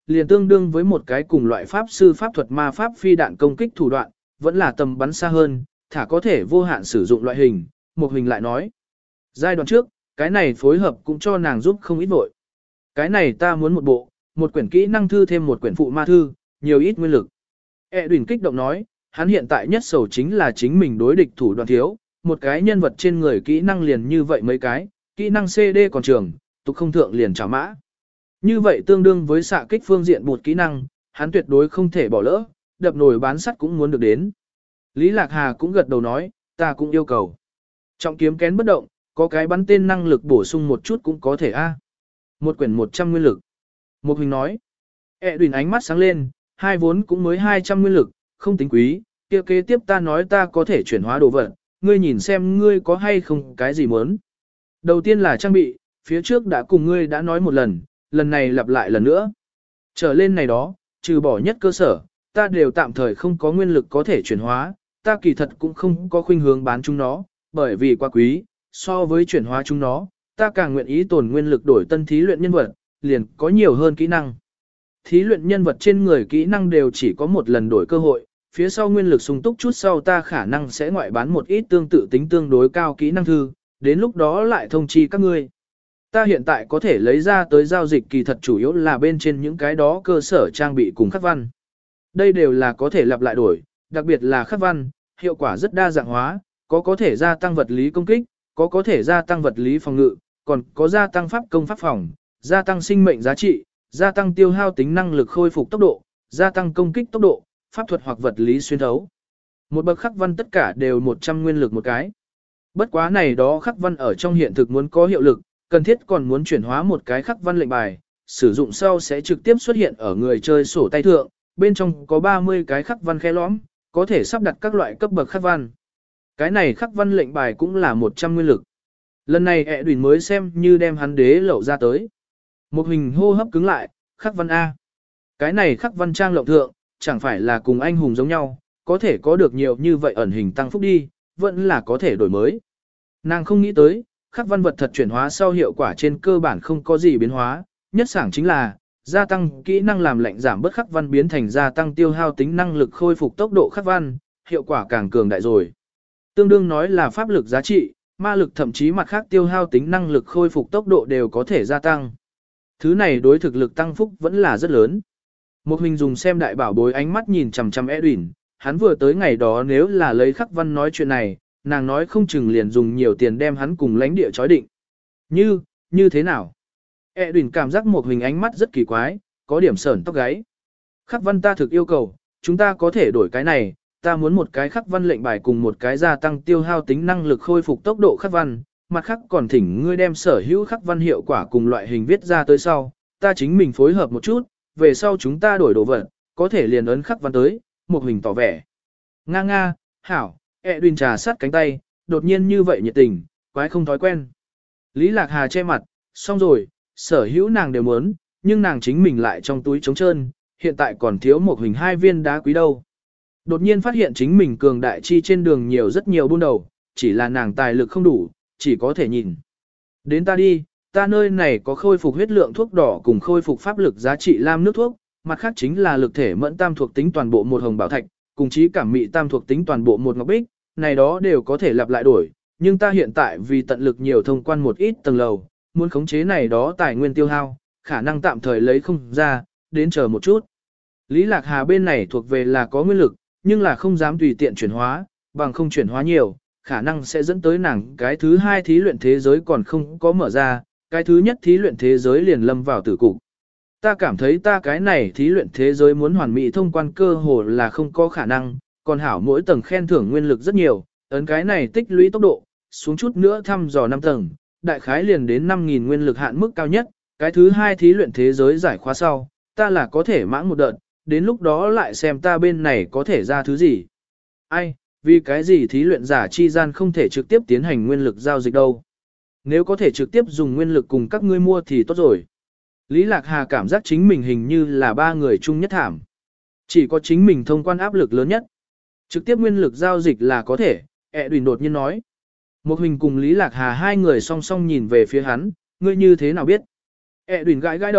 Speaker 1: liền tương đương với một cái cùng loại pháp sư pháp thuật ma pháp phi đạn công kích thủ đoạn, vẫn là tầm bắn xa hơn, thả có thể vô hạn sử dụng loại hình. Một hình lại nói, giai đoạn trước, cái này phối hợp cũng cho nàng giúp không ít vội. Cái này ta muốn một bộ, một quyển kỹ năng thư thêm một quyển phụ ma thư, nhiều ít nguyên lực. E Đuyển kích động nói, hắn hiện tại nhất sầu chính là chính mình đối địch thủ đoạn thiếu, một cái nhân vật trên người kỹ năng liền như vậy mấy cái, kỹ năng xê đê còn trường, tục không thượng liền trả mã. Như vậy tương đương với xạ kích phương diện một kỹ năng, hắn tuyệt đối không thể bỏ lỡ, đập nồi bán sắt cũng muốn được đến. Lý Lạc Hà cũng gật đầu nói, ta cũng yêu cầu. Trọng kiếm kén bất động, có cái bắn tên năng lực bổ sung một chút cũng có thể a. Một quyển một trăm nguyên lực. Một hình nói. E Đuyển ánh mắt sáng lên, hai vốn cũng mới hai trăm nguyên lực, không tính quý, kia kế tiếp ta nói ta có thể chuyển hóa đồ vật, ngươi nhìn xem ngươi có hay không cái gì muốn. Đầu tiên là trang bị, phía trước đã cùng ngươi đã nói một lần, lần này lặp lại lần nữa. Trở lên này đó, trừ bỏ nhất cơ sở, ta đều tạm thời không có nguyên lực có thể chuyển hóa, ta kỳ thật cũng không có khuynh hướng bán chúng nó, bởi vì quá quý, so với chuyển hóa chúng nó, ta càng nguyện ý tồn nguyên lực đổi tân thí luyện nhân vật, liền có nhiều hơn kỹ năng. Thí luyện nhân vật trên người kỹ năng đều chỉ có một lần đổi cơ hội, phía sau nguyên lực sung túc chút sau ta khả năng sẽ ngoại bán một ít tương tự tính tương đối cao kỹ năng thư, đến lúc đó lại thông chi các ngươi. Ta hiện tại có thể lấy ra tới giao dịch kỳ thật chủ yếu là bên trên những cái đó cơ sở trang bị cùng khắc văn. Đây đều là có thể lặp lại đổi, đặc biệt là khắc văn, hiệu quả rất đa dạng hóa, có có thể gia tăng vật lý công kích, có có thể gia tăng vật lý phòng ngự, còn có gia tăng pháp công pháp phòng, gia tăng sinh mệnh giá trị, gia tăng tiêu hao tính năng lực khôi phục tốc độ, gia tăng công kích tốc độ, pháp thuật hoặc vật lý xuyên thấu. Một bậc khắc văn tất cả đều một trăm nguyên lực một cái. Bất quá này đó khắc văn ở trong hiện thực muốn có hiệu lực, cần thiết còn muốn chuyển hóa một cái khắc văn lệnh bài, sử dụng sau sẽ trực tiếp xuất hiện ở người chơi sổ tay thượng, bên trong có ba mươi cái khắc văn khe lõm, có thể sắp đặt các loại cấp bậc khắc văn. Cái này khắc văn lệnh bài cũng là một trăm nguyên lực. Lần này ẹ đùn mới xem như đem hắn đế lậu ra tới. Một hình hô hấp cứng lại, khắc văn A. Cái này khắc văn trang lộng thượng, chẳng phải là cùng anh hùng giống nhau, có thể có được nhiều như vậy ẩn hình tăng phúc đi, vẫn là có thể đổi mới. Nàng không nghĩ tới, khắc văn vật thật chuyển hóa sau hiệu quả trên cơ bản không có gì biến hóa, nhất sảng chính là gia tăng kỹ năng làm lệnh giảm bớt khắc văn biến thành gia tăng tiêu hao tính năng lực khôi phục tốc độ khắc văn, hiệu quả càng cường đại rồi. Tương đương nói là pháp lực giá trị, ma lực thậm chí mặt khác tiêu hao tính năng lực khôi phục tốc độ đều có thể gia tăng. Thứ này đối thực lực tăng phúc vẫn là rất lớn. Một hình dùng xem đại bảo bối ánh mắt nhìn chằm chằm Edwin, hắn vừa tới ngày đó nếu là lấy khắc văn nói chuyện này, nàng nói không chừng liền dùng nhiều tiền đem hắn cùng lãnh địa chói định. Như, như thế nào? Edwin cảm giác một hình ánh mắt rất kỳ quái, có điểm sởn tóc gáy. Khắc văn ta thực yêu cầu, chúng ta có thể đổi cái này, ta muốn một cái khắc văn lệnh bài cùng một cái gia tăng tiêu hao tính năng lực khôi phục tốc độ khắc văn, mặt khác còn thỉnh ngươi đem sở hữu khắc văn hiệu quả cùng loại hình viết ra tới sau, ta chính mình phối hợp một chút, về sau chúng ta đổi đồ vật, có thể liền ấn khắc văn tới, một hình tỏ vẻ. Nga nga, hảo, Edwin trà sát cánh tay, đột nhiên như vậy nhiệt tình, quái không thói quen. Lý Lạc Hà che mặt, xong rồi, sở hữu nàng đều muốn, nhưng nàng chính mình lại trong túi trống trơn, hiện tại còn thiếu một hình hai viên đá quý đâu. Đột nhiên phát hiện chính mình cường đại chi trên đường nhiều rất nhiều buôn đầu, chỉ là nàng tài lực không đủ, chỉ có thể nhìn. Đến ta đi, ta nơi này có khôi phục huyết lượng thuốc đỏ cùng khôi phục pháp lực giá trị lam nước thuốc, mặt khác chính là lực thể mẫn tam thuộc tính toàn bộ một hồng bảo thạch, cùng chí cảm mị tam thuộc tính toàn bộ một ngọc bích, này đó đều có thể lặp lại đổi, nhưng ta hiện tại vì tận lực nhiều thông quan một ít tầng lầu, muốn khống chế này đó tài nguyên tiêu hao, khả năng tạm thời lấy không ra, đến chờ một chút. Lý Lạc Hà bên này thuộc về là có nguyên lực, nhưng là không dám tùy tiện chuyển hóa, bằng không chuyển hóa nhiều, khả năng sẽ dẫn tới nàng cái thứ hai thí luyện thế giới còn không có mở ra, cái thứ nhất thí luyện thế giới liền lâm vào tử cục. Ta cảm thấy ta cái này thí luyện thế giới muốn hoàn mỹ thông quan cơ hồ là không có khả năng, còn hảo mỗi tầng khen thưởng nguyên lực rất nhiều, ấn cái này tích lũy tốc độ, xuống chút nữa thăm dò năm tầng, đại khái liền đến năm nghìn nguyên lực hạn mức cao nhất, cái thứ hai thí luyện thế giới giải khóa sau, ta là có thể mãn một đợt, đến lúc đó lại xem ta bên này có thể ra thứ gì. Ai, vì cái gì thí luyện giả chi gian không thể trực tiếp tiến hành nguyên lực giao dịch đâu. Nếu có thể trực tiếp dùng nguyên lực cùng các ngươi mua thì tốt rồi. Lý Lạc Hà cảm giác chính mình hình như là ba người chung nhất thảm. Chỉ có chính mình thông quan áp lực lớn nhất. Trực tiếp nguyên lực giao dịch là có thể, Edwin đột nhiên nói. Một hình cùng Lý Lạc Hà hai người song song nhìn về phía hắn, ngươi như thế nào biết? Edwin gãi gãi đầu,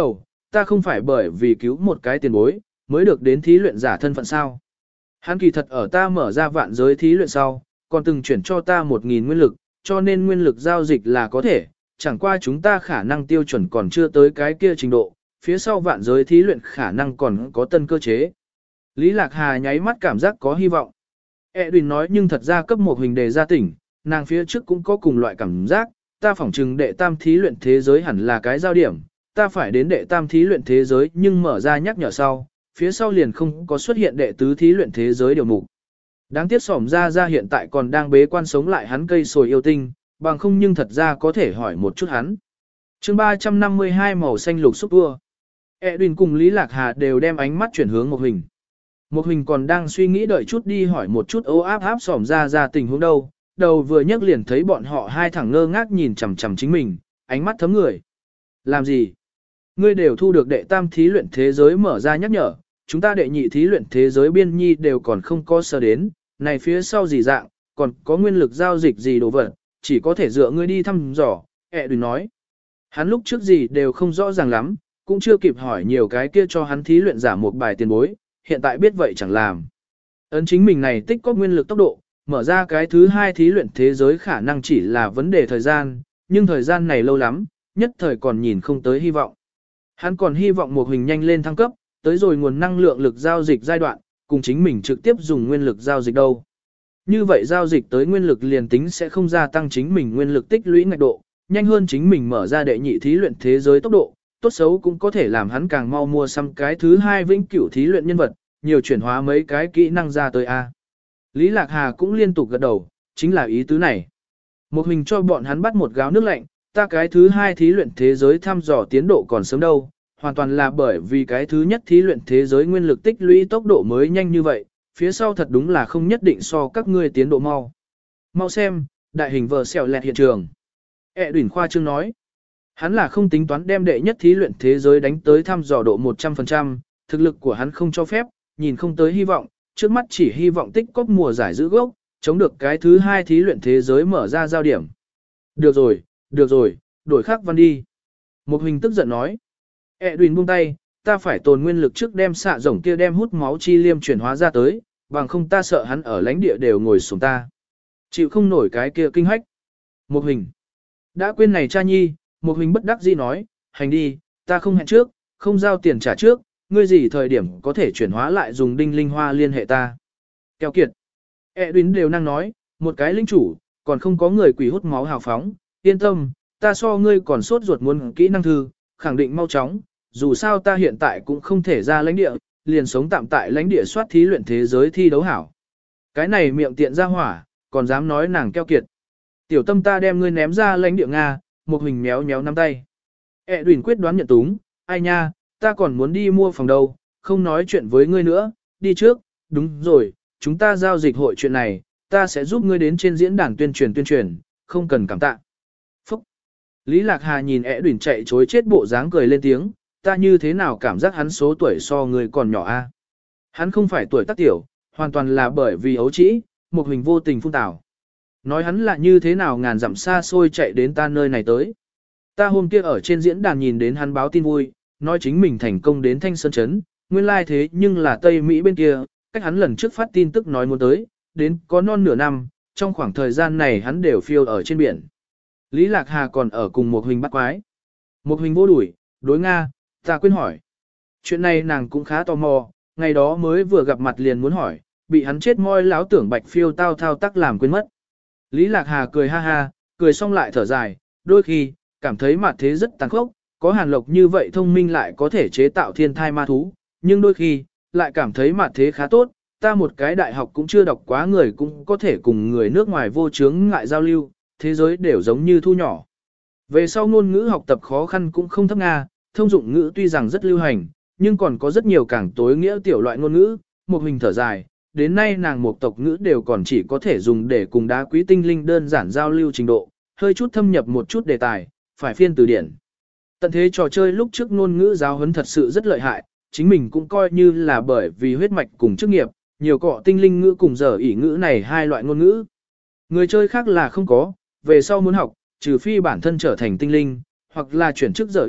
Speaker 1: ta không phải bởi vì cứu một cái tiền bối, mới được đến thí luyện giả thân phận sao. Hắn kỳ thật ở ta mở ra vạn giới thí luyện sau, còn từng chuyển cho ta một nghìn nguyên lực, cho nên nguyên lực giao dịch là có thể, chẳng qua chúng ta khả năng tiêu chuẩn còn chưa tới cái kia trình độ, phía sau vạn giới thí luyện khả năng còn có tân cơ chế. Lý Lạc Hà nháy mắt cảm giác có hy vọng. Edwin nói nhưng thật ra cấp một hình đề ra tỉnh, nàng phía trước cũng có cùng loại cảm giác, ta phỏng chừng đệ tam thí luyện thế giới hẳn là cái giao điểm, ta phải đến đệ tam thí luyện thế giới nhưng mở ra nhắc nhở sau, phía sau liền không có xuất hiện đệ tứ thí luyện thế giới điều mục. Đáng tiếc xỏm ra ra hiện tại còn đang bế quan sống lại hắn cây sồi yêu tinh, bằng không nhưng thật ra có thể hỏi một chút hắn. chương ba trăm năm mươi hai màu xanh lục xúc tua. Edwin cùng Lý Lạc Hà đều đem ánh mắt chuyển hướng một hình. Một hình còn đang suy nghĩ đợi chút đi hỏi một chút ô áp áp xỏm ra ra tình huống đâu, đầu vừa nhấc liền thấy bọn họ hai thằng ngơ ngác nhìn chằm chằm chính mình, ánh mắt thấm người. Làm gì? Ngươi đều thu được đệ tam thí luyện thế giới mở ra nhắc nhở, chúng ta đệ nhị thí luyện thế giới biên nhi đều còn không có sơ đến, này phía sau gì dạng, còn có nguyên lực giao dịch gì đồ vật, chỉ có thể dựa ngươi đi thăm dò, ẹ đừng nói. Hắn lúc trước gì đều không rõ ràng lắm, cũng chưa kịp hỏi nhiều cái kia cho hắn thí luyện giả một bài tiền bối, hiện tại biết vậy chẳng làm. Ấn chính mình này tích có nguyên lực tốc độ, mở ra cái thứ hai thí luyện thế giới khả năng chỉ là vấn đề thời gian, nhưng thời gian này lâu lắm, nhất thời còn nhìn không tới hy vọng. Hắn còn hy vọng một hình nhanh lên thăng cấp, tới rồi nguồn năng lượng lực giao dịch giai đoạn, cùng chính mình trực tiếp dùng nguyên lực giao dịch đâu. Như vậy giao dịch tới nguyên lực liền tính sẽ không gia tăng chính mình nguyên lực tích lũy ngạch độ, nhanh hơn chính mình mở ra đệ nhị thí luyện thế giới tốc độ, tốt xấu cũng có thể làm hắn càng mau mua xăm cái thứ hai vĩnh cửu thí luyện nhân vật, nhiều chuyển hóa mấy cái kỹ năng ra tới A. Lý Lạc Hà cũng liên tục gật đầu, chính là ý tứ này. Một hình cho bọn hắn bắt một gáo nước lạnh, ta cái thứ hai thí luyện thế giới thăm dò tiến độ còn sớm đâu, hoàn toàn là bởi vì cái thứ nhất thí luyện thế giới nguyên lực tích lũy tốc độ mới nhanh như vậy, phía sau thật đúng là không nhất định so các ngươi tiến độ mau. Mau xem, đại hình vờ xèo lẹt hiện trường. E đuyển khoa trương nói, hắn là không tính toán đem đệ nhất thí luyện thế giới đánh tới thăm dò độ một trăm phần trăm, thực lực của hắn không cho phép, nhìn không tới hy vọng, trước mắt chỉ hy vọng tích cóp mùa giải giữ gốc, chống được cái thứ hai thí luyện thế giới mở ra giao điểm. Được rồi, được rồi, đổi khác văn đi. Một hình tức giận nói. Edwin buông tay, ta phải tồn nguyên lực trước đem xạ rồng kia đem hút máu chi liêm chuyển hóa ra tới, bằng không ta sợ hắn ở lãnh địa đều ngồi xuống ta. Chịu không nổi cái kia kinh hách. Một hình. Đã quên này cha nhi, một hình bất đắc dĩ nói, hành đi, ta không hẹn trước, không giao tiền trả trước, ngươi gì thời điểm có thể chuyển hóa lại dùng đinh linh hoa liên hệ ta. Keo kiệt. Edwin đều năng nói, một cái linh chủ, còn không có người quỷ hút máu hào phóng, yên tâm, ta so ngươi còn sốt ruột muốn kỹ năng thư, khẳng định mau chóng, dù sao ta hiện tại cũng không thể ra lãnh địa, liền sống tạm tại lãnh địa soát thí luyện thế giới thi đấu hảo. Cái này miệng tiện ra hỏa, còn dám nói nàng keo kiệt. Tiểu tâm ta đem ngươi ném ra lãnh địa Nga, một hình méo méo nắm tay. Edwin quyết đoán nhận túng, ai nha, ta còn muốn đi mua phòng đâu, không nói chuyện với ngươi nữa, đi trước, đúng rồi, chúng ta giao dịch hội chuyện này, ta sẽ giúp ngươi đến trên diễn đàn tuyên truyền tuyên truyền, không cần cảm tạ. Phúc! Lý Lạc Hà nhìn Edwin chạy chối chết bộ dáng cười lên tiếng, ta như thế nào cảm giác hắn số tuổi so người còn nhỏ a? Hắn không phải tuổi tác tiểu, hoàn toàn là bởi vì ấu trĩ, một hình vô tình phung tảo. Nói hắn là như thế nào ngàn dặm xa xôi chạy đến ta nơi này tới. Ta hôm kia ở trên diễn đàn nhìn đến hắn báo tin vui, nói chính mình thành công đến Thanh Sơn Trấn, nguyên lai thế nhưng là Tây Mỹ bên kia, cách hắn lần trước phát tin tức nói muốn tới, đến có non nửa năm, trong khoảng thời gian này hắn đều phiêu ở trên biển. Lý Lạc Hà còn ở cùng một hình bắt quái. Một hình vô đuổi, đối Nga, ta quên hỏi. Chuyện này nàng cũng khá tò mò, ngày đó mới vừa gặp mặt liền muốn hỏi, bị hắn chết moi láo tưởng bạch phiêu tao thao tác làm quên mất. Lý Lạc Hà cười ha ha, cười xong lại thở dài, đôi khi, cảm thấy mặt thế rất tàn khốc, có Hàn Lộc như vậy thông minh lại có thể chế tạo thiên thai ma thú, nhưng đôi khi, lại cảm thấy mặt thế khá tốt, ta một cái đại học cũng chưa đọc quá người cũng có thể cùng người nước ngoài vô chướng ngại giao lưu, thế giới đều giống như thu nhỏ. Về sau ngôn ngữ học tập khó khăn cũng không thấp Nga, thông dụng ngữ tuy rằng rất lưu hành, nhưng còn có rất nhiều càng tối nghĩa tiểu loại ngôn ngữ, một hình thở dài, đến nay nàng một tộc ngữ đều còn chỉ có thể dùng để cùng đá quý tinh linh đơn giản giao lưu trình độ, hơi chút thâm nhập một chút đề tài, phải phiên từ điển. Tận thế trò chơi lúc trước ngôn ngữ giáo huấn thật sự rất lợi hại, chính mình cũng coi như là bởi vì huyết mạch cùng chức nghiệp, nhiều cọ tinh linh ngữ cùng giờ ỷ ngữ này hai loại ngôn ngữ. Người chơi khác là không có, về sau muốn học, trừ phi bản thân trở thành tinh linh, hoặc là chuyển chức giờ ỷ,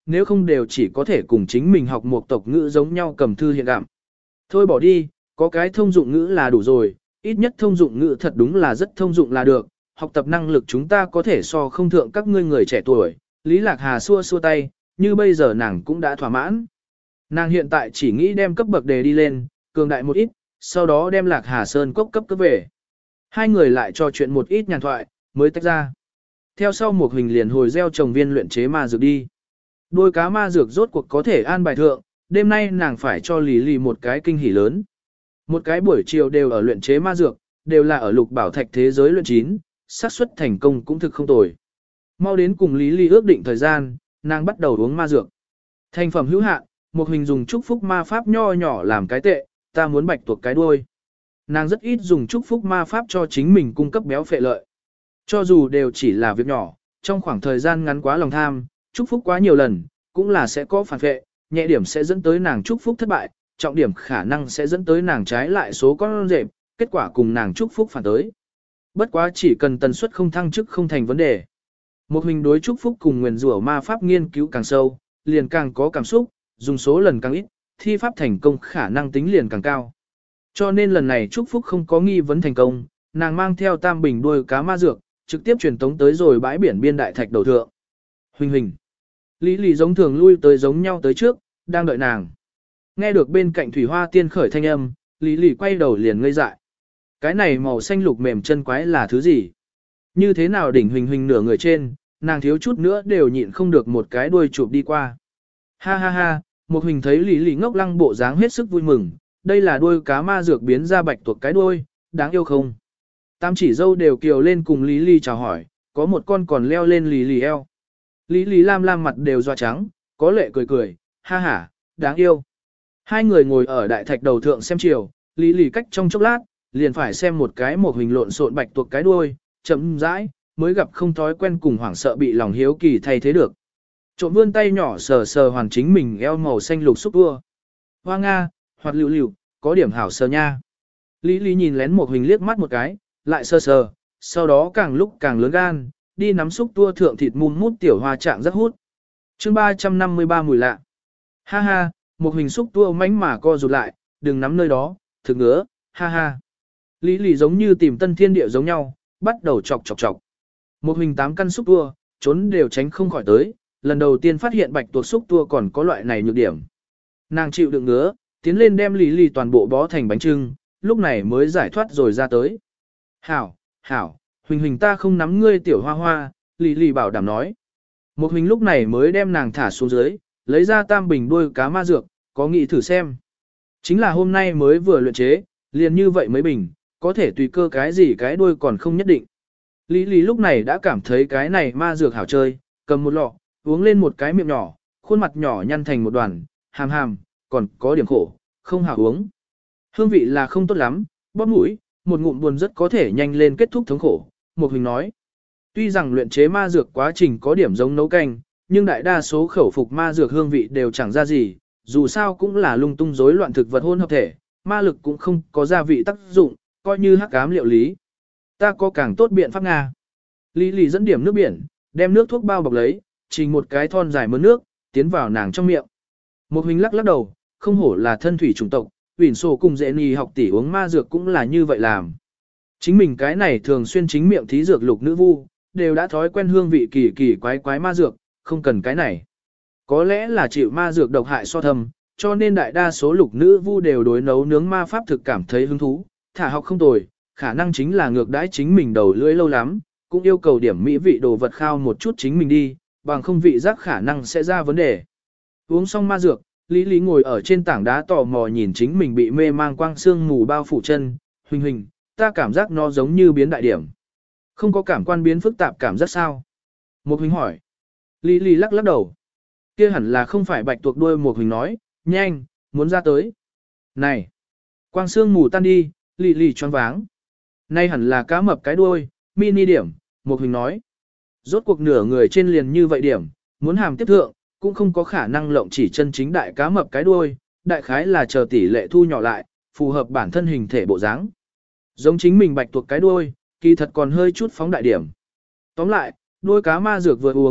Speaker 1: nếu không đều chỉ có thể cùng chính mình học một tộc ngữ giống nhau cầm thư hiện gặm. Thôi bỏ đi, có cái thông dụng ngữ là đủ rồi, ít nhất thông dụng ngữ thật đúng là rất thông dụng là được, học tập năng lực chúng ta có thể so không thượng các ngươi người trẻ tuổi. Lý Lạc Hà xua xua tay, như bây giờ nàng cũng đã thỏa mãn. Nàng hiện tại chỉ nghĩ đem cấp bậc đề đi lên, cường đại một ít, sau đó đem Lạc Hà Sơn cốc cấp cấp về. Hai người lại trò chuyện một ít nhàn thoại, mới tách ra. Theo sau một hình liền hồi gieo trồng viên luyện chế ma dược đi. Đôi cá ma dược rốt cuộc có thể an bài thượng, đêm nay nàng phải cho Lý Lì một cái kinh hỉ lớn. Một cái buổi chiều đều ở luyện chế ma dược, đều là ở lục bảo thạch thế giới luyện chín, xác suất thành công cũng thực không tồi. Mau đến cùng Lý Lì ước định thời gian, nàng bắt đầu uống ma dược. Thành phẩm hữu hạn, một hình dùng chúc phúc ma pháp nho nhỏ làm cái tệ, ta muốn bạch tuộc cái đuôi. Nàng rất ít dùng chúc phúc ma pháp cho chính mình cung cấp béo phệ lợi. Cho dù đều chỉ là việc nhỏ, trong khoảng thời gian ngắn quá lòng tham, chúc phúc quá nhiều lần, cũng là sẽ có phản phệ, nhẹ điểm sẽ dẫn tới nàng chúc phúc thất bại, trọng điểm khả năng sẽ dẫn tới nàng trái lại số con rệp, kết quả cùng nàng chúc phúc phản tới. Bất quá chỉ cần tần suất không thăng chức không thành vấn đề. Một hình đối chúc phúc cùng nguyền rủa ma pháp nghiên cứu càng sâu, liền càng có cảm xúc, dùng số lần càng ít, thi pháp thành công khả năng tính liền càng cao. Cho nên lần này chúc phúc không có nghi vấn thành công, nàng mang theo tam bình đuôi cá ma dược, trực tiếp truyền tống tới rồi bãi biển biên đại thạch đầu thượng. Huỳnh huỳnh. Lý Lì giống thường lui tới giống nhau tới trước, đang đợi nàng. Nghe được bên cạnh thủy hoa tiên khởi thanh âm, Lý Lì quay đầu liền ngây dại. Cái này màu xanh lục mềm chân quái là thứ gì? Như thế nào đỉnh huỳnh huỳnh nửa người trên, nàng thiếu chút nữa đều nhịn không được một cái đuôi chụp đi qua. Ha ha ha, một huỳnh thấy Lý Lì ngốc lăng bộ dáng hết sức vui mừng, đây là đuôi cá ma dược biến ra bạch tuộc cái đuôi, đáng yêu không? Tam chỉ dâu đều kiều lên cùng Lý Lì chào hỏi, có một con còn leo lên Lý Lì eo. Lý Lì lam lam mặt đều doa trắng, có lệ cười cười, ha ha, đáng yêu. Hai người ngồi ở đại thạch đầu thượng xem chiều, Lý Lì cách trong chốc lát, liền phải xem một cái một hình lộn xộn bạch tuộc cái đuôi, chậm rãi, mới gặp không thói quen cùng hoảng sợ bị lòng hiếu kỳ thay thế được. Trộm vươn tay nhỏ sờ sờ hoàn chính mình eo màu xanh lục xúc tua. Hoa Nga, hoạt liu liu, có điểm hảo sờ nha. Lý Lý nhìn lén một hình liếc mắt một cái, lại sờ sờ, sau đó càng lúc càng lớn gan, đi nắm xúc tua thượng thịt mum mút tiểu hoa trạng rất hút. chương ba trăm năm mươi ba mùi lạ. Ha ha, một hình xúc tua mánh mà co rụt lại, đừng nắm nơi đó, thực ngứa, ha ha. Lý Lý giống như tìm tân thiên địa giống nhau, bắt đầu chọc chọc chọc. Một hình tám căn xúc tua, trốn đều tránh không khỏi tới, lần đầu tiên phát hiện bạch tuộc xúc tua còn có loại này nhược điểm. Nàng chịu đựng ngứa, tiến lên đem Lý Lý toàn bộ bó thành bánh trưng, lúc này mới giải thoát rồi ra tới. Hảo, hảo, huỳnh huỳnh ta không nắm ngươi tiểu hoa hoa, Lý Lý bảo đảm nói. Một huỳnh lúc này mới đem nàng thả xuống dưới, lấy ra tam bình đuôi cá ma dược, có nghĩ thử xem. Chính là hôm nay mới vừa luyện chế, liền như vậy mấy bình, có thể tùy cơ cái gì cái đuôi còn không nhất định. Lý Lý lúc này đã cảm thấy cái này ma dược hảo chơi, cầm một lọ, uống lên một cái miệng nhỏ, khuôn mặt nhỏ nhăn thành một đoàn, hàm hàm, còn có điểm khổ, không hảo uống. Hương vị là không tốt lắm, bóp mũi, một ngụm buồn rất có thể nhanh lên kết thúc thống khổ, một hình nói. Tuy rằng luyện chế ma dược quá trình có điểm giống nấu canh, nhưng đại đa số khẩu phục ma dược hương vị đều chẳng ra gì, dù sao cũng là lung tung rối loạn thực vật hôn hợp thể, ma lực cũng không có gia vị tác dụng, coi như hắc ám liệu lý. Ta có càng tốt biện pháp Nga. Lý Lý dẫn điểm nước biển, đem nước thuốc bao bọc lấy, trình một cái thon dài mớ nước, tiến vào nàng trong miệng. Một hình lắc lắc đầu, không hổ là thân thủy chủng tộc, Uyển Sổ cùng dễ nì học tỷ uống ma dược cũng là như vậy làm. Chính mình cái này thường xuyên chính miệng thí dược lục nữ vu, đều đã thói quen hương vị kỳ kỳ quái quái ma dược, không cần cái này. Có lẽ là chịu ma dược độc hại so thầm, cho nên đại đa số lục nữ vu đều đối nấu nướng ma pháp thực cảm thấy hứng thú, thả học không tồi, khả năng chính là ngược đãi chính mình đầu lưỡi lâu lắm, cũng yêu cầu điểm mỹ vị đồ vật khao một chút chính mình đi, bằng không vị giác khả năng sẽ ra vấn đề. Uống xong ma dược, Lý Lý ngồi ở trên tảng đá tò mò nhìn chính mình bị mê mang quang sương mù bao phủ chân, huỳnh huỳnh, ta cảm giác nó giống như biến đại điểm. Không có cảm quan biến phức tạp cảm giác sao? Một huỳnh hỏi. Lý Lý lắc lắc đầu. Kia hẳn là không phải bạch tuộc đuôi, một huỳnh nói, nhanh, muốn ra tới. Này! Quang sương mù tan đi, Lý Lý choáng váng. Nay hẳn là cá mập cái đuôi, mini điểm, một huỳnh nói. Rốt cuộc nửa người trên liền như vậy điểm, muốn hàm tiếp thượng, cũng không có khả năng lộng chỉ chân chính đại cá mập cái đuôi, đại khái là chờ tỷ lệ thu nhỏ lại, phù hợp bản thân hình thể bộ dáng. Giống chính mình bạch tuộc cái đuôi, kỳ thật còn hơi chút phóng đại điểm. Tóm lại, đuôi cá ma dược vừa uống,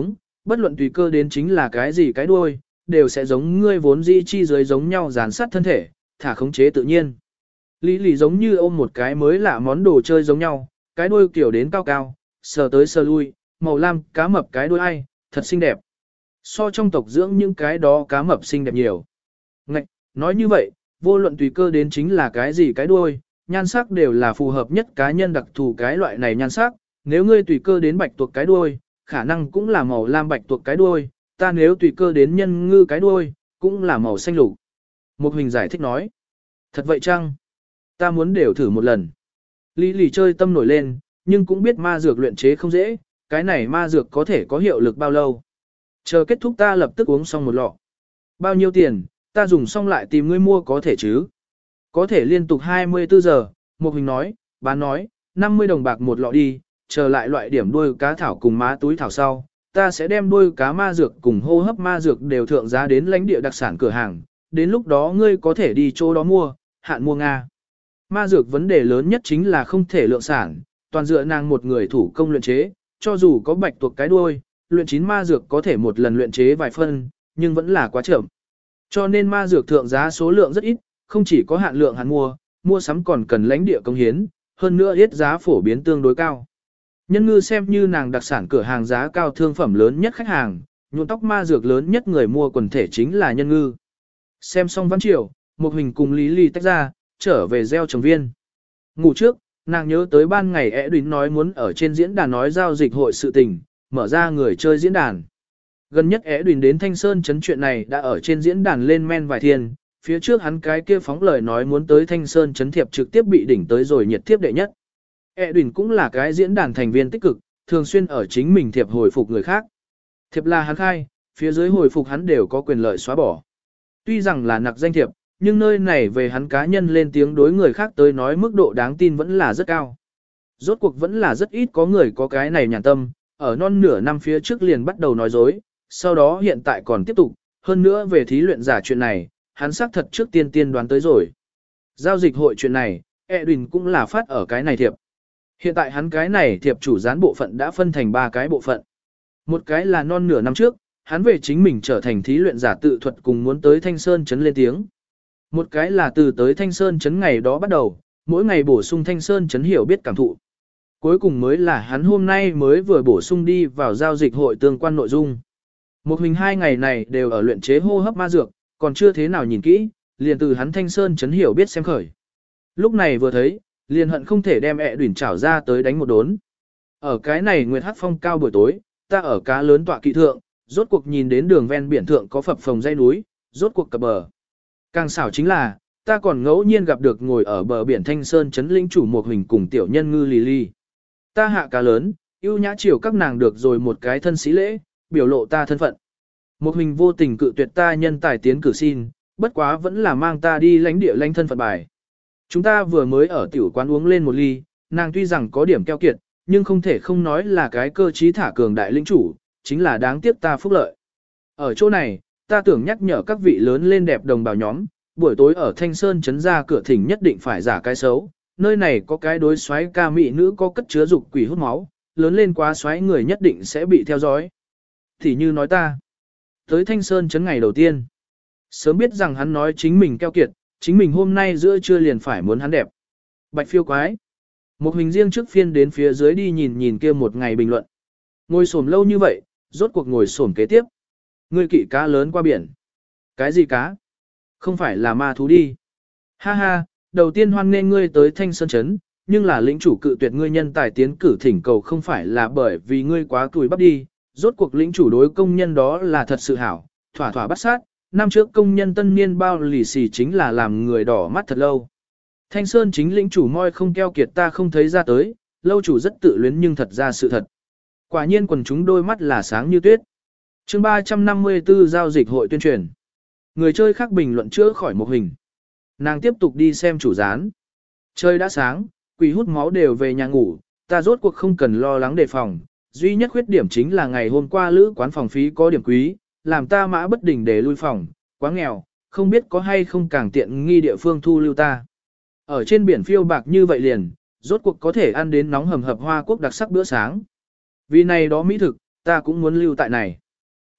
Speaker 1: bất luận tùy cơ đến chính là cái gì cái đuôi, đều sẽ giống ngươi vốn dĩ chi dưới giống nhau dán sát thân thể, thả khống chế tự nhiên. Lý lì giống như ôm một cái mới lạ món đồ chơi giống nhau, cái đuôi kiểu đến cao cao, sờ tới sờ lui, màu lam cá mập cái đuôi ai, thật xinh đẹp. So trong tộc dưỡng những cái đó cá mập xinh đẹp nhiều. Ngạch, nói như vậy, vô luận tùy cơ đến chính là cái gì cái đuôi, nhan sắc đều là phù hợp nhất cá nhân đặc thù cái loại này nhan sắc, nếu ngươi tùy cơ đến bạch tuộc cái đuôi, khả năng cũng là màu lam bạch tuộc cái đuôi, ta nếu tùy cơ đến nhân ngư cái đuôi, cũng là màu xanh lục. Một hình giải thích nói. Thật vậy chăng? Ta muốn đều thử một lần. Lý lì chơi tâm nổi lên, nhưng cũng biết ma dược luyện chế không dễ, cái này ma dược có thể có hiệu lực bao lâu. Chờ kết thúc ta lập tức uống xong một lọ. Bao nhiêu tiền, ta dùng xong lại tìm ngươi mua có thể chứ? Có thể liên tục hai mươi tư giờ, một hình nói, bán nói, năm mươi đồng bạc một lọ đi, chờ lại loại điểm đuôi cá thảo cùng má túi thảo sau. Ta sẽ đem đuôi cá ma dược cùng hô hấp ma dược đều thượng giá đến lãnh địa đặc sản cửa hàng, đến lúc đó ngươi có thể đi chỗ đó mua, hạn mua Nga. Ma dược vấn đề lớn nhất chính là không thể lượng sản, toàn dựa nàng một người thủ công luyện chế, cho dù có bạch tuộc cái đuôi, luyện chín ma dược có thể một lần luyện chế vài phân, nhưng vẫn là quá chậm. Cho nên ma dược thượng giá số lượng rất ít, không chỉ có hạn lượng hạn mua, mua sắm còn cần lãnh địa công hiến, hơn nữa ít giá phổ biến tương đối cao. Nhân ngư xem như nàng đặc sản cửa hàng giá cao thương phẩm lớn nhất khách hàng, nhuộm tóc ma dược lớn nhất người mua quần thể chính là nhân ngư. Xem xong văn triều, một hình cùng Lý Ly tách ra, trở về gieo trồng viên. Ngủ trước, nàng nhớ tới ban ngày ẻ đuyến nói muốn ở trên diễn đàn nói giao dịch hội sự tình, mở ra người chơi diễn đàn. Gần nhất ẻ đuyến đến Thanh Sơn chấn chuyện này đã ở trên diễn đàn lên men vài thiên, phía trước hắn cái kia phóng lời nói muốn tới Thanh Sơn chấn thiệp trực tiếp bị đỉnh tới rồi nhiệt thiếp đệ nhất. ẻ đuyến cũng là cái diễn đàn thành viên tích cực, thường xuyên ở chính mình thiệp hồi phục người khác. Thiệp là hắn khai, phía dưới hồi phục hắn đều có quyền lợi xóa bỏ. Tuy rằng là nặc danh thiệp, nhưng nơi này về hắn cá nhân lên tiếng đối người khác tới nói mức độ đáng tin vẫn là rất cao. Rốt cuộc vẫn là rất ít có người có cái này nhàn tâm, ở non nửa năm phía trước liền bắt đầu nói dối, sau đó hiện tại còn tiếp tục, hơn nữa về thí luyện giả chuyện này, hắn xác thật trước tiên tiên đoán tới rồi. Giao dịch hội chuyện này, Edwin cũng là phát ở cái này thiệp. Hiện tại hắn cái này thiệp chủ gián bộ phận đã phân thành ba cái bộ phận. Một cái là non nửa năm trước, hắn về chính mình trở thành thí luyện giả tự thuật cùng muốn tới Thanh Sơn chấn lên tiếng. Một cái là từ tới Thanh Sơn chấn ngày đó bắt đầu, mỗi ngày bổ sung Thanh Sơn chấn hiểu biết cảm thụ. Cuối cùng mới là hắn hôm nay mới vừa bổ sung đi vào giao dịch hội tương quan nội dung. Một hình hai ngày này đều ở luyện chế hô hấp ma dược, còn chưa thế nào nhìn kỹ, liền từ hắn Thanh Sơn chấn hiểu biết xem khởi. Lúc này vừa thấy, liền hận không thể đem ẹ đuỷn chảo ra tới đánh một đốn. Ở cái này nguyệt hắc phong cao buổi tối, ta ở cá lớn tọa kỵ thượng, rốt cuộc nhìn đến đường ven biển thượng có phập phồng dãy núi, rốt cuộc cập bờ. Càng xảo chính là, ta còn ngẫu nhiên gặp được ngồi ở bờ biển Thanh Sơn chấn lĩnh chủ một hình cùng tiểu nhân ngư lì lì. Ta hạ cá lớn, yêu nhã chiều các nàng được rồi một cái thân sĩ lễ, biểu lộ ta thân phận. Một hình vô tình cự tuyệt ta nhân tài tiến cử xin, bất quá vẫn là mang ta đi lãnh địa lãnh thân phận bài. Chúng ta vừa mới ở tiểu quán uống lên một ly, nàng tuy rằng có điểm keo kiệt, nhưng không thể không nói là cái cơ trí thả cường đại lĩnh chủ, chính là đáng tiếc ta phúc lợi. Ở chỗ này, ta tưởng nhắc nhở các vị lớn lên đẹp đồng bào nhóm, buổi tối ở Thanh Sơn chấn ra cửa thỉnh nhất định phải giả cái xấu, nơi này có cái đối xoáy ca mỹ nữ có cất chứa dục quỷ hút máu, lớn lên quá xoáy người nhất định sẽ bị theo dõi. Thì như nói ta, tới Thanh Sơn chấn ngày đầu tiên, sớm biết rằng hắn nói chính mình keo kiệt, chính mình hôm nay giữa trưa liền phải muốn hắn đẹp. Bạch phiêu quái. Một hình riêng trước phiên đến phía dưới đi nhìn nhìn kia một ngày bình luận. Ngồi xổm lâu như vậy, rốt cuộc ngồi xổm kế tiếp. Ngươi kỵ cá lớn qua biển. Cái gì cá? Không phải là ma thú đi. Ha ha, đầu tiên hoan nghênh ngươi tới Thanh Sơn chấn, nhưng là lĩnh chủ cự tuyệt ngươi nhân tài tiến cử thỉnh cầu không phải là bởi vì ngươi quá tuổi bắp đi. Rốt cuộc lĩnh chủ đối công nhân đó là thật sự hảo, thỏa thỏa bắt sát. Năm trước công nhân tân niên bao lì xì chính là làm người đỏ mắt thật lâu. Thanh Sơn chính lĩnh chủ moi không keo kiệt ta không thấy ra tới, lâu chủ rất tự luyến nhưng thật ra sự thật. Quả nhiên quần chúng đôi mắt là sáng như tuyết. Chương ba trăm năm mươi tư giao dịch hội tuyên truyền. Người chơi khác bình luận chữa khỏi một hình. Nàng tiếp tục đi xem chủ gián. Trời đã sáng, quỷ hút máu đều về nhà ngủ, ta rốt cuộc không cần lo lắng đề phòng. Duy nhất khuyết điểm chính là ngày hôm qua lữ quán phòng phí có điểm quý, làm ta mã bất đình để lui phòng, quá nghèo, không biết có hay không càng tiện nghi địa phương thu lưu ta. Ở trên biển phiêu bạc như vậy liền, rốt cuộc có thể ăn đến nóng hầm hập Hoa Quốc đặc sắc bữa sáng. Vì này đó mỹ thực, ta cũng muốn lưu tại này.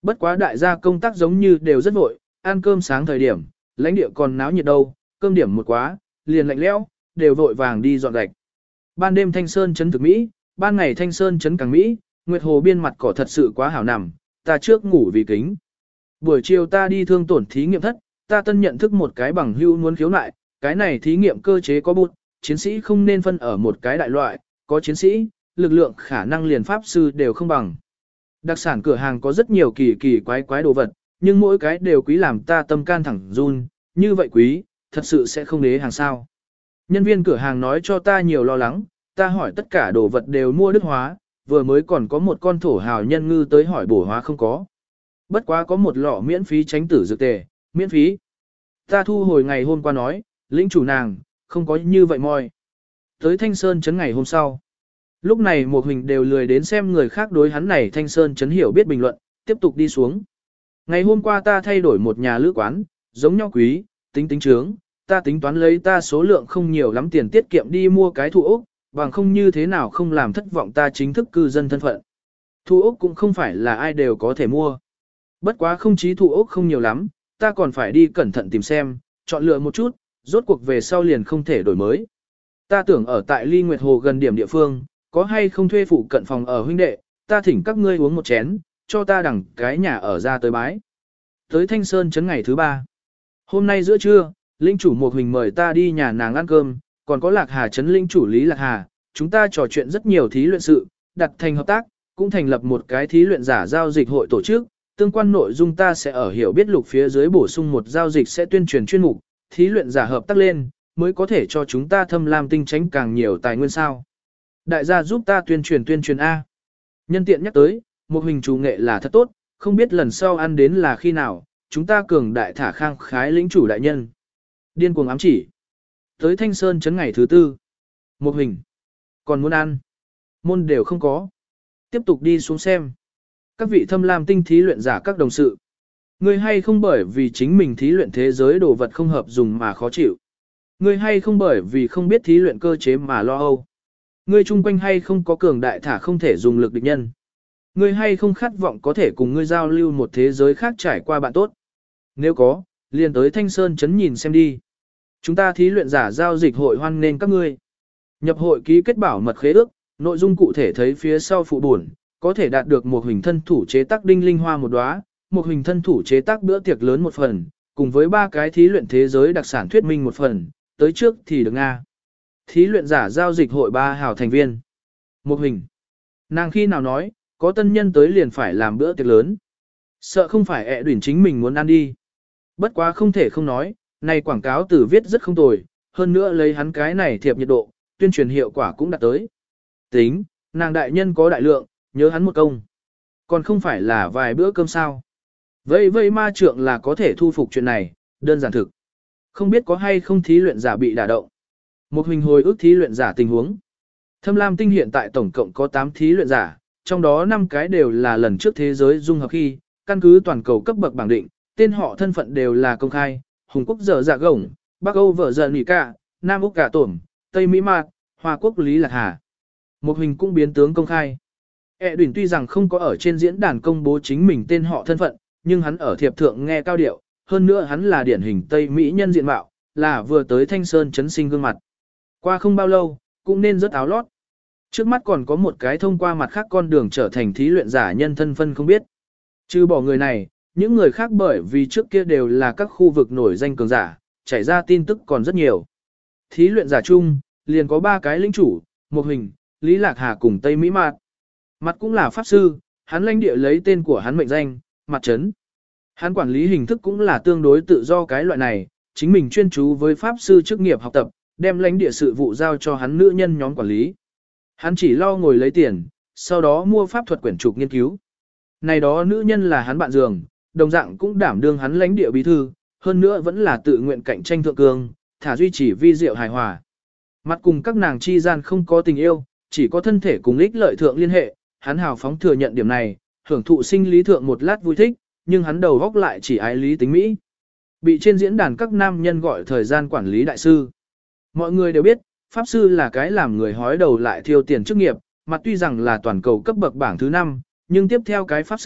Speaker 1: Bất quá đại gia công tác giống như đều rất vội, ăn cơm sáng thời điểm, lãnh địa còn náo nhiệt đâu, cơm điểm một quá, liền lạnh lẽo, đều vội vàng đi dọn gạch. Ban đêm Thanh Sơn trấn thực Mỹ, ban ngày Thanh Sơn trấn càng Mỹ, Nguyệt Hồ biên mặt cỏ thật sự quá hảo nằm, ta trước ngủ vì kính. Buổi chiều ta đi thương tổn thí nghiệm thất, ta tân nhận thức một cái bằng hưu muốn khiếu nại, cái này thí nghiệm cơ chế có bút, chiến sĩ không nên phân ở một cái đại loại, có chiến sĩ, lực lượng khả năng liền pháp sư đều không bằng. Đặc sản cửa hàng có rất nhiều kỳ kỳ quái quái đồ vật, nhưng mỗi cái đều quý làm ta tâm can thẳng run, như vậy quý, thật sự sẽ không đế hàng sao. Nhân viên cửa hàng nói cho ta nhiều lo lắng, ta hỏi tất cả đồ vật đều mua đức hóa, vừa mới còn có một con thổ hào nhân ngư tới hỏi bổ hóa không có. Bất quá có một lọ miễn phí tránh tử dược tề, miễn phí. Ta thu hồi ngày hôm qua nói, lĩnh chủ nàng, không có như vậy moi. Tới Thanh Sơn trấn ngày hôm sau. Lúc này một hình đều lười đến xem người khác đối hắn này Thanh Sơn trấn hiểu biết bình luận, tiếp tục đi xuống. Ngày hôm qua ta thay đổi một nhà lữ quán, giống nhau quý, tính tính trướng, ta tính toán lấy ta số lượng không nhiều lắm tiền tiết kiệm đi mua cái thu ốc, bằng không như thế nào không làm thất vọng ta chính thức cư dân thân phận. Thu ốc cũng không phải là ai đều có thể mua. Bất quá không chí thu ốc không nhiều lắm, ta còn phải đi cẩn thận tìm xem, chọn lựa một chút, rốt cuộc về sau liền không thể đổi mới. Ta tưởng ở tại Ly Nguyệt Hồ gần điểm địa phương, có hay không thuê phụ cận phòng ở huynh đệ, ta thỉnh các ngươi uống một chén, cho ta đằng cái nhà ở ra tới bái. Tới Thanh Sơn trấn ngày thứ ba. Hôm nay giữa trưa, linh chủ một hình mời ta đi nhà nàng ăn cơm, còn có Lạc Hà trấn linh chủ Lý Lạc Hà, chúng ta trò chuyện rất nhiều thí luyện sự, đặt thành hợp tác, cũng thành lập một cái thí luyện giả giao dịch hội tổ chức, tương quan nội dung ta sẽ ở hiểu biết lục phía dưới bổ sung một giao dịch sẽ tuyên truyền chuyên mục, thí luyện giả hợp tác lên, mới có thể cho chúng ta thâm lam tinh tránh càng nhiều tài nguyên sao. Đại gia giúp ta tuyên truyền tuyên truyền A. Nhân tiện nhắc tới, một hình chủ nghệ là thật tốt, không biết lần sau ăn đến là khi nào, chúng ta cường đại thả khang khái lĩnh chủ đại nhân. Điên cuồng ám chỉ. Tới Thanh Sơn trấn ngày thứ tư. Một hình. Còn muốn ăn. Môn đều không có. Tiếp tục đi xuống xem. Các vị thâm lam tinh thí luyện giả các đồng sự. Ngươi hay không bởi vì chính mình thí luyện thế giới đồ vật không hợp dùng mà khó chịu. Ngươi hay không bởi vì không biết thí luyện cơ chế mà lo âu. Ngươi chung quanh hay không có cường đại thả không thể dùng lực địch nhân. Ngươi hay không khát vọng có thể cùng ngươi giao lưu một thế giới khác trải qua bạn tốt. Nếu có, liền tới Thanh Sơn trấn nhìn xem đi. Chúng ta thí luyện giả giao dịch hội hoan nên các ngươi. Nhập hội ký kết bảo mật khế ước, nội dung cụ thể thấy phía sau phụ buồn, có thể đạt được một hình thân thủ chế tác đinh linh hoa một đóa, một hình thân thủ chế tác bữa tiệc lớn một phần, cùng với ba cái thí luyện thế giới đặc sản thuyết minh một phần, tới trước thì được Nga. Thí luyện giả giao dịch hội ba hào thành viên. Một hình. Nàng khi nào nói, có tân nhân tới liền phải làm bữa tiệc lớn. Sợ không phải ẹ đuyển chính mình muốn ăn đi. Bất quá không thể không nói, này quảng cáo từ viết rất không tồi, hơn nữa lấy hắn cái này thiệp nhiệt độ, tuyên truyền hiệu quả cũng đạt tới. Tính, nàng đại nhân có đại lượng, nhớ hắn một công. Còn không phải là vài bữa cơm sao. Vậy vậy ma trượng là có thể thu phục chuyện này, đơn giản thực. Không biết có hay không thí luyện giả bị đả động. Một hình hồi ức thí luyện giả tình huống. Thâm Lam Tinh hiện tại tổng cộng có tám thí luyện giả, trong đó năm cái đều là lần trước thế giới dung hợp khi, căn cứ toàn cầu cấp bậc bảng định, tên họ thân phận đều là công khai, Hùng Quốc Dở Dạ Gồng, Bắc Âu Vợ Dợ Nỉ Cả, Nam Úc Cả Tổm, Tây Mỹ Mạc, Hoa Quốc Lý Lạc Hà. Một hình cũng biến tướng công khai. E đuyển tuy rằng không có ở trên diễn đàn công bố chính mình tên họ thân phận, nhưng hắn ở thiệp thượng nghe cao điệu, hơn nữa hắn là điển hình Tây Mỹ nhân diện mạo, là vừa tới Thanh Sơn chấn sinh gương mặt. Qua không bao lâu, cũng nên rớt áo lót. Trước mắt còn có một cái thông qua mặt khác con đường trở thành thí luyện giả nhân thân phân không biết. Trừ bỏ người này, những người khác bởi vì trước kia đều là các khu vực nổi danh cường giả, chảy ra tin tức còn rất nhiều. Thí luyện giả chung, liền có ba cái lĩnh chủ, một hình, Lý Lạc Hà cùng Tây Mỹ Mạt. Mặt cũng là pháp sư, hắn lãnh địa lấy tên của hắn mệnh danh, Mặt Trấn. Hắn quản lý hình thức cũng là tương đối tự do cái loại này, chính mình chuyên chú với pháp sư chức nghiệp học tập, đem lãnh địa sự vụ giao cho hắn nữ nhân nhóm quản lý. Hắn chỉ lo ngồi lấy tiền, sau đó mua pháp thuật quyển trục nghiên cứu. Này đó nữ nhân là hắn bạn giường, đồng dạng cũng đảm đương hắn lãnh địa bí thư, hơn nữa vẫn là tự nguyện cạnh tranh thượng cường, thả duy trì vi diệu hài hòa. Mặt cùng các nàng chi gian không có tình yêu, chỉ có thân thể cùng ích lợi thượng liên hệ, hắn hào phóng thừa nhận điểm này, hưởng thụ sinh lý thượng một lát vui thích, nhưng hắn đầu góc lại chỉ ái lý tính Mỹ. Bị trên diễn đàn các nam nhân gọi thời gian quản lý đại sư. Mọi người đều biết, pháp sư là cái làm người hói đầu lại thiêu tiền chức nghiệp, mặt tuy rằng là toàn cầu cấp bậc bảng thứ năm, nhưng tiếp theo cái pháp sư,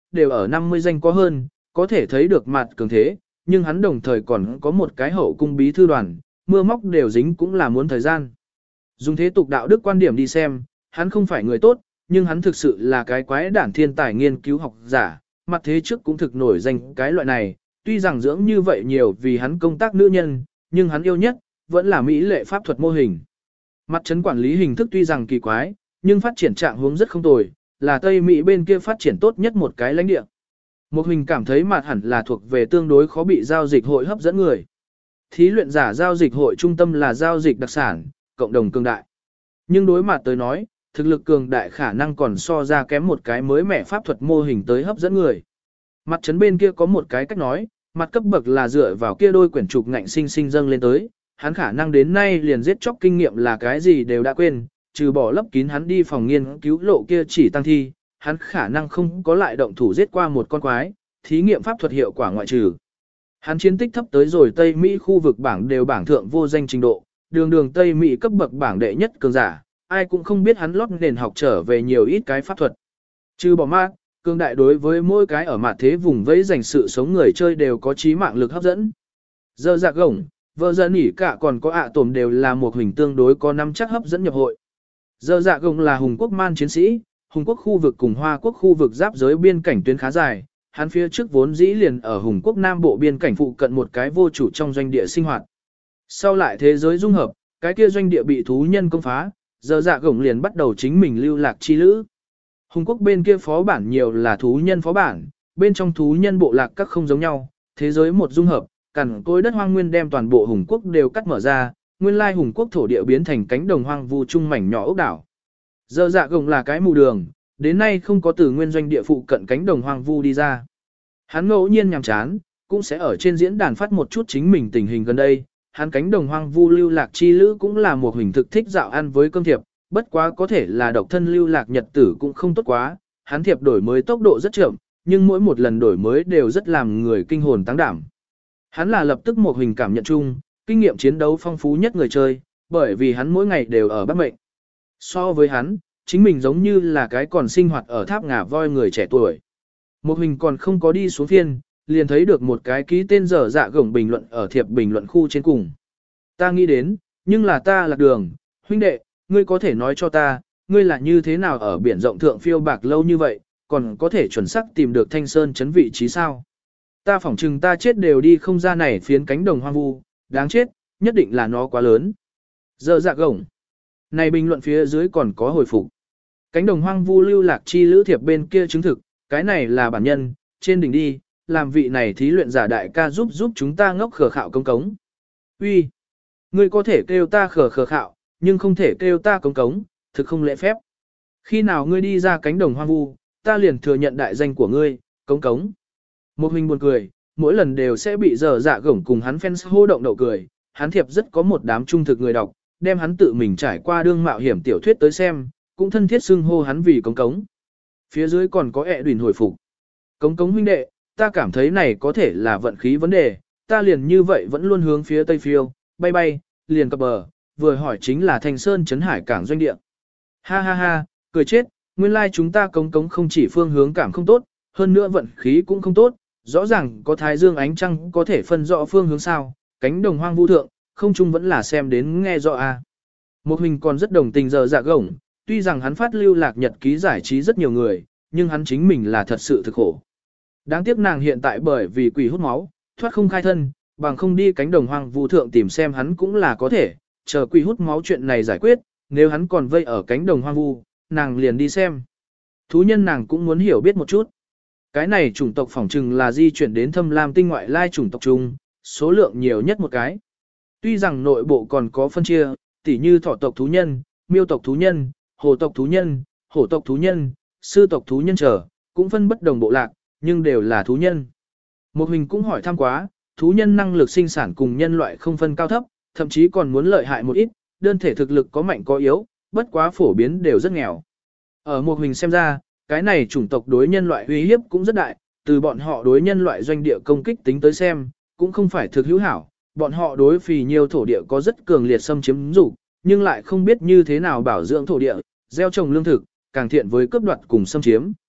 Speaker 1: đều ở năm mươi danh có hơn, có thể thấy được mặt cường thế, nhưng hắn đồng thời còn có một cái hậu cung bí thư đoàn, mưa móc đều dính cũng là muốn thời gian. Dùng thế tục đạo đức quan điểm đi xem, hắn không phải người tốt, nhưng hắn thực sự là cái quái đản thiên tài nghiên cứu học giả, mặt thế trước cũng thực nổi danh cái loại này, tuy rằng dưỡng như vậy nhiều vì hắn công tác nữ nhân, nhưng hắn yêu nhất, vẫn là mỹ lệ pháp thuật mô hình. Mặt trấn quản lý hình thức tuy rằng kỳ quái, nhưng phát triển trạng hướng rất không tồi, là Tây Mỹ bên kia phát triển tốt nhất một cái lãnh địa. Một hình cảm thấy mặt hẳn là thuộc về tương đối khó bị giao dịch hội hấp dẫn người. Thí luyện giả giao dịch hội trung tâm là giao dịch đặc sản, cộng đồng cường đại. Nhưng đối mặt tới nói, thực lực cường đại khả năng còn so ra kém một cái mới mẻ pháp thuật mô hình tới hấp dẫn người. Mặt trấn bên kia có một cái cách nói, mặt cấp bậc là dựa vào kia đôi quyển trục ngạnh sinh sinh dâng lên tới, hắn khả năng đến nay liền giết chóc kinh nghiệm là cái gì đều đã quên, trừ bỏ lấp kín hắn đi phòng nghiên cứu lộ kia chỉ tăng thi, hắn khả năng không có lại động thủ giết qua một con quái, thí nghiệm pháp thuật hiệu quả ngoại trừ. Hắn chiến tích thấp tới rồi Tây Mỹ khu vực bảng đều bảng thượng vô danh trình độ, đường đường Tây Mỹ cấp bậc bảng đệ nhất cường giả, ai cũng không biết hắn lót nền học trở về nhiều ít cái pháp thuật. Trừ bỏ ma, cường đại đối với mỗi cái ở mặt thế vùng vẫy dành sự sống người chơi đều có trí mạng lực hấp dẫn. Giờ dạ gổng, vợ dân nỉ cả còn có ạ à tổm đều là một hình tương đối có năm chắc hấp dẫn nhập hội. Giờ dạ gồng là Hùng quốc man chiến sĩ, Hùng quốc khu vực cùng Hoa quốc khu vực giáp giới biên cảnh tuyến khá dài, hắn phía trước vốn dĩ liền ở Hùng quốc Nam Bộ biên cảnh phụ cận một cái vô chủ trong doanh địa sinh hoạt. Sau lại thế giới dung hợp, cái kia doanh địa bị thú nhân công phá, giờ dạ gồng liền bắt đầu chính mình lưu lạc chi lữ. Hùng quốc bên kia phó bản nhiều là thú nhân phó bản, bên trong thú nhân bộ lạc các không giống nhau, thế giới một dung hợp, cằn cối đất hoang nguyên đem toàn bộ Hùng quốc đều cắt mở ra, nguyên lai Hùng quốc thổ địa biến thành cánh đồng hoang vu trung mảnh nhỏ ốc đảo. Giờ dạ gồng là cái mù đường, đến nay không có từ nguyên doanh địa phụ cận cánh đồng hoang vu đi ra. Hắn ngẫu nhiên nhàm chán, cũng sẽ ở trên diễn đàn phát một chút chính mình tình hình gần đây. Hắn cánh đồng hoang vu lưu lạc chi lữ cũng là một hình thực thích dạo ăn với cơm thiệp, bất quá có thể là độc thân lưu lạc nhật tử cũng không tốt quá. Hắn thiệp đổi mới tốc độ rất chậm, nhưng mỗi một lần đổi mới đều rất làm người kinh hồn táng đảm. Hắn là lập tức một hình cảm nhận chung, kinh nghiệm chiến đấu phong phú nhất người chơi, bởi vì hắn mỗi ngày đều ở bắt mệnh. So với hắn, chính mình giống như là cái còn sinh hoạt ở tháp ngà voi người trẻ tuổi. Một hình còn không có đi xuống phiên, liền thấy được một cái ký tên dở dạ gổng bình luận ở thiệp bình luận khu trên cùng. Ta nghĩ đến, nhưng là ta lạc đường, huynh đệ, ngươi có thể nói cho ta, ngươi là như thế nào ở biển rộng thượng phiêu bạc lâu như vậy, còn có thể chuẩn xác tìm được Thanh Sơn chấn vị trí sao? Ta phỏng chừng ta chết đều đi không ra này phiến cánh đồng hoang vu, đáng chết, nhất định là nó quá lớn. Dở dạ gổng. Này bình luận phía dưới còn có hồi phục. Cánh đồng hoang vu lưu lạc chi lữ thiệp bên kia chứng thực, cái này là bản nhân, trên đỉnh đi, làm vị này thí luyện giả đại ca giúp giúp chúng ta ngốc khờ khạo công cống. Uy, ngươi có thể kêu ta khờ khờ khạo, nhưng không thể kêu ta công cống, thực không lễ phép. Khi nào ngươi đi ra cánh đồng hoang vu, ta liền thừa nhận đại danh của ngươi, công cống. Một hình buồn cười, mỗi lần đều sẽ bị dở dạ gổng cùng hắn fans hô động đậu cười, hắn thiệp rất có một đám trung thực người đọc, đem hắn tự mình trải qua đương mạo hiểm tiểu thuyết tới xem, cũng thân thiết xưng hô hắn vì cống cống. Phía dưới còn có ẹ đùn hồi phục. Cống cống huynh đệ, ta cảm thấy này có thể là vận khí vấn đề, ta liền như vậy vẫn luôn hướng phía tây phiêu, bay bay, liền cập bờ, vừa hỏi chính là Thanh Sơn Trấn Hải cảng doanh địa. Ha ha ha, cười chết, nguyên lai like chúng ta cống cống không chỉ phương hướng cảm không tốt, hơn nữa vận khí cũng không tốt, rõ ràng có thái dương ánh trăng có thể phân rõ phương hướng sao, cánh đồng hoang vu thượng, không chung vẫn là xem đến nghe rõ a. À. Một hình còn rất đồng tình giờ dạ gổng, tuy rằng hắn phát lưu lạc nhật ký giải trí rất nhiều người, nhưng hắn chính mình là thật sự thực khổ. Đáng tiếc nàng hiện tại bởi vì quỷ hút máu, thoát không khai thân, bằng không đi cánh đồng hoang vu thượng tìm xem hắn cũng là có thể, chờ quỷ hút máu chuyện này giải quyết, nếu hắn còn vây ở cánh đồng hoang vu, nàng liền đi xem. Thú nhân nàng cũng muốn hiểu biết một chút. Cái này chủng tộc phỏng trừng là di chuyển đến thâm lam tinh ngoại lai chủng tộc chung, số lượng nhiều nhất một cái. Tuy rằng nội bộ còn có phân chia, tỉ như thỏ tộc thú nhân, miêu tộc thú nhân, hồ tộc thú nhân, hổ tộc thú nhân, sư tộc thú nhân trở, cũng phân bất đồng bộ lạc, nhưng đều là thú nhân. Một hình cũng hỏi thăm quá, thú nhân năng lực sinh sản cùng nhân loại không phân cao thấp, thậm chí còn muốn lợi hại một ít, đơn thể thực lực có mạnh có yếu, bất quá phổ biến đều rất nghèo. Ở một hình xem ra, cái này chủng tộc đối nhân loại uy hiếp cũng rất đại, từ bọn họ đối nhân loại doanh địa công kích tính tới xem, cũng không phải thực hữu hảo, bọn họ đối phì nhiều thổ địa có rất cường liệt xâm chiếm dục, nhưng lại không biết như thế nào bảo dưỡng thổ địa, gieo trồng lương thực, càng thiện với cướp đoạt cùng xâm chiếm.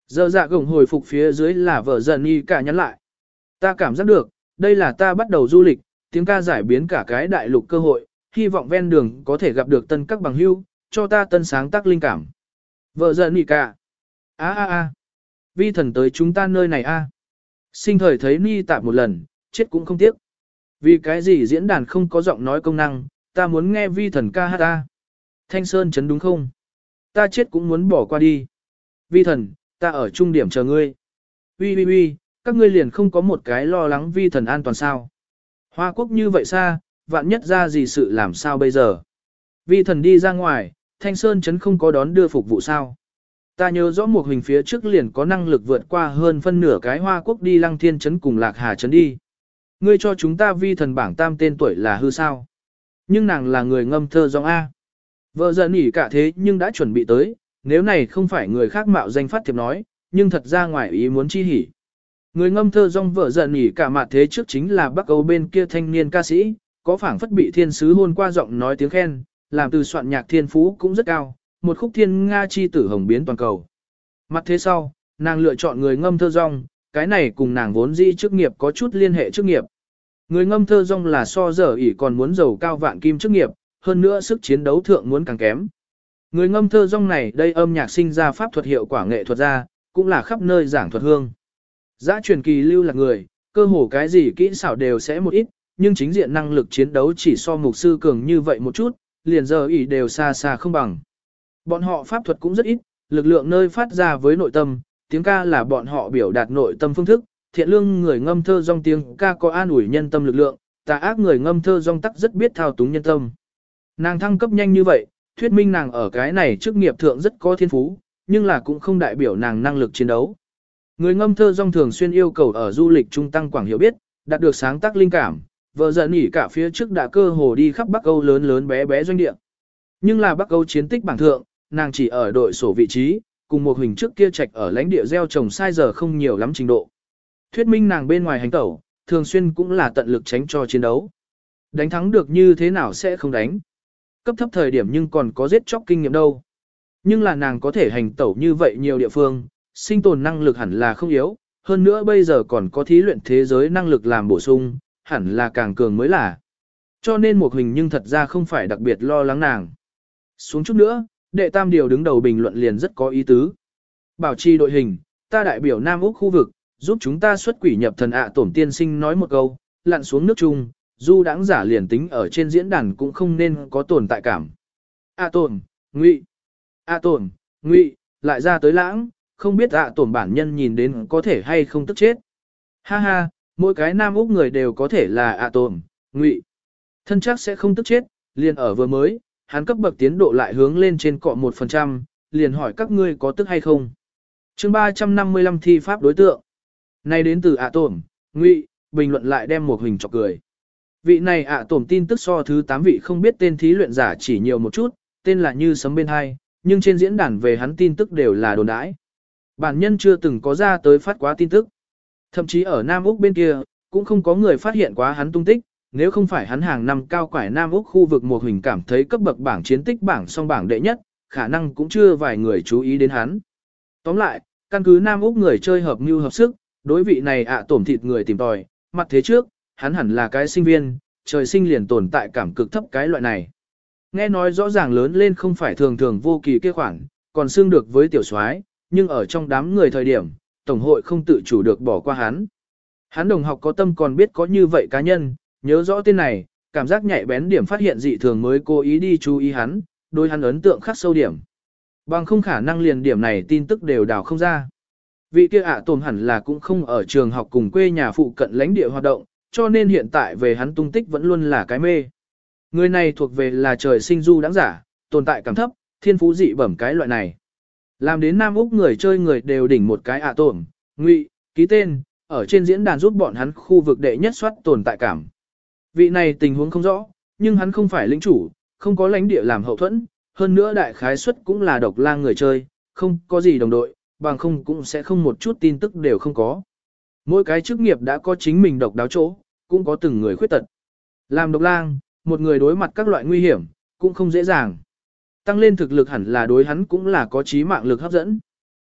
Speaker 1: Giờ dạ gồng hồi phục phía dưới là vợ dần y cả nhắn lại. Ta cảm giác được, đây là ta bắt đầu du lịch, tiếng ca giải biến cả cái đại lục cơ hội, hy vọng ven đường có thể gặp được tân các bằng hữu, cho ta tân sáng tác linh cảm. Vợ dần y cả. a a a Vi thần tới chúng ta nơi này a Sinh thời thấy ni tạp một lần, chết cũng không tiếc. Vì cái gì diễn đàn không có giọng nói công năng, ta muốn nghe vi thần ca hát ta. Thanh Sơn chấn đúng không? Ta chết cũng muốn bỏ qua đi. Vi thần, ta ở trung điểm chờ ngươi. Ui ui ui, các ngươi liền không có một cái lo lắng vi thần an toàn sao. Hoa quốc như vậy xa, vạn nhất ra gì sự làm sao bây giờ. Vi thần đi ra ngoài, Thanh Sơn chấn không có đón đưa phục vụ sao. Ta nhớ rõ một hình phía trước liền có năng lực vượt qua hơn phân nửa cái Hoa quốc đi Lăng Thiên chấn cùng Lạc Hà chấn đi. Ngươi cho chúng ta vi thần bảng tam tên tuổi là hư sao. Nhưng nàng là người ngâm thơ dòng A. Vợ giận nghỉ cả thế nhưng đã chuẩn bị tới, nếu này không phải người khác mạo danh phát thiệp nói, nhưng thật ra ngoài ý muốn chi hỉ. Người ngâm thơ dòng vợ giận nghỉ cả mặt thế trước chính là Bắc Âu bên kia thanh niên ca sĩ, có phảng phất bị thiên sứ hôn qua giọng nói tiếng khen, làm từ soạn nhạc thiên phú cũng rất cao, một khúc thiên Nga chi tử hồng biến toàn cầu. Mặt thế sau, nàng lựa chọn người ngâm thơ dòng, cái này cùng nàng vốn dĩ chức nghiệp có chút liên hệ chức nghiệp. Người ngâm thơ dòng là so giờ ỉ còn muốn giàu cao vạn kim chức nghiệp, hơn nữa sức chiến đấu thượng muốn càng kém. Người ngâm thơ dòng này đây âm nhạc sinh ra pháp thuật hiệu quả nghệ thuật ra, cũng là khắp nơi giảng thuật hương. Giã truyền kỳ lưu là người, cơ hồ cái gì kỹ xảo đều sẽ một ít, nhưng chính diện năng lực chiến đấu chỉ so mục sư cường như vậy một chút, liền giờ ỉ đều xa xa không bằng. Bọn họ pháp thuật cũng rất ít, lực lượng nơi phát ra với nội tâm, tiếng ca là bọn họ biểu đạt nội tâm phương thức, thiện lương người ngâm thơ dòng tiếng ca có an ủi nhân tâm lực lượng, tà ác người ngâm thơ dòng tắc rất biết thao túng nhân tâm. Nàng thăng cấp nhanh như vậy, thuyết minh nàng ở cái này chức nghiệp thượng rất có thiên phú, nhưng là cũng không đại biểu nàng năng lực chiến đấu. Người ngâm thơ dòng thường xuyên yêu cầu ở du lịch trung tăng quảng hiểu biết, đạt được sáng tác linh cảm, vợ giận nghỉ cả phía trước đã cơ hồ đi khắp Bắc Âu lớn lớn bé bé doanh địa. Nhưng là Bắc Âu chiến tích bảng thượng, nàng chỉ ở đội sổ vị trí, cùng một hình trước kia trạch ở lãnh địa gieo trồng sai giờ không nhiều lắm trình độ. Thuyết minh nàng bên ngoài hành tẩu, thường xuyên cũng là tận lực tránh cho chiến đấu. Đánh thắng được như thế nào sẽ không đánh. Cấp thấp thời điểm nhưng còn có giết chóc kinh nghiệm đâu. Nhưng là nàng có thể hành tẩu như vậy nhiều địa phương, sinh tồn năng lực hẳn là không yếu, hơn nữa bây giờ còn có thí luyện thế giới năng lực làm bổ sung, hẳn là càng cường mới là. Cho nên một hình nhưng thật ra không phải đặc biệt lo lắng nàng. Xuống chút nữa, đệ tam điều đứng đầu bình luận liền rất có ý tứ. Bảo trì đội hình, ta đại biểu Nam Úc khu vực, giúp chúng ta xuất quỷ nhập thần ạ à, tổm tiên sinh nói một câu, lặn xuống nước chung, du đãng giả liền tính ở trên diễn đàn cũng không nên có tồn tại cảm. ạ à, tổm, ngụy, ạ à, tổm, ngụy, lại ra tới lãng, không biết ạ à, tổm bản nhân nhìn đến có thể hay không tức chết. Ha ha, mỗi cái Nam Úc người đều có thể là ạ à, tổm, ngụy. Thân chắc sẽ không tức chết, liền ở vừa mới, hắn cấp bậc tiến độ lại hướng lên trên cọ một phần trăm, liền hỏi các ngươi có tức hay không. chương ba trăm năm mươi lăm thi pháp đối tượng. Này đến từ ạ à tổm, ngụy, bình luận lại đem một hình chọc cười. Vị này ạ à tổm tin tức so thứ tám vị không biết tên thí luyện giả chỉ nhiều một chút, tên là như sấm bên hai, nhưng trên diễn đàn về hắn tin tức đều là đồn đãi. Bản nhân chưa từng có ra tới phát quá tin tức. Thậm chí ở Nam Úc bên kia, cũng không có người phát hiện quá hắn tung tích, nếu không phải hắn hàng năm cao quải Nam Úc khu vực một hình cảm thấy cấp bậc bảng chiến tích bảng song bảng đệ nhất, khả năng cũng chưa vài người chú ý đến hắn. Tóm lại, căn cứ Nam Úc người chơi hợp mưu hợp sức, đối vị này ạ à tổm thịt người tìm tòi, mặt thế trước, hắn hẳn là cái sinh viên, trời sinh liền tồn tại cảm cực thấp cái loại này. Nghe nói rõ ràng lớn lên không phải thường thường vô kỳ kia khoản, còn xương được với tiểu soái, nhưng ở trong đám người thời điểm, tổng hội không tự chủ được bỏ qua hắn. Hắn đồng học có tâm còn biết có như vậy cá nhân, nhớ rõ tên này, cảm giác nhạy bén điểm phát hiện dị thường mới cố ý đi chú ý hắn, đôi hắn ấn tượng khắc sâu điểm. Bằng không khả năng liền điểm này tin tức đều đào không ra. Vị kia ạ à tổm hẳn là cũng không ở trường học cùng quê nhà phụ cận lãnh địa hoạt động, cho nên hiện tại về hắn tung tích vẫn luôn là cái mê. Người này thuộc về là trời sinh du đáng giả, tồn tại cảm thấp, thiên phú dị bẩm cái loại này. Làm đến Nam Úc người chơi người đều đỉnh một cái ạ à tổm, ngụy, ký tên, ở trên diễn đàn giúp bọn hắn khu vực đệ nhất soát tồn tại cảm. Vị này tình huống không rõ, nhưng hắn không phải lĩnh chủ, không có lãnh địa làm hậu thuẫn, hơn nữa đại khái suất cũng là độc lang người chơi, không có gì đồng đội, bằng không cũng sẽ không một chút tin tức đều không có. Mỗi cái chức nghiệp đã có chính mình độc đáo chỗ, cũng có từng người khuyết tật. Làm độc lang, một người đối mặt các loại nguy hiểm, cũng không dễ dàng. Tăng lên thực lực hẳn là đối hắn cũng là có trí mạng lực hấp dẫn.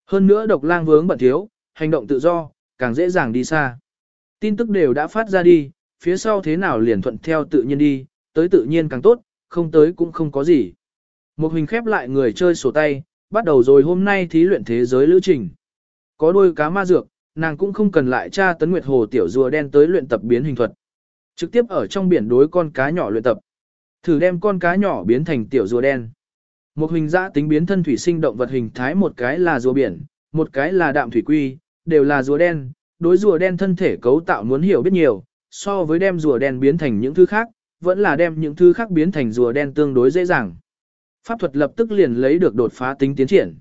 Speaker 1: Hơn nữa độc lang vướng bận thiếu, hành động tự do, càng dễ dàng đi xa. Tin tức đều đã phát ra đi, phía sau thế nào liền thuận theo tự nhiên đi, tới tự nhiên càng tốt, không tới cũng không có gì. Một hình khép lại người chơi sổ tay, bắt đầu rồi hôm nay thí luyện thế giới lữ trình. Có đôi cá ma dược, nàng cũng không cần lại tra tấn nguyệt hồ tiểu rùa đen tới luyện tập biến hình thuật. Trực tiếp ở trong biển đối con cá nhỏ luyện tập. Thử đem con cá nhỏ biến thành tiểu rùa đen. Một hình dã tính biến thân thủy sinh động vật hình thái, một cái là rùa biển, một cái là đạm thủy quy, đều là rùa đen. Đối rùa đen thân thể cấu tạo muốn hiểu biết nhiều, so với đem rùa đen biến thành những thứ khác, vẫn là đem những thứ khác biến thành rùa đen tương đối dễ dàng. Pháp thuật lập tức liền lấy được đột phá tính tiến triển.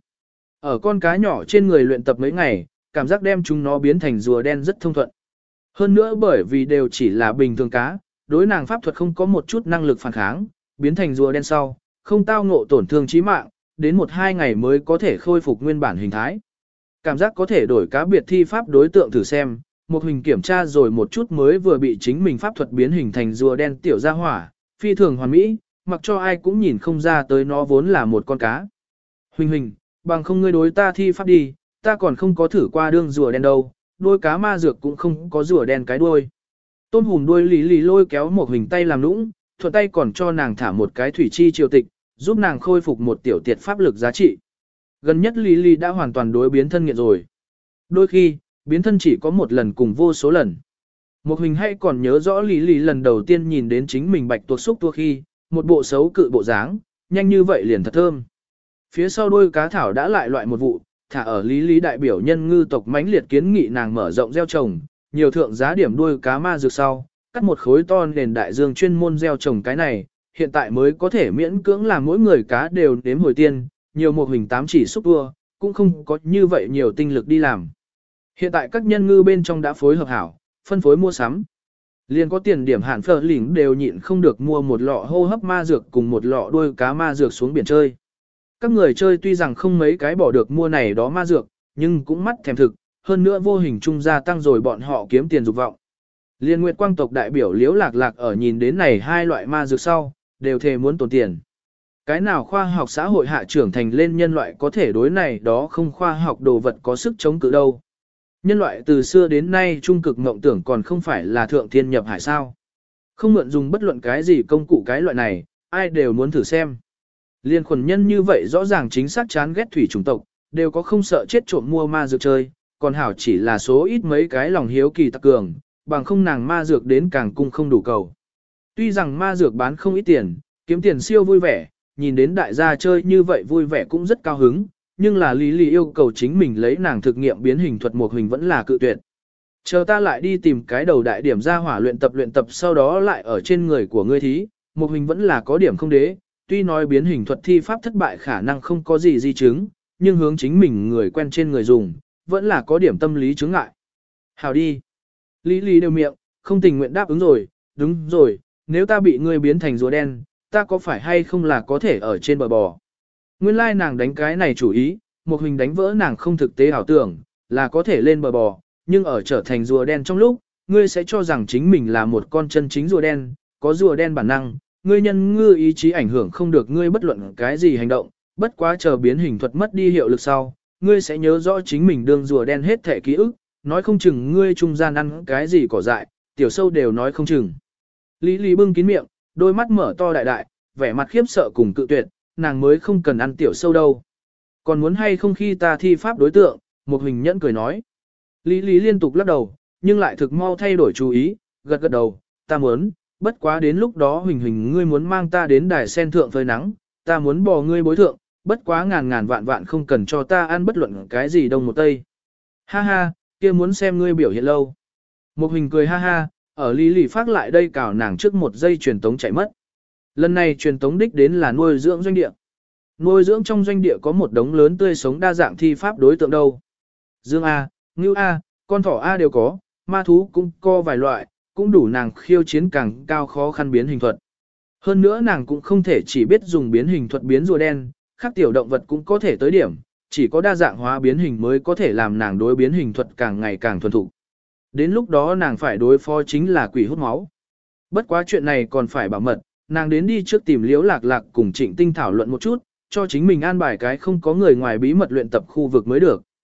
Speaker 1: Ở con cá nhỏ trên người luyện tập mấy ngày, cảm giác đem chúng nó biến thành rùa đen rất thông thuận. Hơn nữa bởi vì đều chỉ là bình thường cá, đối nàng pháp thuật không có một chút năng lực phản kháng, biến thành rùa đen sau, không tao ngộ tổn thương chí mạng, đến một hai ngày mới có thể khôi phục nguyên bản hình thái. Cảm giác có thể đổi cá biệt thi pháp đối tượng thử xem, một hình kiểm tra rồi một chút mới vừa bị chính mình pháp thuật biến hình thành rùa đen tiểu gia hỏa, phi thường hoàn mỹ, mặc cho ai cũng nhìn không ra tới nó vốn là một con cá. Huỳnh huỳnh, bằng không ngươi đối ta thi pháp đi, ta còn không có thử qua đương rùa đen đâu, đuôi cá ma dược cũng không có rùa đen cái đuôi. Tôm hùm đuôi lì lì lôi kéo một hình tay làm nũng, thuận tay còn cho nàng thả một cái thủy chi triều tịch, giúp nàng khôi phục một tiểu tiệt pháp lực giá trị. Gần nhất lì lì đã hoàn toàn đối biến thân nghiện rồi. Đôi khi, biến thân chỉ có một lần cùng vô số lần. Một hình hay còn nhớ rõ lì lì lần đầu tiên nhìn đến chính mình bạch tuộc xúc tua khi, một bộ xấu cự bộ dáng, nhanh như vậy liền thật thơm. Phía sau đôi cá thảo đã lại loại một vụ, thả ở lý lý đại biểu nhân ngư tộc mãnh liệt kiến nghị nàng mở rộng gieo trồng, nhiều thượng giá điểm đuôi cá ma dược sau, cắt một khối to nền đại dương chuyên môn gieo trồng cái này, hiện tại mới có thể miễn cưỡng làm mỗi người cá đều đếm hồi tiên, nhiều một hình tám chỉ xúc tua, cũng không có như vậy nhiều tinh lực đi làm. Hiện tại các nhân ngư bên trong đã phối hợp hảo, phân phối mua sắm. Liền có tiền điểm hạn phở lỉnh đều nhịn không được mua một lọ hô hấp ma dược cùng một lọ đuôi cá ma dược xuống biển chơi. Các người chơi tuy rằng không mấy cái bỏ được mua này đó ma dược, nhưng cũng mắt thèm thực, hơn nữa vô hình trung gia tăng rồi bọn họ kiếm tiền dục vọng. Liên Nguyệt Quang tộc đại biểu Liễu Lạc Lạc ở nhìn đến này hai loại ma dược sau, đều thề muốn tốn tiền. Cái nào khoa học xã hội hạ trưởng thành lên nhân loại có thể đối này đó không khoa học đồ vật có sức chống cự đâu. Nhân loại từ xưa đến nay trung cực mộng tưởng còn không phải là thượng thiên nhập hải sao. Không mượn dùng bất luận cái gì công cụ cái loại này, ai đều muốn thử xem. Liên khuẩn nhân như vậy rõ ràng chính xác chán ghét thủy chủng tộc, đều có không sợ chết trộm mua ma dược chơi, còn hảo chỉ là số ít mấy cái lòng hiếu kỳ tặc cường, bằng không nàng ma dược đến càng cung không đủ cầu. Tuy rằng ma dược bán không ít tiền, kiếm tiền siêu vui vẻ, nhìn đến đại gia chơi như vậy vui vẻ cũng rất cao hứng, nhưng là Lý Lý yêu cầu chính mình lấy nàng thực nghiệm biến hình thuật một hình vẫn là cự tuyệt. Chờ ta lại đi tìm cái đầu đại điểm ra hỏa luyện tập luyện tập sau đó lại ở trên người của ngươi thí, một hình vẫn là có điểm không đế, tuy nói biến hình thuật thi pháp thất bại khả năng không có gì di chứng, nhưng hướng chính mình người quen trên người dùng, vẫn là có điểm tâm lý chướng ngại. Hào đi. Lý Lý đều miệng, không tình nguyện đáp ứng rồi, đúng rồi, nếu ta bị ngươi biến thành rùa đen, ta có phải hay không là có thể ở trên bờ bò. Nguyên lai nàng đánh cái này chủ ý, một hình đánh vỡ nàng không thực tế ảo tưởng, là có thể lên bờ bò, nhưng ở trở thành rùa đen trong lúc, ngươi sẽ cho rằng chính mình là một con chân chính rùa đen, có rùa đen bản năng, ngươi nhân ngư ý chí ảnh hưởng không được ngươi bất luận cái gì hành động, bất quá chờ biến hình thuật mất đi hiệu lực sau, ngươi sẽ nhớ rõ chính mình đương rùa đen hết thể ký ức, nói không chừng ngươi trung gian ăn cái gì cỏ dại, tiểu sâu đều nói không chừng. Lý Lý bưng kín miệng, đôi mắt mở to đại đại, vẻ mặt khiếp sợ cùng cự tuyệt, nàng mới không cần ăn tiểu sâu đâu. Còn muốn hay không khi ta thi pháp đối tượng, một hình nhẫn cười nói. Lý Lý liên tục lắc đầu, nhưng lại thực mau thay đổi chú ý, gật gật đầu, ta muốn, bất quá đến lúc đó Huỳnh Huỳnh ngươi muốn mang ta đến đài sen thượng phơi nắng, ta muốn bò ngươi bối thượng, bất quá ngàn ngàn vạn vạn không cần cho ta ăn bất luận cái gì đông một tây. Ha ha, kia muốn xem ngươi biểu hiện lâu. Một Huỳnh cười ha ha, ở Lý Lý phát lại đây cào nàng trước một giây truyền tống chạy mất. Lần này truyền tống đích đến là nuôi dưỡng doanh địa. Nuôi dưỡng trong doanh địa có một đống lớn tươi sống đa dạng thi pháp đối tượng đâu. Dương A, Ngưu A, con thỏ A đều có, ma thú cũng có vài loại, cũng đủ nàng khiêu chiến càng cao khó khăn biến hình thuật. Hơn nữa nàng cũng không thể chỉ biết dùng biến hình thuật biến rùa đen, khác tiểu động vật cũng có thể tới điểm, chỉ có đa dạng hóa biến hình mới có thể làm nàng đối biến hình thuật càng ngày càng thuần thục. Đến lúc đó nàng phải đối phó chính là quỷ hút máu. Bất quá chuyện này còn phải bảo mật, nàng đến đi trước tìm Liễu Lạc Lạc cùng Trịnh Tinh thảo luận một chút, cho chính mình an bài cái không có người ngoài bí mật luyện tập khu vực mới được.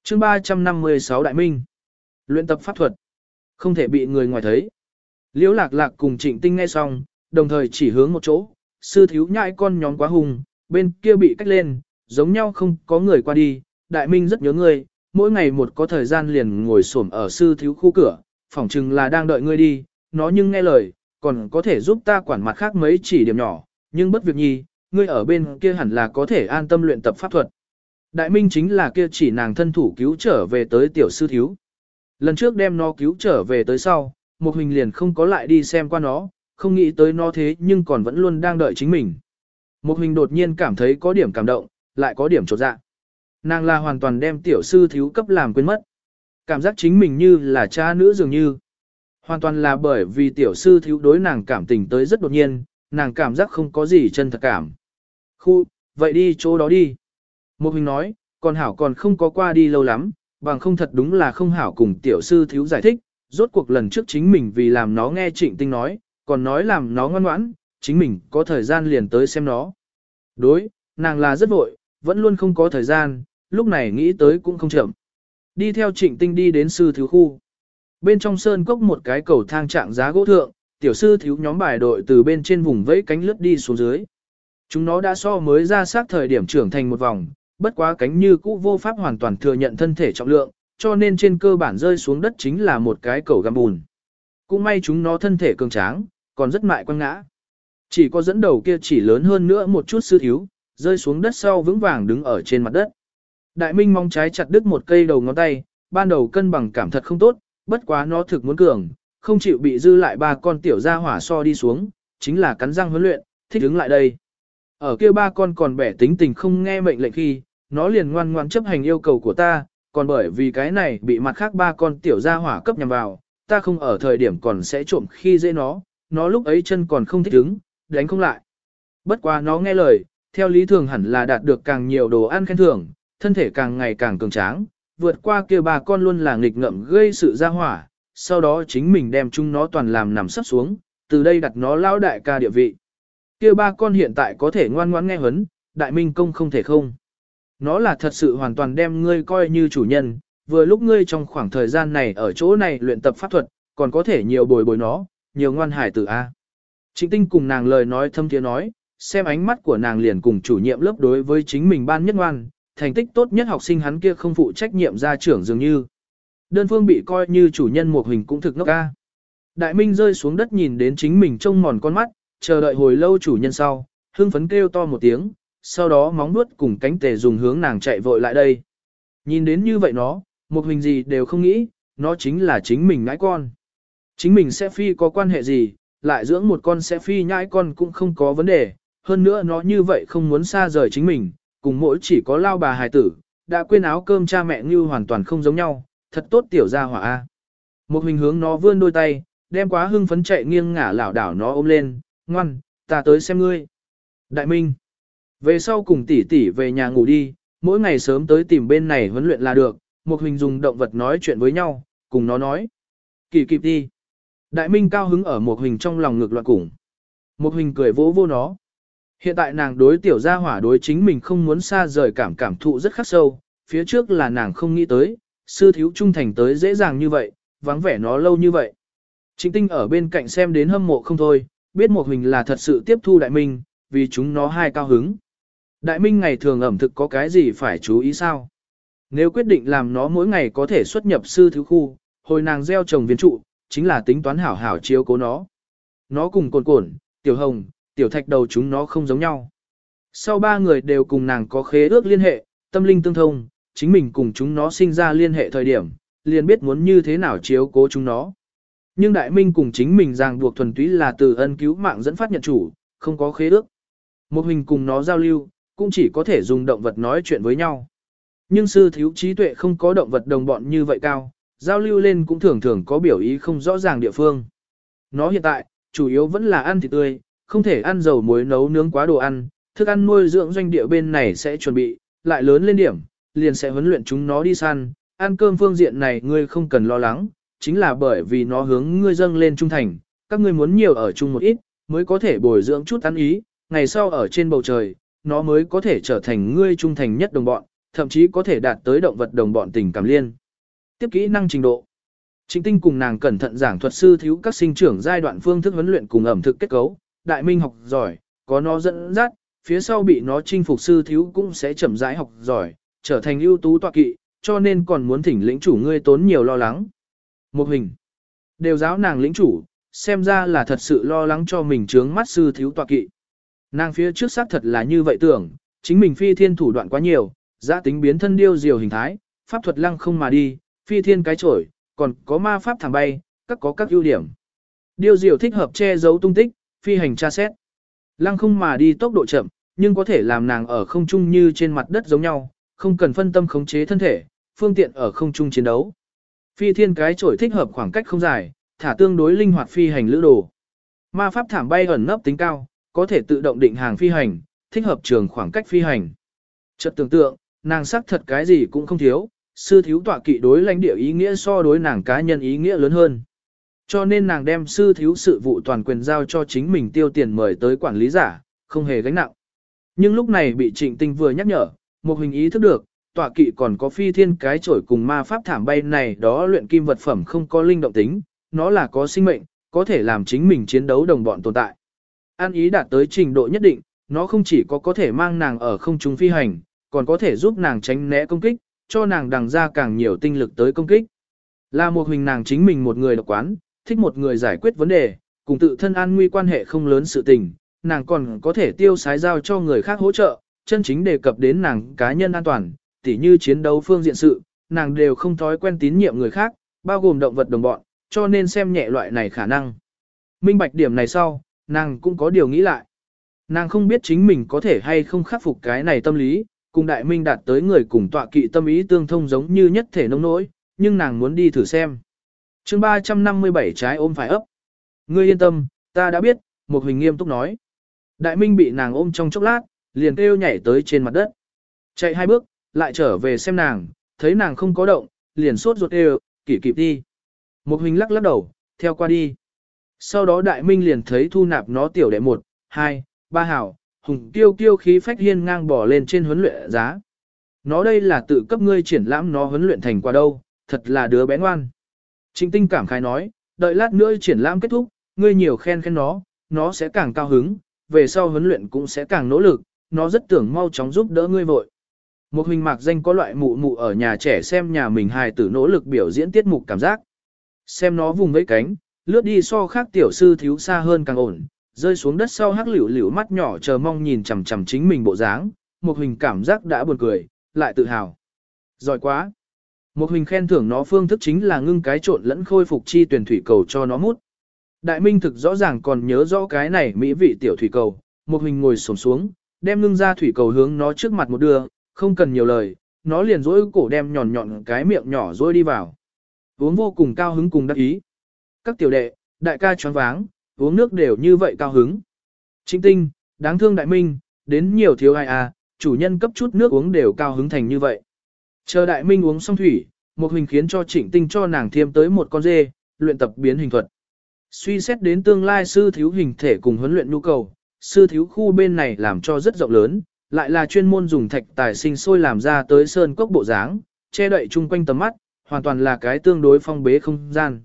Speaker 1: Chương ba trăm năm mươi sáu Đại Minh. Luyện tập pháp thuật. Không thể bị người ngoài thấy. Liễu Lạc Lạc cùng Trịnh Tinh nghe xong, đồng thời chỉ hướng một chỗ, sư thiếu nhãi con nhóm quá hùng, bên kia bị cách lên, giống nhau không có người qua đi, Đại Minh rất nhớ ngươi, mỗi ngày một có thời gian liền ngồi xổm ở sư thiếu khu cửa, phỏng chừng là đang đợi ngươi đi, nó nhưng nghe lời, còn có thể giúp ta quản mặt khác mấy chỉ điểm nhỏ, nhưng bất việc nhi, ngươi ở bên kia hẳn là có thể an tâm luyện tập pháp thuật. Đại Minh chính là kia chỉ nàng thân thủ cứu trở về tới tiểu sư thiếu. Lần trước đem nó cứu trở về tới sau, một hình liền không có lại đi xem qua nó, không nghĩ tới nó thế nhưng còn vẫn luôn đang đợi chính mình. Một hình đột nhiên cảm thấy có điểm cảm động, lại có điểm chột dạ. Nàng là hoàn toàn đem tiểu sư thiếu cấp làm quên mất. Cảm giác chính mình như là cha nữ dường như. Hoàn toàn là bởi vì tiểu sư thiếu đối nàng cảm tình tới rất đột nhiên, nàng cảm giác không có gì chân thật cảm. Khu, vậy đi chỗ đó đi. Một hình nói, còn hảo còn không có qua đi lâu lắm, bằng không thật đúng là không hảo cùng tiểu sư thiếu giải thích, rốt cuộc lần trước chính mình vì làm nó nghe Trịnh Tinh nói, còn nói làm nó ngoan ngoãn, chính mình có thời gian liền tới xem nó. Đối, nàng là rất vội, vẫn luôn không có thời gian, lúc này nghĩ tới cũng không chậm. Đi theo Trịnh Tinh đi đến sư thiếu khu. Bên trong sơn cốc một cái cầu thang trạng giá gỗ thượng, tiểu sư thiếu nhóm bài đội từ bên trên vùng vẫy cánh lướt đi xuống dưới. Chúng nó đã so mới ra sát thời điểm trưởng thành một vòng, bất quá cánh như cũ vô pháp hoàn toàn thừa nhận thân thể trọng lượng, cho nên trên cơ bản rơi xuống đất chính là một cái cầu găm bùn. Cũng may chúng nó thân thể cường tráng, còn rất mại quăng ngã. Chỉ có dẫn đầu kia chỉ lớn hơn nữa một chút sư thiếu, rơi xuống đất sau vững vàng đứng ở trên mặt đất. Đại Minh mong trái chặt đứt một cây đầu ngón tay, ban đầu cân bằng cảm thật không tốt, bất quá nó thực muốn cường, không chịu bị dư lại ba con tiểu gia hỏa so đi xuống, chính là cắn răng huấn luyện, thích đứng lại đây. Ở kia ba con còn bẻ tính tình không nghe mệnh lệnh khi, nó liền ngoan ngoan chấp hành yêu cầu của ta, còn bởi vì cái này bị mặt khác ba con tiểu gia hỏa cấp nhằm vào, ta không ở thời điểm còn sẽ trộm khi dễ nó, nó lúc ấy chân còn không thích đứng, đánh không lại. Bất quá nó nghe lời, theo lý thường hẳn là đạt được càng nhiều đồ ăn khen thưởng, thân thể càng ngày càng cường tráng, vượt qua kia ba con luôn là nghịch ngợm gây sự gia hỏa, sau đó chính mình đem chúng nó toàn làm nằm sắp xuống, từ đây đặt nó lao đại ca địa vị. Kia ba con hiện tại có thể ngoan ngoãn nghe huấn, Đại Minh công không thể không. Nó là thật sự hoàn toàn đem ngươi coi như chủ nhân, vừa lúc ngươi trong khoảng thời gian này ở chỗ này luyện tập pháp thuật, còn có thể nhiều bồi bồi nó, nhiều ngoan hải tử A. Trịnh Tinh cùng nàng lời nói thâm tiếng nói, xem ánh mắt của nàng liền cùng chủ nhiệm lớp đối với chính mình ban nhất ngoan, thành tích tốt nhất học sinh hắn kia không phụ trách nhiệm gia trưởng dường như. Đơn phương bị coi như chủ nhân một hình cũng thực ngốc A. Đại Minh rơi xuống đất nhìn đến chính mình trông mòn con mắt, chờ đợi hồi lâu chủ nhân sau, hưng phấn kêu to một tiếng, sau đó móng vuốt cùng cánh tề dùng hướng nàng chạy vội lại đây. Nhìn đến như vậy nó, một hình gì đều không nghĩ, nó chính là chính mình ngãi con. Chính mình sẽ phi có quan hệ gì, lại dưỡng một con sẽ phi nhãi con cũng không có vấn đề, hơn nữa nó như vậy không muốn xa rời chính mình, cùng mỗi chỉ có lao bà hài tử, đã quên áo cơm cha mẹ như hoàn toàn không giống nhau, thật tốt tiểu gia hỏa A. Một hình hướng nó vươn đôi tay, đem quá hưng phấn chạy nghiêng ngả lảo đảo nó ôm lên, ngoan, ta tới xem ngươi. Đại Minh, về sau cùng tỷ tỷ về nhà ngủ đi, mỗi ngày sớm tới tìm bên này huấn luyện là được, một hình dùng động vật nói chuyện với nhau, cùng nó nói. Kỳ kịp đi. Đại Minh cao hứng ở một hình trong lòng ngược loạn cùng. Một hình cười vỗ vô nó. Hiện tại nàng đối tiểu gia hỏa đối chính mình không muốn xa rời cảm cảm thụ rất khắc sâu, phía trước là nàng không nghĩ tới, sư thiếu trung thành tới dễ dàng như vậy, vắng vẻ nó lâu như vậy. Trịnh Tinh ở bên cạnh xem đến hâm mộ không thôi, biết một hình là thật sự tiếp thu Đại Minh, vì chúng nó hai cao hứng. Đại Minh ngày thường ẩm thực có cái gì phải chú ý sao? Nếu quyết định làm nó mỗi ngày có thể xuất nhập sư thiếu khu, hồi nàng gieo trồng viên trụ, chính là tính toán hảo hảo chiếu cố nó. Nó cùng cồn cồn, tiểu hồng, tiểu thạch đầu chúng nó không giống nhau. Sau ba người đều cùng nàng có khế ước liên hệ, tâm linh tương thông, chính mình cùng chúng nó sinh ra liên hệ thời điểm, liền biết muốn như thế nào chiếu cố chúng nó. Nhưng Đại Minh cùng chính mình ràng buộc thuần túy là từ ân cứu mạng dẫn phát nhận chủ, không có khế ước. Một hình cùng nó giao lưu, cũng chỉ có thể dùng động vật nói chuyện với nhau. Nhưng sư thiếu trí tuệ không có động vật đồng bọn như vậy cao, giao lưu lên cũng thường thường có biểu ý không rõ ràng địa phương. Nó hiện tại, chủ yếu vẫn là ăn thịt tươi, không thể ăn dầu muối nấu nướng quá đồ ăn, thức ăn nuôi dưỡng doanh địa bên này sẽ chuẩn bị, lại lớn lên điểm, liền sẽ huấn luyện chúng nó đi săn, ăn cơm phương diện này ngươi không cần lo lắng, chính là bởi vì nó hướng ngươi dâng lên trung thành, các ngươi muốn nhiều ở chung một ít, mới có thể bồi dưỡng chút ăn ý, ngày sau ở trên bầu trời, nó mới có thể trở thành ngươi trung thành nhất đồng bọn, thậm chí có thể đạt tới động vật đồng bọn tình cảm liên. Tiếp kỹ năng trình độ. Trịnh Tinh cùng nàng cẩn thận giảng thuật sư thiếu các sinh trưởng giai đoạn phương thức huấn luyện cùng ẩm thực kết cấu, Đại Minh học giỏi, có nó dẫn dắt, phía sau bị nó chinh phục sư thiếu cũng sẽ chậm rãi học giỏi, trở thành ưu tú tọa kỵ, cho nên còn muốn thỉnh lĩnh chủ ngươi tốn nhiều lo lắng. Một hình, đều giáo nàng lĩnh chủ, xem ra là thật sự lo lắng cho mình trướng mắt sư thiếu tọa kỵ. Nàng phía trước xác thật là như vậy tưởng, chính mình phi thiên thủ đoạn quá nhiều, giã tính biến thân điêu diều hình thái, pháp thuật lăng không mà đi, phi thiên cái chổi, còn có ma pháp thẳng bay, các có các ưu điểm. Điêu diều thích hợp che giấu tung tích, phi hành tra xét. Lăng không mà đi tốc độ chậm, nhưng có thể làm nàng ở không trung như trên mặt đất giống nhau, không cần phân tâm khống chế thân thể, phương tiện ở không trung chiến đấu. Phi thiên cái chổi thích hợp khoảng cách không dài, thả tương đối linh hoạt phi hành lữ đồ. Ma pháp thảm bay ẩn nấp tính cao, có thể tự động định hàng phi hành, thích hợp trường khoảng cách phi hành. Chợt tưởng tượng, nàng sắc thật cái gì cũng không thiếu, sư thiếu tọa kỵ đối lãnh địa ý nghĩa so đối nàng cá nhân ý nghĩa lớn hơn. Cho nên nàng đem sư thiếu sự vụ toàn quyền giao cho chính mình tiêu tiền mời tới quản lý giả, không hề gánh nặng. Nhưng lúc này bị Trịnh Tinh vừa nhắc nhở, một hình ý thức được, tọa kỵ còn có phi thiên cái chổi cùng ma pháp thảm bay này đó luyện kim vật phẩm không có linh động tính, nó là có sinh mệnh, có thể làm chính mình chiến đấu đồng bọn tồn tại. An ý đạt tới trình độ nhất định, nó không chỉ có có thể mang nàng ở không trung phi hành, còn có thể giúp nàng tránh né công kích, cho nàng đằng ra càng nhiều tinh lực tới công kích. Là một hình nàng chính mình một người độc quán, thích một người giải quyết vấn đề, cùng tự thân an nguy quan hệ không lớn sự tình, nàng còn có thể tiêu sái giao cho người khác hỗ trợ, chân chính đề cập đến nàng cá nhân an toàn, tỉ như chiến đấu phương diện sự, nàng đều không thói quen tín nhiệm người khác, bao gồm động vật đồng bọn, cho nên xem nhẹ loại này khả năng. Minh bạch điểm này sau, nàng cũng có điều nghĩ lại. Nàng không biết chính mình có thể hay không khắc phục cái này tâm lý, cùng Đại Minh đạt tới người cùng tọa kỵ tâm ý tương thông giống như nhất thể nông nỗi, nhưng nàng muốn đi thử xem. chương ba trăm năm mươi bảy trái ôm phải ấp. Ngươi yên tâm, ta đã biết, một hình nghiêm túc nói. Đại Minh bị nàng ôm trong chốc lát, liền kêu nhảy tới trên mặt đất. Chạy hai bước, lại trở về xem nàng, thấy nàng không có động, liền sốt ruột kêu, kỷ kịp đi. Một hình lắc lắc đầu, theo qua đi. Sau đó Đại Minh liền thấy thu nạp nó tiểu đệ một, hai, ba hảo, hùng tiêu kiêu khí phách hiên ngang bỏ lên trên huấn luyện giá. Nó đây là tự cấp ngươi triển lãm nó huấn luyện thành qua đâu, thật là đứa bé ngoan. Trịnh Tinh cảm khái nói, đợi lát nữa triển lãm kết thúc, ngươi nhiều khen khen nó, nó sẽ càng cao hứng, về sau huấn luyện cũng sẽ càng nỗ lực, nó rất tưởng mau chóng giúp đỡ ngươi vội. Một hình mạc danh có loại mụ mụ ở nhà trẻ xem nhà mình hài tử nỗ lực biểu diễn tiết mục cảm giác. Xem nó vùng vẫy cánh, lướt đi so khác tiểu sư thiếu xa hơn càng ổn, rơi xuống đất sau hắc liễu liễu mắt nhỏ chờ mong nhìn chằm chằm chính mình bộ dáng, một hình cảm giác đã buồn cười, lại tự hào. Giỏi quá. Một hình khen thưởng nó phương thức chính là ngưng cái trộn lẫn khôi phục chi tuyển thủy cầu cho nó mút. Đại Minh thực rõ ràng còn nhớ rõ cái này mỹ vị tiểu thủy cầu, một hình ngồi xổm xuống, đem ngưng ra thủy cầu hướng nó trước mặt một đưa, không cần nhiều lời, nó liền dỗi cổ đem nhọn nhọn cái miệng nhỏ dỗi đi vào. Uống vô cùng cao hứng cùng đắc ý. Các tiểu đệ, đại ca choáng váng, uống nước đều như vậy cao hứng. Trịnh Tinh, đáng thương Đại Minh, đến nhiều thiếu ai à, chủ nhân cấp chút nước uống đều cao hứng thành như vậy. Chờ Đại Minh uống xong thủy, một hình khiến cho Trịnh Tinh cho nàng thêm tới một con dê, luyện tập biến hình thuật. Suy xét đến tương lai sư thiếu hình thể cùng huấn luyện nhu cầu, sư thiếu khu bên này làm cho rất rộng lớn, lại là chuyên môn dùng thạch tài sinh sôi làm ra tới sơn cốc bộ dáng, che đậy chung quanh tầm mắt, hoàn toàn là cái tương đối phong bế không gian.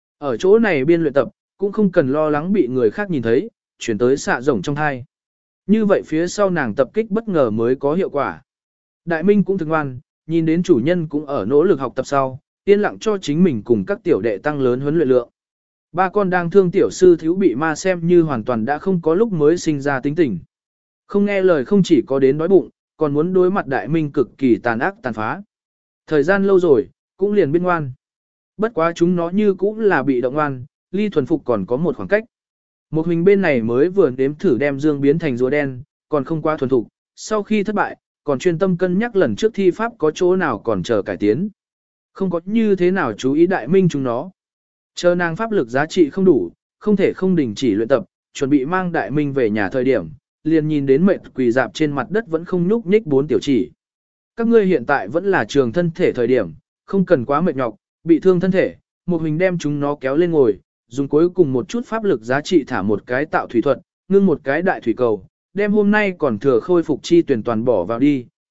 Speaker 1: Ở chỗ này biên luyện tập, cũng không cần lo lắng bị người khác nhìn thấy, chuyển tới xạ rồng trong thai. Như vậy phía sau nàng tập kích bất ngờ mới có hiệu quả. Đại Minh cũng thường ngoan, nhìn đến chủ nhân cũng ở nỗ lực học tập sau, yên lặng cho chính mình cùng các tiểu đệ tăng lớn huấn luyện lượng. Ba con đang thương tiểu sư thiếu bị ma xem như hoàn toàn đã không có lúc mới sinh ra tính tình. Không nghe lời không chỉ có đến đói bụng, còn muốn đối mặt Đại Minh cực kỳ tàn ác tàn phá. Thời gian lâu rồi, cũng liền biết ngoan. Bất quá chúng nó như cũng là bị động ngoan, ly thuần phục còn có một khoảng cách. Một hình bên này mới vừa nếm thử đem dương biến thành rùa đen, còn không quá thuần thục, sau khi thất bại, còn chuyên tâm cân nhắc lần trước thi pháp có chỗ nào còn chờ cải tiến. Không có như thế nào chú ý Đại Minh chúng nó. Chờ nàng pháp lực giá trị không đủ, không thể không đình chỉ luyện tập, chuẩn bị mang Đại Minh về nhà thời điểm, liền nhìn đến mệt quỳ dạp trên mặt đất vẫn không nhúc nhích bốn tiểu chỉ. Các ngươi hiện tại vẫn là trường thân thể thời điểm, không cần quá mệt nhọc, bị thương thân thể, một hình đem chúng nó kéo lên ngồi, dùng cuối cùng một chút pháp lực giá trị thả một cái tạo thủy thuật, ngưng một cái đại thủy cầu, đem hôm nay còn thừa khôi phục chi tuyển toàn bỏ vào đi,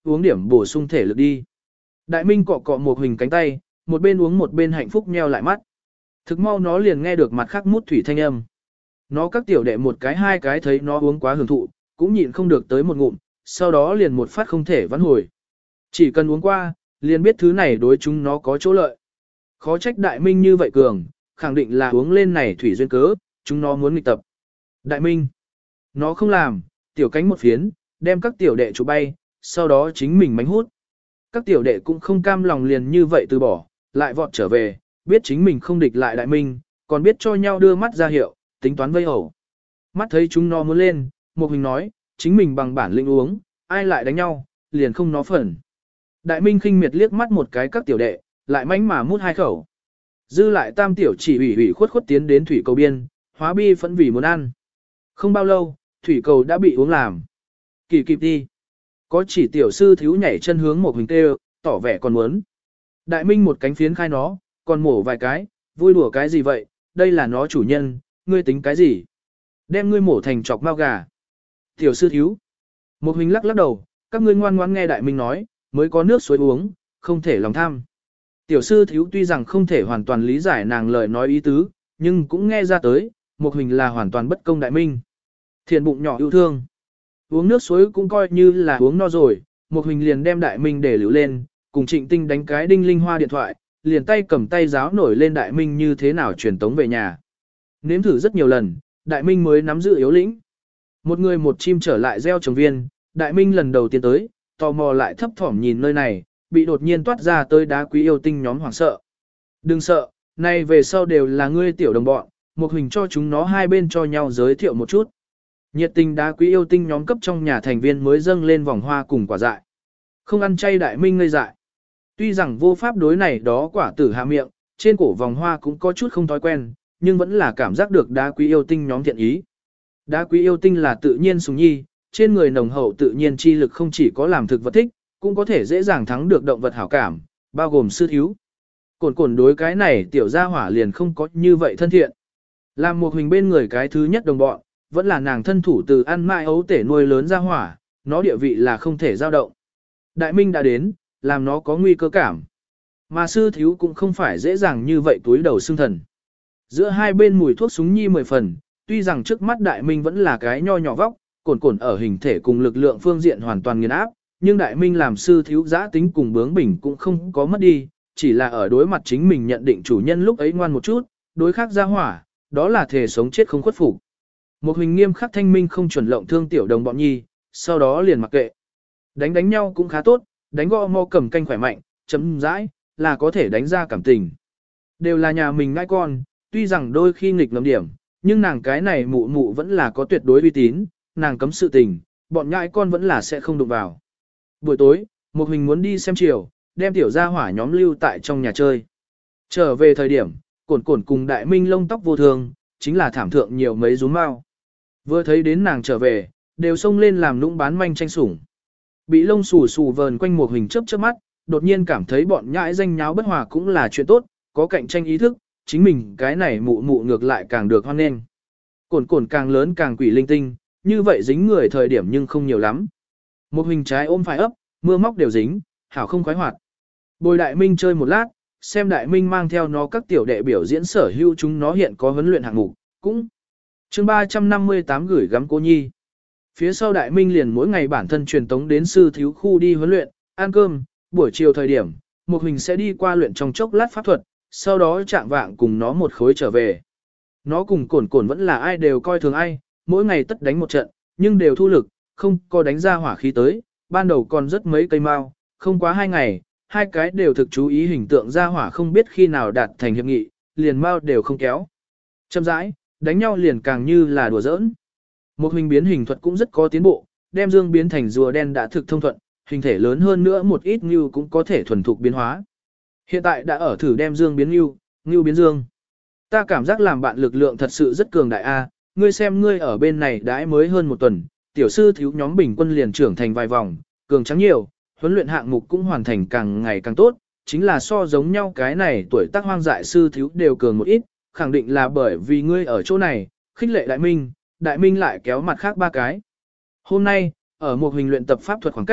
Speaker 1: uống điểm bổ sung thể lực đi. Đại Minh cọ cọ một hình cánh tay, một bên uống một bên hạnh phúc nheo lại mắt. Thực mau nó liền nghe được mặt khác mút thủy thanh âm. Nó các tiểu đệ một cái hai cái thấy nó uống quá hưởng thụ, cũng nhịn không được tới một ngụm, sau đó liền một phát không thể vãn hồi. Chỉ cần uống qua, liền biết thứ này đối chúng nó có chỗ lợi. Khó trách Đại Minh như vậy cường, khẳng định là uống lên này thủy duyên cớ, chúng nó muốn nghịch tập. Đại Minh, nó không làm, tiểu cánh một phiến, đem các tiểu đệ chụp bay, sau đó chính mình mánh hút. Các tiểu đệ cũng không cam lòng liền như vậy từ bỏ, lại vọt trở về, biết chính mình không địch lại Đại Minh, còn biết cho nhau đưa mắt ra hiệu, tính toán vây ẩu. Mắt thấy chúng nó muốn lên, một hình nói, chính mình bằng bản lĩnh uống, ai lại đánh nhau, liền không nó phần. Đại Minh khinh miệt liếc mắt một cái các tiểu đệ, lại mánh mà mút hai khẩu. Dư lại tam tiểu chỉ ủy ủy khuất khuất tiến đến thủy cầu biên, hóa bi phẫn vì muốn ăn. Không bao lâu, thủy cầu đã bị uống làm. Kỳ kịp đi. Có chỉ tiểu sư thiếu nhảy chân hướng một hình tê, tỏ vẻ còn muốn. Đại Minh một cánh phiến khai nó, còn mổ vài cái, vui đùa cái gì vậy, đây là nó chủ nhân, ngươi tính cái gì? Đem ngươi mổ thành chọc mao gà. Tiểu sư thiếu. Một hình lắc lắc đầu, các ngươi ngoan ngoãn nghe Đại Minh nói, mới có nước suối uống, không thể lòng tham. Tiểu sư thiếu tuy rằng không thể hoàn toàn lý giải nàng lời nói ý tứ, nhưng cũng nghe ra tới, một hình là hoàn toàn bất công Đại Minh. Thiện bụng nhỏ yêu thương. Uống nước suối cũng coi như là uống no rồi, một hình liền đem Đại Minh để lưu lên, cùng Trịnh Tinh đánh cái đinh linh hoa điện thoại, liền tay cầm tay giáo nổi lên Đại Minh như thế nào truyền tống về nhà. Nếm thử rất nhiều lần, Đại Minh mới nắm giữ yếu lĩnh. Một người một chim trở lại gieo trồng viên, Đại Minh lần đầu tiên tới, tò mò lại thấp thỏm nhìn nơi này, bị đột nhiên toát ra tới đá quý yêu tinh nhóm hoảng sợ. Đừng sợ, nay về sau đều là ngươi tiểu đồng bọn, một hình cho chúng nó hai bên cho nhau giới thiệu một chút. Nhiệt tình đá quý yêu tinh nhóm cấp trong nhà thành viên mới dâng lên vòng hoa cùng quả dại. Không ăn chay Đại Minh ngây dại. Tuy rằng vô pháp đối này đó quả tử hạ miệng, trên cổ vòng hoa cũng có chút không thói quen, nhưng vẫn là cảm giác được đá quý yêu tinh nhóm thiện ý. Đá quý yêu tinh là tự nhiên sùng nhi, trên người nồng hậu tự nhiên chi lực không chỉ có làm thực vật thích, cũng có thể dễ dàng thắng được động vật hảo cảm, bao gồm sư thiếu. Cồn cồn đối cái này tiểu gia hỏa liền không có như vậy thân thiện. Làm một hình bên người cái thứ nhất đồng bọn, vẫn là nàng thân thủ từ ăn mãi ấu tể nuôi lớn gia hỏa, nó địa vị là không thể dao động. Đại Minh đã đến, làm nó có nguy cơ cảm. Mà sư thiếu cũng không phải dễ dàng như vậy túi đầu xương thần. Giữa hai bên mùi thuốc súng nhi mười phần, tuy rằng trước mắt Đại Minh vẫn là cái nho nhỏ vóc, cồn cồn ở hình thể cùng lực lượng phương diện hoàn toàn nghiền áp, nhưng Đại Minh làm sư thiếu giã tính cùng bướng bỉnh cũng không có mất đi, chỉ là ở đối mặt chính mình nhận định chủ nhân lúc ấy ngoan một chút, đối khác ra hỏa, đó là thể sống chết không khuất phục. Một hình nghiêm khắc thanh minh không chuẩn lộng thương tiểu đồng bọn nhi, sau đó liền mặc kệ. Đánh đánh nhau cũng khá tốt, đánh gõ mo cầm canh khỏe mạnh, chấm dãi, là có thể đánh ra cảm tình. Đều là nhà mình ngai con, tuy rằng đôi khi nghịch ngầm điểm, nhưng nàng cái này mụ mụ vẫn là có tuyệt đối uy tín, nàng cấm sự tình, bọn nhãi con vẫn là sẽ không đụng vào. Buổi tối, một hình muốn đi xem chiều, đem tiểu gia hỏa nhóm lưu tại trong nhà chơi. Trở về thời điểm, cồn cồn cùng Đại Minh lông tóc vô thường, chính là thảm thượng nhiều mấy rúm mau. Vừa thấy đến nàng trở về, đều xông lên làm nũng bán manh tranh sủng. Bị lông xù xù vờn quanh một hình chớp chớp mắt, đột nhiên cảm thấy bọn nhãi danh nháo bất hòa cũng là chuyện tốt, có cạnh tranh ý thức, chính mình cái này mụ mụ ngược lại càng được hoan nghênh. Cồn cồn càng lớn càng quỷ linh tinh, như vậy dính người thời điểm nhưng không nhiều lắm. Một hình trái ôm phải ấp, mưa móc đều dính, hảo không khoái hoạt. Bồi Đại Minh chơi một lát, xem Đại Minh mang theo nó các tiểu đệ biểu diễn sở hữu chúng nó hiện có huấn luyện hạng mục, cũng chương ba trăm năm mươi tám gửi gắm cô nhi. Phía sau Đại Minh liền mỗi ngày bản thân truyền tống đến sư thiếu khu đi huấn luyện, ăn cơm, buổi chiều thời điểm, một hình sẽ đi qua luyện trong chốc lát pháp thuật, sau đó chạm vạng cùng nó một khối trở về. Nó cùng cồn cồn vẫn là ai đều coi thường ai, mỗi ngày tất đánh một trận, nhưng đều thu lực, không có đánh ra hỏa khí tới, ban đầu còn rất mấy cây mao, không quá hai ngày, hai cái đều thực chú ý hình tượng ra hỏa không biết khi nào đạt thành hiệp nghị, liền mao đều không kéo. Châm rãi, đánh nhau liền càng như là đùa giỡn. Một hình biến hình thuật cũng rất có tiến bộ, đem dương biến thành rùa đen đã thực thông thuận, hình thể lớn hơn nữa một ít như cũng có thể thuần thục biến hóa. Hiện tại đã ở thử đem dương biến như, như biến dương. Ta cảm giác làm bạn lực lượng thật sự rất cường đại a. Ngươi xem ngươi ở bên này đãi mới hơn một tuần, tiểu sư thiếu nhóm bình quân liền trưởng thành vài vòng, cường trắng nhiều, huấn luyện hạng mục cũng hoàn thành càng ngày càng tốt, chính là so giống nhau cái này tuổi tác hoang dại sư thiếu đều cường một ít, khẳng định là bởi vì ngươi ở chỗ này, khích lệ Đại Minh, Đại Minh lại kéo mặt khác ba cái. Hôm nay, ở một hình luyện tập pháp thuật khoảng cách,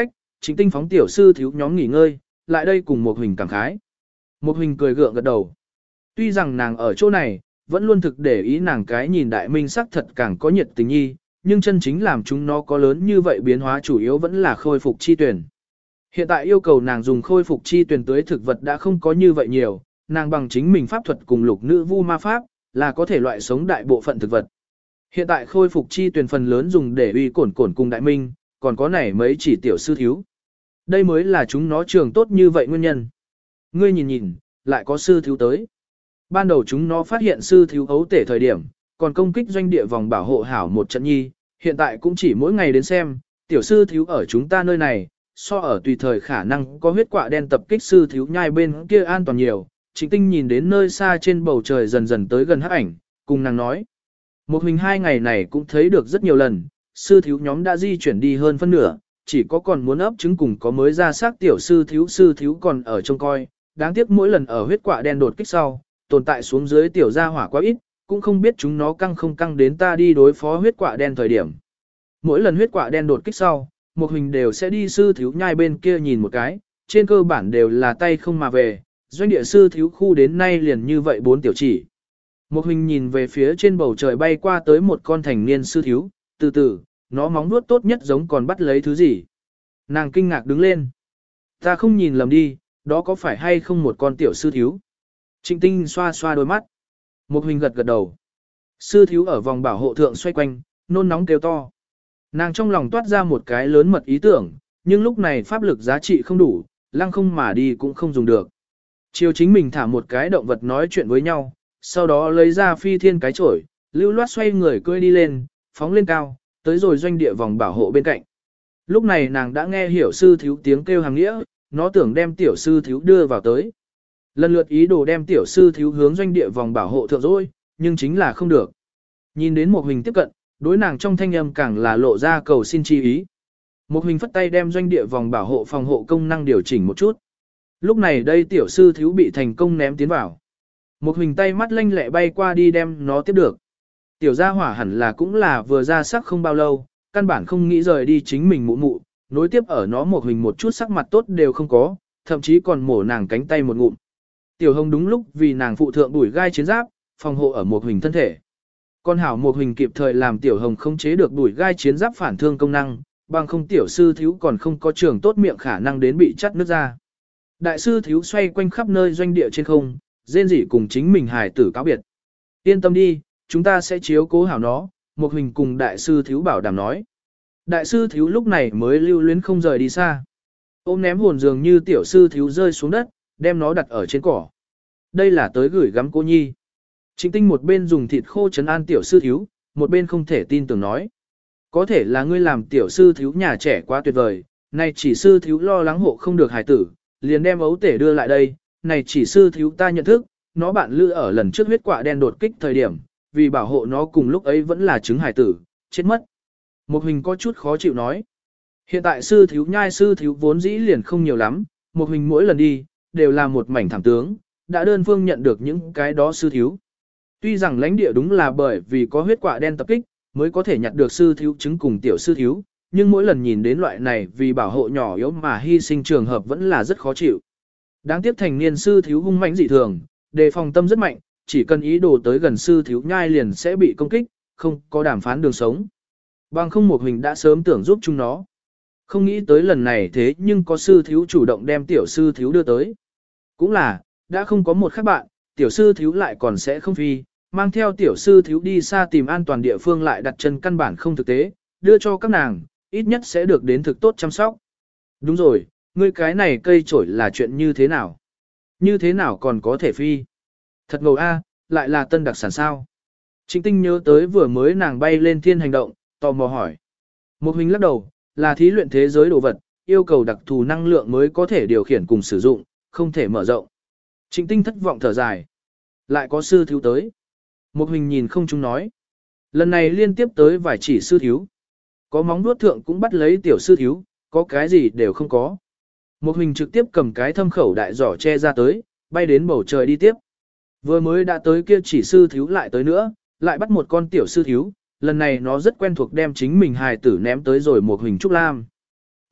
Speaker 1: Trịnh Tinh phóng tiểu sư thiếu nhóm nghỉ ngơi, lại đây cùng một Huỳnh cảm khái. Một Huỳnh cười gượng gật đầu. Tuy rằng nàng ở chỗ này, vẫn luôn thực để ý nàng cái nhìn đại minh sắc thật càng có nhiệt tình nhi, nhưng chân chính làm chúng nó có lớn như vậy biến hóa chủ yếu vẫn là khôi phục chi tuyển. Hiện tại yêu cầu nàng dùng khôi phục chi tuyển tới thực vật đã không có như vậy nhiều, nàng bằng chính mình pháp thuật cùng lục nữ vu ma pháp, là có thể loại sống đại bộ phận thực vật. Hiện tại khôi phục chi tuyển phần lớn dùng để uy cổn cổn cùng đại minh, còn có này mấy chỉ tiểu sư thiếu. Đây mới là chúng nó trường tốt như vậy nguyên nhân. Ngươi nhìn nhìn, lại có sư thiếu tới. Ban đầu chúng nó phát hiện sư thiếu ấu tể thời điểm, còn công kích doanh địa vòng bảo hộ hảo một trận nhi, hiện tại cũng chỉ mỗi ngày đến xem, tiểu sư thiếu ở chúng ta nơi này, so ở tùy thời khả năng có huyết quạ đen tập kích sư thiếu nhai bên kia an toàn nhiều. Trịnh Tinh nhìn đến nơi xa trên bầu trời dần dần tới gần hắc ảnh, cùng nàng nói. Một mình hai ngày này cũng thấy được rất nhiều lần, sư thiếu nhóm đã di chuyển đi hơn phân nửa, chỉ có còn muốn ấp trứng cùng có mới ra xác tiểu sư thiếu sư thiếu còn ở trông coi, đáng tiếc mỗi lần ở huyết quạ đen đột kích sau, tồn tại xuống dưới tiểu gia hỏa quá ít, cũng không biết chúng nó căng không căng đến ta đi đối phó huyết quạ đen thời điểm. Mỗi lần huyết quạ đen đột kích sau, một hình đều sẽ đi sư thiếu nhai bên kia nhìn một cái, trên cơ bản đều là tay không mà về, doanh địa sư thiếu khu đến nay liền như vậy bốn tiểu chỉ. Một hình nhìn về phía trên bầu trời bay qua tới một con thành niên sư thiếu, từ từ, nó móng nuốt tốt nhất giống còn bắt lấy thứ gì. Nàng kinh ngạc đứng lên. Ta không nhìn lầm đi, đó có phải hay không một con tiểu sư thiếu? Trịnh Tinh xoa xoa đôi mắt. Một hình gật gật đầu. Sư thiếu ở vòng bảo hộ thượng xoay quanh, nôn nóng kêu to. Nàng trong lòng toát ra một cái lớn mật ý tưởng, nhưng lúc này pháp lực giá trị không đủ, lăng không mà đi cũng không dùng được. Chiều chính mình thả một cái động vật nói chuyện với nhau, sau đó lấy ra phi thiên cái chổi, lưu loát xoay người cưỡi đi lên, phóng lên cao, tới rồi doanh địa vòng bảo hộ bên cạnh. Lúc này nàng đã nghe hiểu sư thiếu tiếng kêu hàng nghĩa, nó tưởng đem tiểu sư thiếu đưa vào tới. Lần lượt ý đồ đem tiểu sư thiếu hướng doanh địa vòng bảo hộ thượng rồi, nhưng chính là không được. Nhìn đến một hình tiếp cận, đối nàng trong thanh âm càng là lộ ra cầu xin chi ý. Một hình phất tay đem doanh địa vòng bảo hộ phòng hộ công năng điều chỉnh một chút. Lúc này đây tiểu sư thiếu bị thành công ném tiến vào. Một hình tay mắt lanh lẹ bay qua đi đem nó tiếp được. Tiểu gia hỏa hẳn là cũng là vừa ra sắc không bao lâu, căn bản không nghĩ rời đi chính mình mụ mụ, nối tiếp ở nó một hình một chút sắc mặt tốt đều không có, thậm chí còn mổ nàng cánh tay một ngụm. Tiểu hồng đúng lúc vì nàng phụ thượng đuổi gai chiến giáp, phòng hộ ở một hình thân thể. Con hảo một hình kịp thời làm tiểu hồng không chế được đuổi gai chiến giáp phản thương công năng, bằng không tiểu sư thiếu còn không có trường tốt miệng khả năng đến bị chắt nước ra. Đại sư thiếu xoay quanh khắp nơi doanh địa trên không, rên rỉ cùng chính mình hài tử cáo biệt. Yên tâm đi, chúng ta sẽ chiếu cố hảo nó, một hình cùng đại sư thiếu bảo đảm nói. Đại sư thiếu lúc này mới lưu luyến không rời đi xa. Ôm ném hồn dường như tiểu sư thiếu rơi xuống đất, đem nó đặt ở trên cỏ. Đây là tới gửi gắm cô nhi. Trịnh Tinh một bên dùng thịt khô trấn an tiểu sư thiếu, một bên không thể tin tưởng nói. Có thể là ngươi làm tiểu sư thiếu nhà trẻ quá tuyệt vời, này chỉ sư thiếu lo lắng hộ không được hài tử, liền đem ấu tể đưa lại đây, này chỉ sư thiếu ta nhận thức, nó bạn lữ ở lần trước huyết quạ đen đột kích thời điểm, vì bảo hộ nó cùng lúc ấy vẫn là trứng hài tử, chết mất. Một hình có chút khó chịu nói. Hiện tại sư thiếu nhai sư thiếu vốn dĩ liền không nhiều lắm, một hình mỗi lần đi, đều là một mảnh thảm tướng, đã đơn phương nhận được những cái đó sư thiếu. Tuy rằng lãnh địa đúng là bởi vì có huyết quạ đen tập kích, mới có thể nhặt được sư thiếu trứng cùng tiểu sư thiếu, nhưng mỗi lần nhìn đến loại này vì bảo hộ nhỏ yếu mà hy sinh trường hợp vẫn là rất khó chịu. Đáng tiếc thành niên sư thiếu hung mãnh dị thường, đề phòng tâm rất mạnh, chỉ cần ý đồ tới gần sư thiếu nhai liền sẽ bị công kích, không có đàm phán đường sống. Bằng không một hình đã sớm tưởng giúp chúng nó. Không nghĩ tới lần này thế nhưng có sư thiếu chủ động đem tiểu sư thiếu đưa tới. Cũng là, đã không có một khác bạn, tiểu sư thiếu lại còn sẽ không phi, mang theo tiểu sư thiếu đi xa tìm an toàn địa phương lại đặt chân căn bản không thực tế, đưa cho các nàng, ít nhất sẽ được đến thực tốt chăm sóc. Đúng rồi, ngươi cái này cây trổi là chuyện như thế nào? Như thế nào còn có thể phi? Thật ngầu a, lại là tân đặc sản sao? Trịnh Tinh nhớ tới vừa mới nàng bay lên thiên hành động, tò mò hỏi. Một hình lắc đầu, là thí luyện thế giới đồ vật, yêu cầu đặc thù năng lượng mới có thể điều khiển cùng sử dụng, không thể mở rộng. Trịnh Tinh thất vọng thở dài. Lại có sư thiếu tới. Một hình nhìn không chúng nói. Lần này liên tiếp tới vài chỉ sư thiếu. Có móng vuốt thượng cũng bắt lấy tiểu sư thiếu, có cái gì đều không có. Một hình trực tiếp cầm cái thâm khẩu đại giỏ che ra tới, bay đến bầu trời đi tiếp. Vừa mới đã tới kia chỉ sư thiếu lại tới nữa, lại bắt một con tiểu sư thiếu, lần này nó rất quen thuộc đem chính mình hài tử ném tới rồi một hình trúc lam.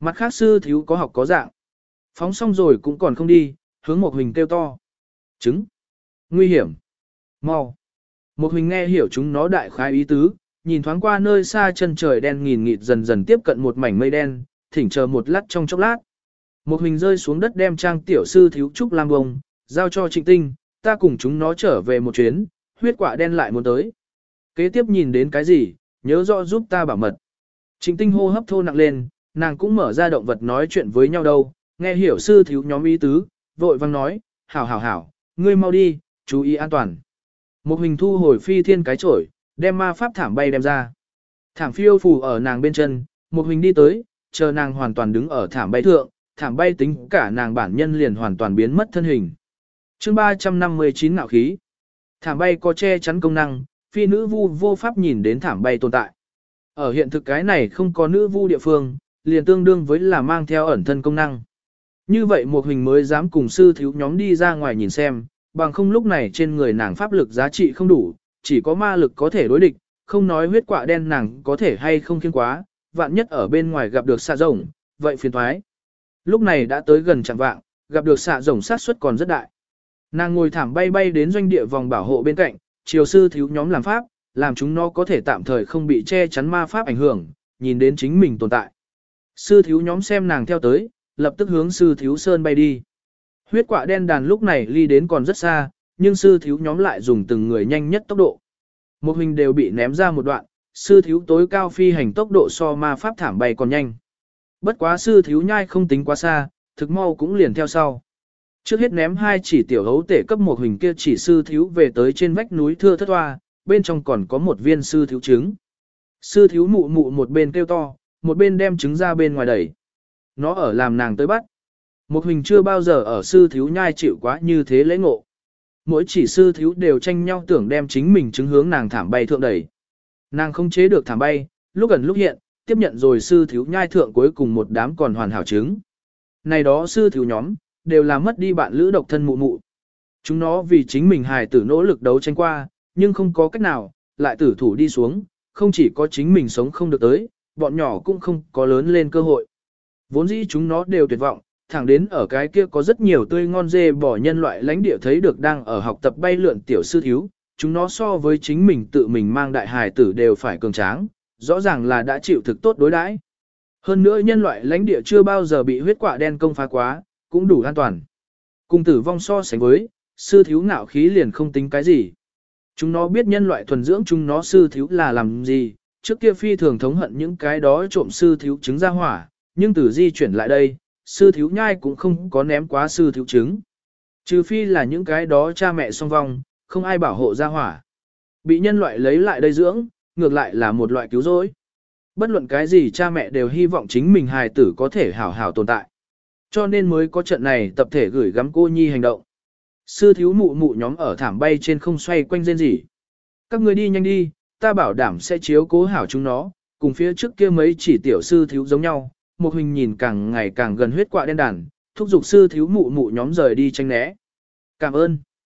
Speaker 1: Mặt khác sư thiếu có học có dạng. Phóng xong rồi cũng còn không đi, hướng một huỳnh kêu to. Chứng. Nguy hiểm. Mau. Một huỳnh nghe hiểu chúng nó đại khái ý tứ, nhìn thoáng qua nơi xa chân trời đen nghìn nghịt dần dần tiếp cận một mảnh mây đen, thỉnh chờ một lát trong chốc lát. Một huỳnh rơi xuống đất đem trang tiểu sư thiếu trúc lam bông, giao cho Trịnh Tinh, ta cùng chúng nó trở về một chuyến, huyết quả đen lại muốn tới. Kế tiếp nhìn đến cái gì, nhớ rõ giúp ta bảo mật. Trịnh Tinh hô hấp thô nặng lên, nàng cũng mở ra động vật nói chuyện với nhau đâu, nghe hiểu sư thiếu nhóm ý tứ, vội vang nói, hảo hảo hảo, ngươi mau đi, chú ý an toàn. Một huỳnh thu hồi phi thiên cái chổi, đem ma pháp thảm bay đem ra. Thảm phiêu phù ở nàng bên chân, một huỳnh đi tới, chờ nàng hoàn toàn đứng ở thảm bay thượng, thảm bay tính cả nàng bản nhân liền hoàn toàn biến mất thân hình. Chương ba trăm năm mươi chín ngạo khí. Thảm bay có che chắn công năng, phi nữ vu vô pháp nhìn đến thảm bay tồn tại. Ở hiện thực cái này không có nữ vu địa phương, liền tương đương với là mang theo ẩn thân công năng. Như vậy một huỳnh mới dám cùng sư thiếu nhóm đi ra ngoài nhìn xem, bằng không lúc này trên người nàng pháp lực giá trị không đủ, chỉ có ma lực có thể đối địch, không nói huyết quạ đen nàng có thể hay không khiêng quá, vạn nhất ở bên ngoài gặp được xạ rồng, vậy phiền thoái. Lúc này đã tới gần chẳng vạng, gặp được xạ rồng sát suất còn rất đại. Nàng ngồi thảm bay bay đến doanh địa vòng bảo hộ bên cạnh, chiều sư thiếu nhóm làm pháp, làm chúng nó có thể tạm thời không bị che chắn ma pháp ảnh hưởng, nhìn đến chính mình tồn tại. Sư thiếu nhóm xem nàng theo tới, lập tức hướng sư thiếu sơn bay đi. Huyết quạ đen đàn lúc này ly đến còn rất xa, nhưng sư thiếu nhóm lại dùng từng người nhanh nhất tốc độ. Một hình đều bị ném ra một đoạn, sư thiếu tối cao phi hành tốc độ so ma pháp thảm bay còn nhanh. Bất quá sư thiếu nhai không tính quá xa, thực mau cũng liền theo sau. Trước hết ném hai chỉ tiểu hấu tể cấp một hình kia chỉ sư thiếu về tới trên vách núi thưa thất hoa, bên trong còn có một viên sư thiếu trứng. Sư thiếu mụ mụ một bên kêu to, một bên đem trứng ra bên ngoài đẩy. Nó ở làm nàng tới bắt. Một hình chưa bao giờ ở sư thiếu nhai chịu quá như thế lễ ngộ. Mỗi chỉ sư thiếu đều tranh nhau tưởng đem chính mình trứng hướng nàng thảm bay thượng đẩy. Nàng không chế được thảm bay, lúc gần lúc hiện, tiếp nhận rồi sư thiếu nhai thượng cuối cùng một đám còn hoàn hảo trứng. Này đó sư thiếu nhóm, đều là mất đi bạn lữ độc thân mụ mụ. Chúng nó vì chính mình hài tử nỗ lực đấu tranh qua, nhưng không có cách nào, lại tử thủ đi xuống, không chỉ có chính mình sống không được tới, bọn nhỏ cũng không có lớn lên cơ hội. Vốn dĩ chúng nó đều tuyệt vọng, thẳng đến ở cái kia có rất nhiều tươi ngon dê bỏ nhân loại lãnh địa thấy được đang ở học tập bay lượn tiểu sư thiếu, chúng nó so với chính mình tự mình mang đại hài tử đều phải cường tráng, rõ ràng là đã chịu thực tốt đối đãi. Hơn nữa nhân loại lãnh địa chưa bao giờ bị huyết quạ đen công phá quá, cũng đủ an toàn. Cùng tử vong so sánh với, sư thiếu ngạo khí liền không tính cái gì. Chúng nó biết nhân loại thuần dưỡng chúng nó sư thiếu là làm gì, trước kia phi thường thống hận những cái đó trộm sư thiếu trứng ra hỏa, nhưng từ di chuyển lại đây, sư thiếu nhai cũng không có ném quá sư thiếu trứng. Trừ phi là những cái đó cha mẹ song vong, không ai bảo hộ ra hỏa. Bị nhân loại lấy lại đây dưỡng, ngược lại là một loại cứu rỗi. Bất luận cái gì cha mẹ đều hy vọng chính mình hài tử có thể hảo hảo tồn tại. Cho nên mới có trận này tập thể gửi gắm cô nhi hành động. Sư thiếu mụ mụ nhóm ở thảm bay trên không xoay quanh rên rỉ. Các người đi nhanh đi, ta bảo đảm sẽ chiếu cố hảo chúng nó, cùng phía trước kia mấy chỉ tiểu sư thiếu giống nhau. Một hình nhìn càng ngày càng gần huyết quạ đen đàn, thúc giục sư thiếu mụ mụ nhóm rời đi tranh né. Cảm ơn.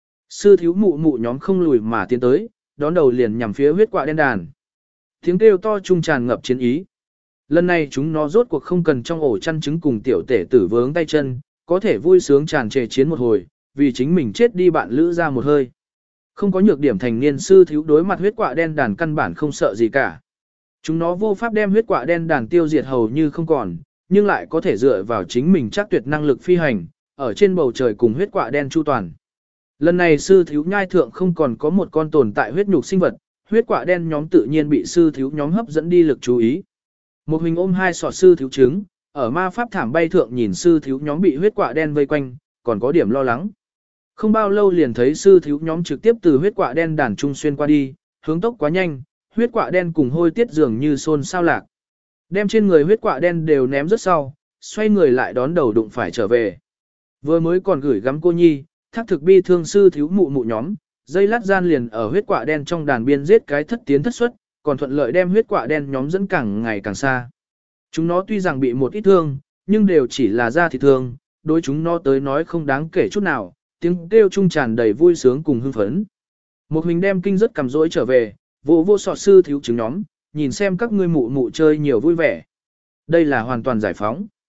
Speaker 1: Sư thiếu mụ mụ nhóm không lùi mà tiến tới, đón đầu liền nhằm phía huyết quạ đen đàn. Tiếng kêu to trung tràn ngập chiến ý. Lần này chúng nó rốt cuộc không cần trong ổ chăn trứng cùng tiểu tể tử vướng tay chân, có thể vui sướng tràn trề chiến một hồi, vì chính mình chết đi bạn lữ ra một hơi. Không có nhược điểm thành niên sư thiếu đối mặt huyết quạ đen đàn căn bản không sợ gì cả. Chúng nó vô pháp đem huyết quạ đen đàn tiêu diệt hầu như không còn, nhưng lại có thể dựa vào chính mình chắc tuyệt năng lực phi hành, ở trên bầu trời cùng huyết quạ đen chu toàn. Lần này sư thiếu nhai thượng không còn có một con tồn tại huyết nhục sinh vật, huyết quạ đen nhóm tự nhiên bị sư thiếu nhóm hấp dẫn đi lực chú ý. Một hình ôm hai sọt sư thiếu trứng, ở ma pháp thảm bay thượng nhìn sư thiếu nhóm bị huyết quạ đen vây quanh, còn có điểm lo lắng. Không bao lâu liền thấy sư thiếu nhóm trực tiếp từ huyết quạ đen đàn trung xuyên qua đi, hướng tốc quá nhanh, huyết quạ đen cùng hôi tiết dường như xôn xao lạc. Đem trên người huyết quạ đen đều ném rất sau, xoay người lại đón đầu đụng phải trở về. Vừa mới còn gửi gắm cô nhi, thác thực bi thương sư thiếu mụ mụ nhóm, dây lát gian liền ở huyết quạ đen trong đàn biên giết cái thất tiến thất xuất, còn thuận lợi đem huyết quạ đen nhóm dẫn càng ngày càng xa. Chúng nó tuy rằng bị một ít thương, nhưng đều chỉ là da thịt thương, đối chúng nó tới nói không đáng kể chút nào, tiếng kêu trung tràn đầy vui sướng cùng hưng phấn. Một mình đem kinh rất cầm rỗi trở về, vô vô sọt sư thiếu trứng nhóm, nhìn xem các ngươi mụ mụ chơi nhiều vui vẻ. Đây là hoàn toàn giải phóng.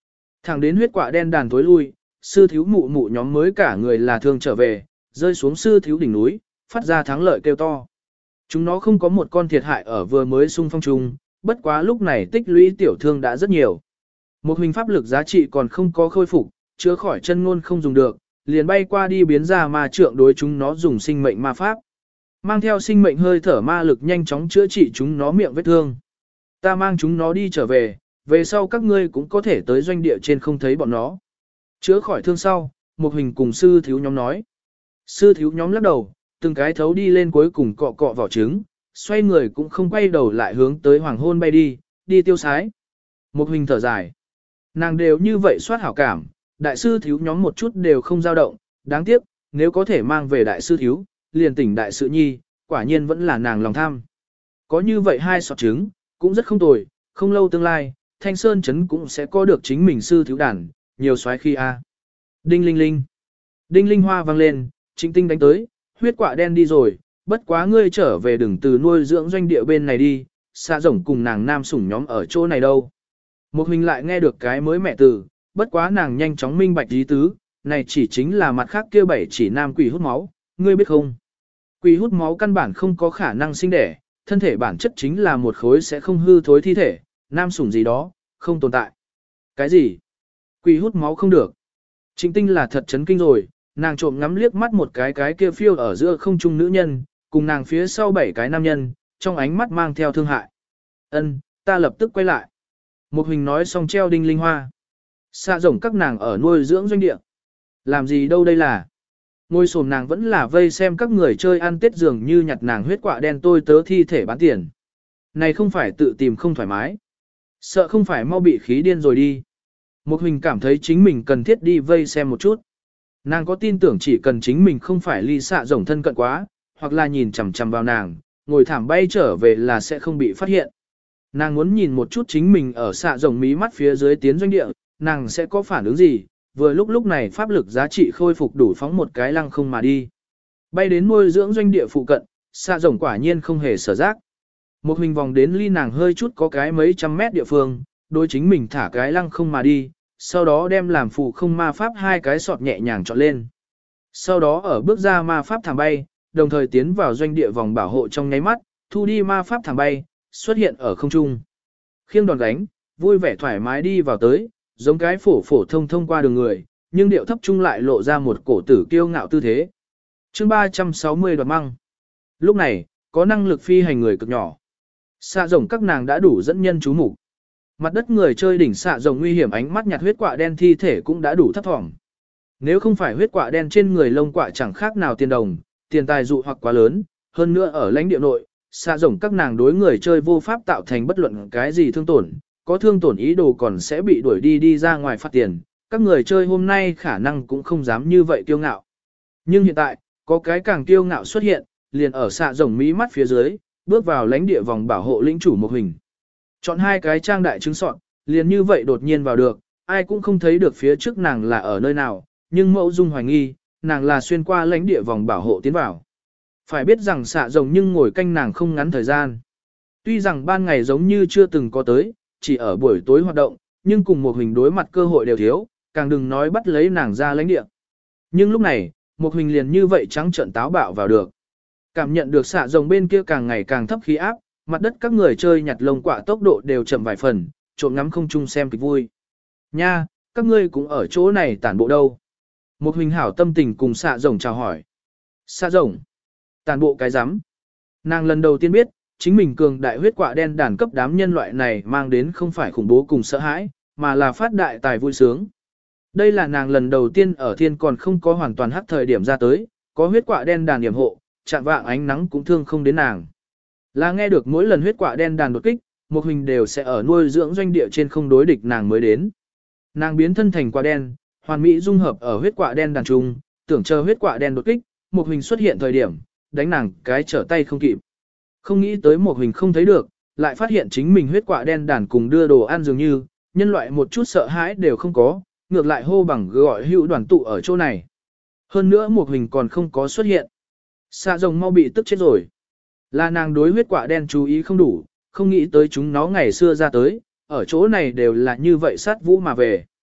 Speaker 1: Thẳng đến huyết quả đen đàn tối lui, sư thiếu mụ mụ nhóm mới cả người là thương trở về, rơi xuống sư thiếu đỉnh núi, phát ra thắng lợi kêu to. Chúng nó không có một con thiệt hại ở vừa mới xung phong chung, bất quá lúc này tích lũy tiểu thương đã rất nhiều. Một hình pháp lực giá trị còn không có khôi phục, chữa khỏi chân ngôn không dùng được, liền bay qua đi biến ra ma trượng đối chúng nó dùng sinh mệnh ma pháp. Mang theo sinh mệnh hơi thở ma lực nhanh chóng chữa trị chúng nó miệng vết thương. Ta mang chúng nó đi trở về, về sau các ngươi cũng có thể tới doanh địa trên không thấy bọn nó. Chữa khỏi thương sau, một hình cùng sư thiếu nhóm nói. Sư thiếu nhóm lắc đầu, từng cái thấu đi lên cuối cùng cọ cọ vỏ trứng, xoay người cũng không quay đầu lại hướng tới hoàng hôn bay đi, đi tiêu sái. Một hình thở dài. Nàng đều như vậy soát hảo cảm, đại sư thiếu nhóm một chút đều không dao động, đáng tiếc, nếu có thể mang về đại sư thiếu, liền tỉnh đại sự nhi, quả nhiên vẫn là nàng lòng tham. Có như vậy hai sọt trứng, cũng rất không tồi, không lâu tương lai, Thanh Sơn Trấn cũng sẽ có được chính mình sư thiếu đàn, nhiều xoáy khi a. Đinh linh linh. Đinh linh hoa vang lên, Trịnh Tinh đánh tới, huyết quạ đen đi rồi, bất quá ngươi trở về đừng từ nuôi dưỡng doanh địa bên này đi, xa rồng cùng nàng nam sủng nhóm ở chỗ này đâu. Một hình lại nghe được cái mới mẹ từ, bất quá nàng nhanh chóng minh bạch ý tứ, này chỉ chính là mặt khác kia bảy chỉ nam quỷ hút máu, ngươi biết không? Quỷ hút máu căn bản không có khả năng sinh đẻ, thân thể bản chất chính là một khối sẽ không hư thối thi thể, nam sủng gì đó, không tồn tại. Cái gì? Quỷ hút máu không được. Trịnh Tinh là thật chấn kinh rồi, nàng trộm ngắm liếc mắt một cái cái kia phiêu ở giữa không trung nữ nhân, cùng nàng phía sau bảy cái nam nhân, trong ánh mắt mang theo thương hại. Ân, ta lập tức quay lại. Một hình nói xong treo đinh linh hoa. Xạ rồng các nàng ở nuôi dưỡng doanh địa. Làm gì đâu đây là. Ngôi sồn nàng vẫn là vây xem các người chơi ăn tết dường như nhặt nàng huyết quạ đen tôi tớ thi thể bán tiền. Này không phải tự tìm không thoải mái. Sợ không phải mau bị khí điên rồi đi. Một hình cảm thấy chính mình cần thiết đi vây xem một chút. Nàng có tin tưởng chỉ cần chính mình không phải ly xạ rồng thân cận quá, hoặc là nhìn chằm chằm vào nàng, ngồi thảm bay trở về là sẽ không bị phát hiện. Nàng muốn nhìn một chút chính mình ở xạ rồng mí mắt phía dưới tiến doanh địa, nàng sẽ có phản ứng gì, vừa lúc lúc này pháp lực giá trị khôi phục đủ phóng một cái lăng không mà đi. Bay đến nuôi dưỡng doanh địa phụ cận, xạ rồng quả nhiên không hề sở giác. Một hình vòng đến ly nàng hơi chút có cái mấy trăm mét địa phương, đối chính mình thả cái lăng không mà đi, sau đó đem làm phụ không ma pháp hai cái sọt nhẹ nhàng chọn lên. Sau đó ở bước ra ma pháp thảm bay, đồng thời tiến vào doanh địa vòng bảo hộ trong nháy mắt, thu đi ma pháp thảm bay, xuất hiện ở không trung. Khiêng đòn gánh, vui vẻ thoải mái đi vào tới, giống cái phổ phổ thông thông qua đường người, nhưng điệu thấp trung lại lộ ra một cổ tử kiêu ngạo tư thế. Chương ba trăm sáu mươi đoạt măng. Lúc này, có năng lực phi hành người cực nhỏ. Xạ rồng các nàng đã đủ dẫn nhân chú mục. Mặt đất người chơi đỉnh xạ rồng nguy hiểm ánh mắt nhặt huyết quạ đen thi thể cũng đã đủ thấp thỏm. Nếu không phải huyết quạ đen trên người lông quạ chẳng khác nào tiền đồng, tiền tài dụ hoặc quá lớn, hơn nữa ở lãnh địa nội, xạ rồng các nàng đối người chơi vô pháp tạo thành bất luận cái gì thương tổn, có thương tổn ý đồ còn sẽ bị đuổi đi đi ra ngoài phạt tiền, các người chơi hôm nay khả năng cũng không dám như vậy kiêu ngạo. Nhưng hiện tại, có cái càng kiêu ngạo xuất hiện, liền ở xạ rồng mí mắt phía dưới, bước vào lãnh địa vòng bảo hộ lĩnh chủ một hình. Chọn hai cái trang đại trứng sọn, liền như vậy đột nhiên vào được, ai cũng không thấy được phía trước nàng là ở nơi nào, nhưng mẫu dung hoài nghi, nàng là xuyên qua lãnh địa vòng bảo hộ tiến vào. Phải biết rằng xạ rồng nhưng ngồi canh nàng không ngắn thời gian. Tuy rằng ban ngày giống như chưa từng có tới, chỉ ở buổi tối hoạt động, nhưng cùng một hình đối mặt cơ hội đều thiếu, càng đừng nói bắt lấy nàng ra lãnh địa. Nhưng lúc này, một hình liền như vậy trắng trợn táo bạo vào được. Cảm nhận được xạ rồng bên kia càng ngày càng thấp khí áp, mặt đất các người chơi nhặt lông quạ tốc độ đều chậm vài phần, trộm ngắm không chung xem kịch vui. Nha, các ngươi cũng ở chỗ này tản bộ đâu. Một hình hảo tâm tình cùng xạ rồng chào hỏi. Xạ rồng, tản bộ cái rắm. Nàng lần đầu tiên biết, chính mình cường đại huyết quạ đen đàn cấp đám nhân loại này mang đến không phải khủng bố cùng sợ hãi, mà là phát đại tài vui sướng. Đây là nàng lần đầu tiên ở thiên còn không có hoàn toàn hắc thời điểm ra tới, có huyết quạ đen đàn điểm hộ, chạm vạng ánh nắng cũng thương không đến nàng. Là nghe được mỗi lần huyết quạ đen đàn đột kích, một hình đều sẽ ở nuôi dưỡng doanh địa trên không đối địch nàng mới đến. Nàng biến thân thành quả đen, hoàn mỹ dung hợp ở huyết quạ đen đàn trung, tưởng chờ huyết quạ đen đột kích, một hình xuất hiện thời điểm, đánh nàng cái trở tay không kịp. Không nghĩ tới một hình không thấy được, lại phát hiện chính mình huyết quạ đen đàn cùng đưa đồ ăn dường như, nhân loại một chút sợ hãi đều không có, ngược lại hô bằng gọi hữu đoàn tụ ở chỗ này. Hơn nữa một hình còn không có xuất hiện. Xạ rồng mau bị tức chết rồi. Là nàng đối huyết quạ đen chú ý không đủ, không nghĩ tới chúng nó ngày xưa ra tới, ở chỗ này đều là như vậy sát vũ mà về.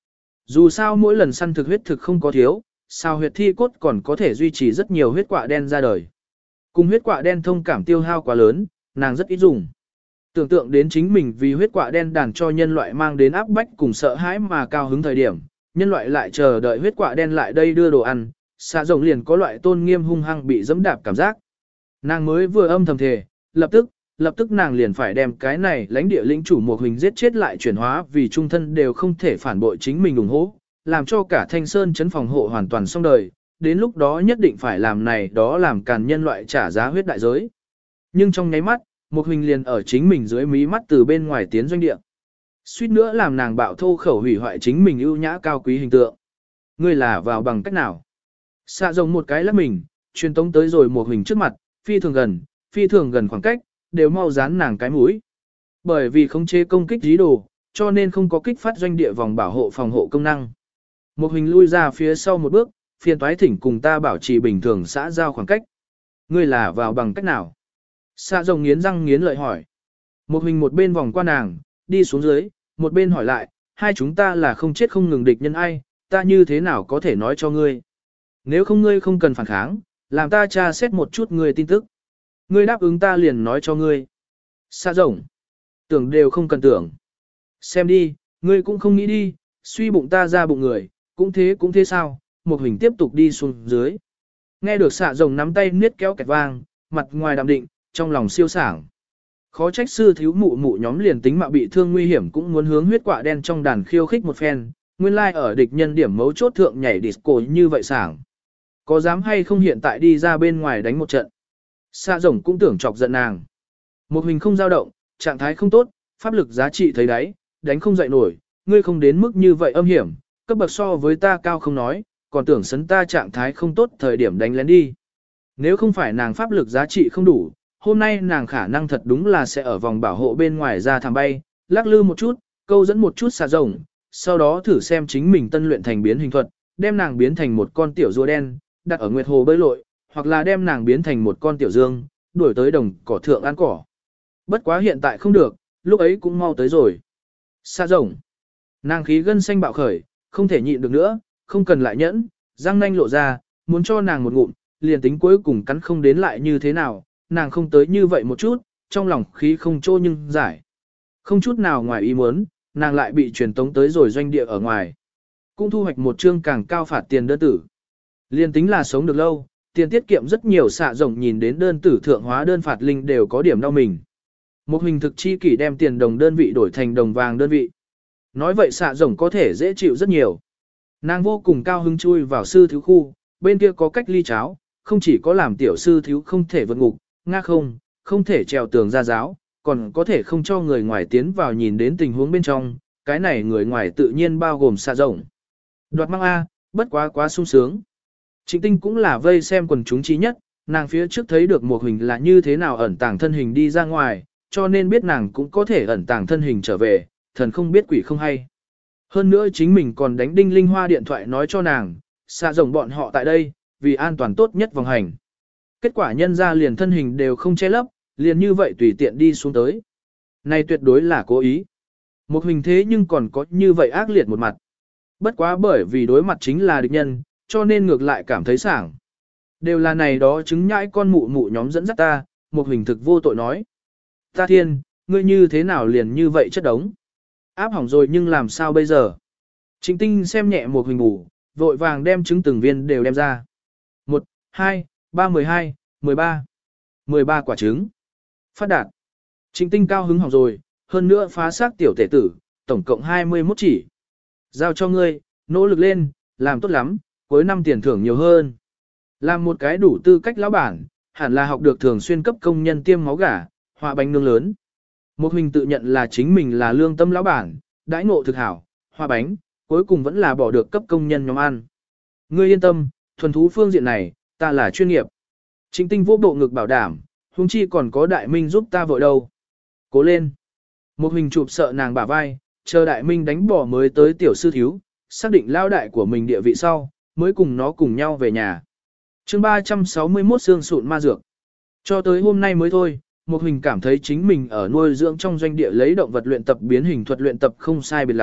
Speaker 1: Dù sao mỗi lần săn thực huyết thực không có thiếu, sao huyết thi cốt còn có thể duy trì rất nhiều huyết quạ đen ra đời. Cùng huyết quạ đen thông cảm tiêu hao quá lớn, nàng rất ít dùng. Tưởng tượng đến chính mình vì huyết quạ đen đàn cho nhân loại mang đến áp bách cùng sợ hãi mà cao hứng thời điểm, nhân loại lại chờ đợi huyết quạ đen lại đây đưa đồ ăn, xạ rồng liền có loại tôn nghiêm hung hăng bị dẫm đạp cảm giác. Nàng mới vừa âm thầm thề, lập tức, lập tức nàng liền phải đem cái này lãnh địa lĩnh chủ một hình giết chết lại chuyển hóa vì trung thân đều không thể phản bội chính mình ủng hộ, làm cho cả Thanh Sơn chấn phòng hộ hoàn toàn xong đời, đến lúc đó nhất định phải làm này đó làm càn nhân loại trả giá huyết đại giới. Nhưng trong nháy mắt, một hình liền ở chính mình dưới mí mắt từ bên ngoài tiến doanh địa. Suýt nữa làm nàng bạo thô khẩu hủy hoại chính mình ưu nhã cao quý hình tượng. Ngươi là vào bằng cách nào? Xạ rồng một cái lắc mình, truyền tống tới rồi một hình trước mặt, phi thường gần, phi thường gần khoảng cách, đều mau dán nàng cái mũi. Bởi vì khống chế công kích dí đồ, cho nên không có kích phát doanh địa vòng bảo hộ phòng hộ công năng. Một hình lui ra phía sau một bước, phiền toái thỉnh cùng ta bảo trì bình thường xã giao khoảng cách. Ngươi là vào bằng cách nào? Xạ rồng nghiến răng nghiến lợi hỏi. Một hình một bên vòng qua nàng, đi xuống dưới, một bên hỏi lại, hai chúng ta là không chết không ngừng địch nhân ai, ta như thế nào có thể nói cho ngươi? Nếu không ngươi không cần phản kháng, làm ta tra xét một chút ngươi tin tức. Ngươi đáp ứng ta liền nói cho ngươi. Xạ rồng. Tưởng đều không cần tưởng. Xem đi, ngươi cũng không nghĩ đi, suy bụng ta ra bụng người, cũng thế cũng thế sao, một hình tiếp tục đi xuống dưới. Nghe được xạ rồng nắm tay niết kéo kẹt vang, mặt ngoài đạm định, trong lòng siêu sảng. Khó trách sư thiếu mụ mụ nhóm liền tính mạo bị thương nguy hiểm cũng muốn hướng huyết quạ đen trong đàn khiêu khích một phen, nguyên lai like ở địch nhân điểm mấu chốt thượng nhảy disco như vậy sảng. Có dám hay không hiện tại đi ra bên ngoài đánh một trận? Xạ rồng cũng tưởng chọc giận nàng. Một hình không dao động, trạng thái không tốt, pháp lực giá trị thấy đáy, đánh không dậy nổi, ngươi không đến mức như vậy âm hiểm, cấp bậc so với ta cao không nói, còn tưởng sấn ta trạng thái không tốt thời điểm đánh lén đi. Nếu không phải nàng pháp lực giá trị không đủ, hôm nay nàng khả năng thật đúng là sẽ ở vòng bảo hộ bên ngoài ra thảm bay, lắc lư một chút, câu dẫn một chút xạ rồng, sau đó thử xem chính mình tân luyện thành biến hình thuật, đem nàng biến thành một con tiểu rùa đen, đặt ở nguyệt hồ bơi lội, hoặc là đem nàng biến thành một con tiểu dương, đuổi tới đồng cỏ thượng ăn cỏ. Bất quá hiện tại không được, lúc ấy cũng mau tới rồi. Xạ rồng. Nàng khí gân xanh bạo khởi, không thể nhịn được nữa, không cần lại nhẫn, răng nanh lộ ra, muốn cho nàng một ngụm, liền tính cuối cùng cắn không đến lại như thế nào, nàng không tới như vậy một chút, trong lòng khí không trô nhưng giải. Không chút nào ngoài ý muốn, nàng lại bị truyền tống tới rồi doanh địa ở ngoài. Cũng thu hoạch một chương càng cao phạt tiền đơn tử. Liên tính là sống được lâu, tiền tiết kiệm rất nhiều xạ rồng nhìn đến đơn tử thượng hóa đơn phạt linh đều có điểm đau mình. Một hình thực chi kỷ đem tiền đồng đơn vị đổi thành đồng vàng đơn vị. Nói vậy xạ rồng có thể dễ chịu rất nhiều. Nàng vô cùng cao hứng chui vào sư thiếu khu, bên kia có cách ly cháo, không chỉ có làm tiểu sư thiếu không thể vượt ngục, nga không, không thể trèo tường ra giáo, còn có thể không cho người ngoài tiến vào nhìn đến tình huống bên trong, cái này người ngoài tự nhiên bao gồm xạ rồng. Đoạt mang A, bất quá quá sung sướng. Trịnh Tinh cũng là vây xem quần chúng trí nhất, nàng phía trước thấy được một hình là như thế nào ẩn tàng thân hình đi ra ngoài, cho nên biết nàng cũng có thể ẩn tàng thân hình trở về, thần không biết quỷ không hay. Hơn nữa chính mình còn đánh đinh linh hoa điện thoại nói cho nàng, xạ rồng bọn họ tại đây, vì an toàn tốt nhất vòng hành. Kết quả nhân ra liền thân hình đều không che lấp, liền như vậy tùy tiện đi xuống tới. Này tuyệt đối là cố ý. Một hình thế nhưng còn có như vậy ác liệt một mặt. Bất quá bởi vì đối mặt chính là địch nhân, cho nên ngược lại cảm thấy sảng. Đều là này đó chứng nhãi con mụ mụ nhóm dẫn dắt ta, một hình thực vô tội nói. Ta thiên, ngươi như thế nào liền như vậy chất đống. Áp hỏng rồi nhưng làm sao bây giờ? Trịnh Tinh xem nhẹ một hình ngủ, vội vàng đem trứng từng viên đều đem ra. một, hai, ba, mười hai, mười ba. mười ba quả trứng. Phát đạt. Trịnh Tinh cao hứng hỏng rồi, hơn nữa phá xác tiểu tể tử, tổng cộng hai mươi mốt chỉ. Giao cho ngươi, nỗ lực lên, làm tốt lắm, cuối năm tiền thưởng nhiều hơn. Làm một cái đủ tư cách lão bản, hẳn là học được thường xuyên cấp công nhân tiêm máu gà, họa bánh nướng lớn. Một hình tự nhận là chính mình là lương tâm lão bản, đãi ngộ thực hảo, hoa bánh, cuối cùng vẫn là bỏ được cấp công nhân nhóm ăn. Ngươi yên tâm, thuần thú phương diện này, ta là chuyên nghiệp. Trịnh Tinh vô bộ ngực bảo đảm, huống chi còn có Đại Minh giúp ta vội đâu. Cố lên. Một hình chụp sợ nàng bả vai, chờ Đại Minh đánh bỏ mới tới tiểu sư thiếu, xác định lao đại của mình địa vị sau, mới cùng nó cùng nhau về nhà. Chương ba trăm sáu mươi mốt xương sụn ma dược. Cho tới hôm nay mới thôi, một hình cảm thấy chính mình ở nuôi dưỡng trong doanh địa lấy động vật luyện tập biến hình thuật luyện tập không sai biệt lắm,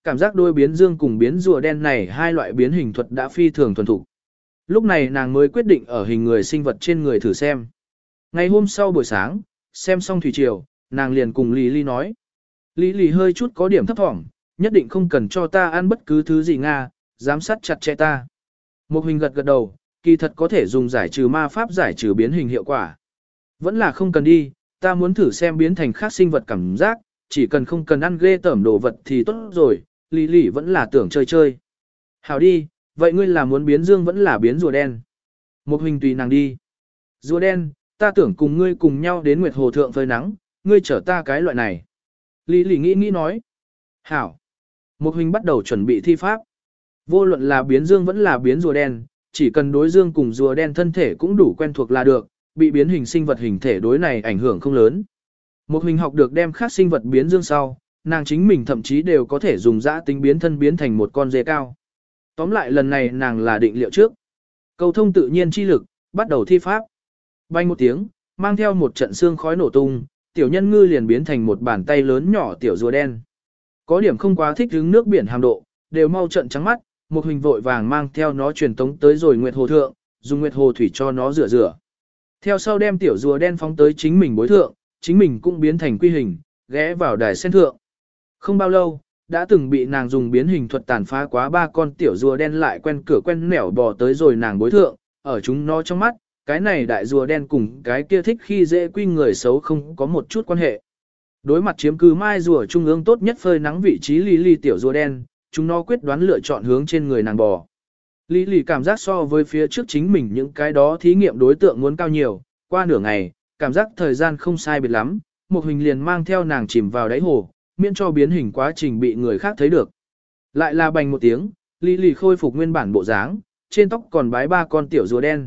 Speaker 1: cảm giác đôi biến dương cùng biến rùa đen này hai loại biến hình thuật đã phi thường thuần thục. Lúc này nàng mới quyết định ở hình người sinh vật trên người thử xem. Ngày hôm sau buổi sáng, xem xong thủy triều, nàng liền cùng Lý Lý nói. Lý Lý hơi chút có điểm thấp thỏm, nhất định không cần cho ta ăn bất cứ thứ gì Nga, giám sát chặt chẽ ta. Một hình gật gật đầu, kỳ thật có thể dùng giải trừ ma pháp giải trừ biến hình hiệu quả. Vẫn là không cần đi, ta muốn thử xem biến thành khác sinh vật cảm giác, chỉ cần không cần ăn ghê tởm đồ vật thì tốt rồi, Lý Lý vẫn là tưởng chơi chơi. Hảo đi, vậy ngươi là muốn biến dương vẫn là biến rùa đen. Một hình tùy nàng đi. Rùa đen, ta tưởng cùng ngươi cùng nhau đến Nguyệt Hồ Thượng phơi nắng, ngươi chở ta cái loại này. Lý Lý nghĩ nghĩ nói. Hảo. Một hình bắt đầu chuẩn bị thi pháp. Vô luận là biến dương vẫn là biến rùa đen, chỉ cần đối dương cùng rùa đen thân thể cũng đủ quen thuộc là được, bị biến hình sinh vật hình thể đối này ảnh hưởng không lớn. Một hình học được đem khác sinh vật biến dương sau, nàng chính mình thậm chí đều có thể dùng dã tính biến thân biến thành một con dê cao. Tóm lại lần này nàng là định liệu trước. Cầu thông tự nhiên chi lực, bắt đầu thi pháp. Bay một tiếng, mang theo một trận xương khói nổ tung, tiểu nhân ngư liền biến thành một bàn tay lớn nhỏ tiểu rùa đen. Có điểm không quá thích hứng nước biển hàm độ, đều mau trận trắng mắt, một hình vội vàng mang theo nó truyền tống tới rồi Nguyệt Hồ Thượng, dùng Nguyệt Hồ thủy cho nó rửa rửa. Theo sau đem tiểu rùa đen phóng tới chính mình bối thượng, chính mình cũng biến thành quy hình, ghé vào đài sen thượng. Không bao lâu, đã từng bị nàng dùng biến hình thuật tàn phá quá ba con tiểu rùa đen lại quen cửa quen nẻo bò tới rồi nàng bối thượng, ở chúng nó trong mắt, cái này đại rùa đen cùng cái kia thích khi dễ quy người xấu không có một chút quan hệ. Đối mặt chiếm cứ mai rùa trung ương tốt nhất phơi nắng vị trí Lý Lý tiểu rùa đen, chúng nó quyết đoán lựa chọn hướng trên người nàng bò. Lý Lý cảm giác so với phía trước chính mình những cái đó thí nghiệm đối tượng muốn cao nhiều, qua nửa ngày, cảm giác thời gian không sai biệt lắm, một hình liền mang theo nàng chìm vào đáy hồ, miễn cho biến hình quá trình bị người khác thấy được. Lại là bành một tiếng, Lý Lý khôi phục nguyên bản bộ dáng, trên tóc còn bái ba con tiểu rùa đen.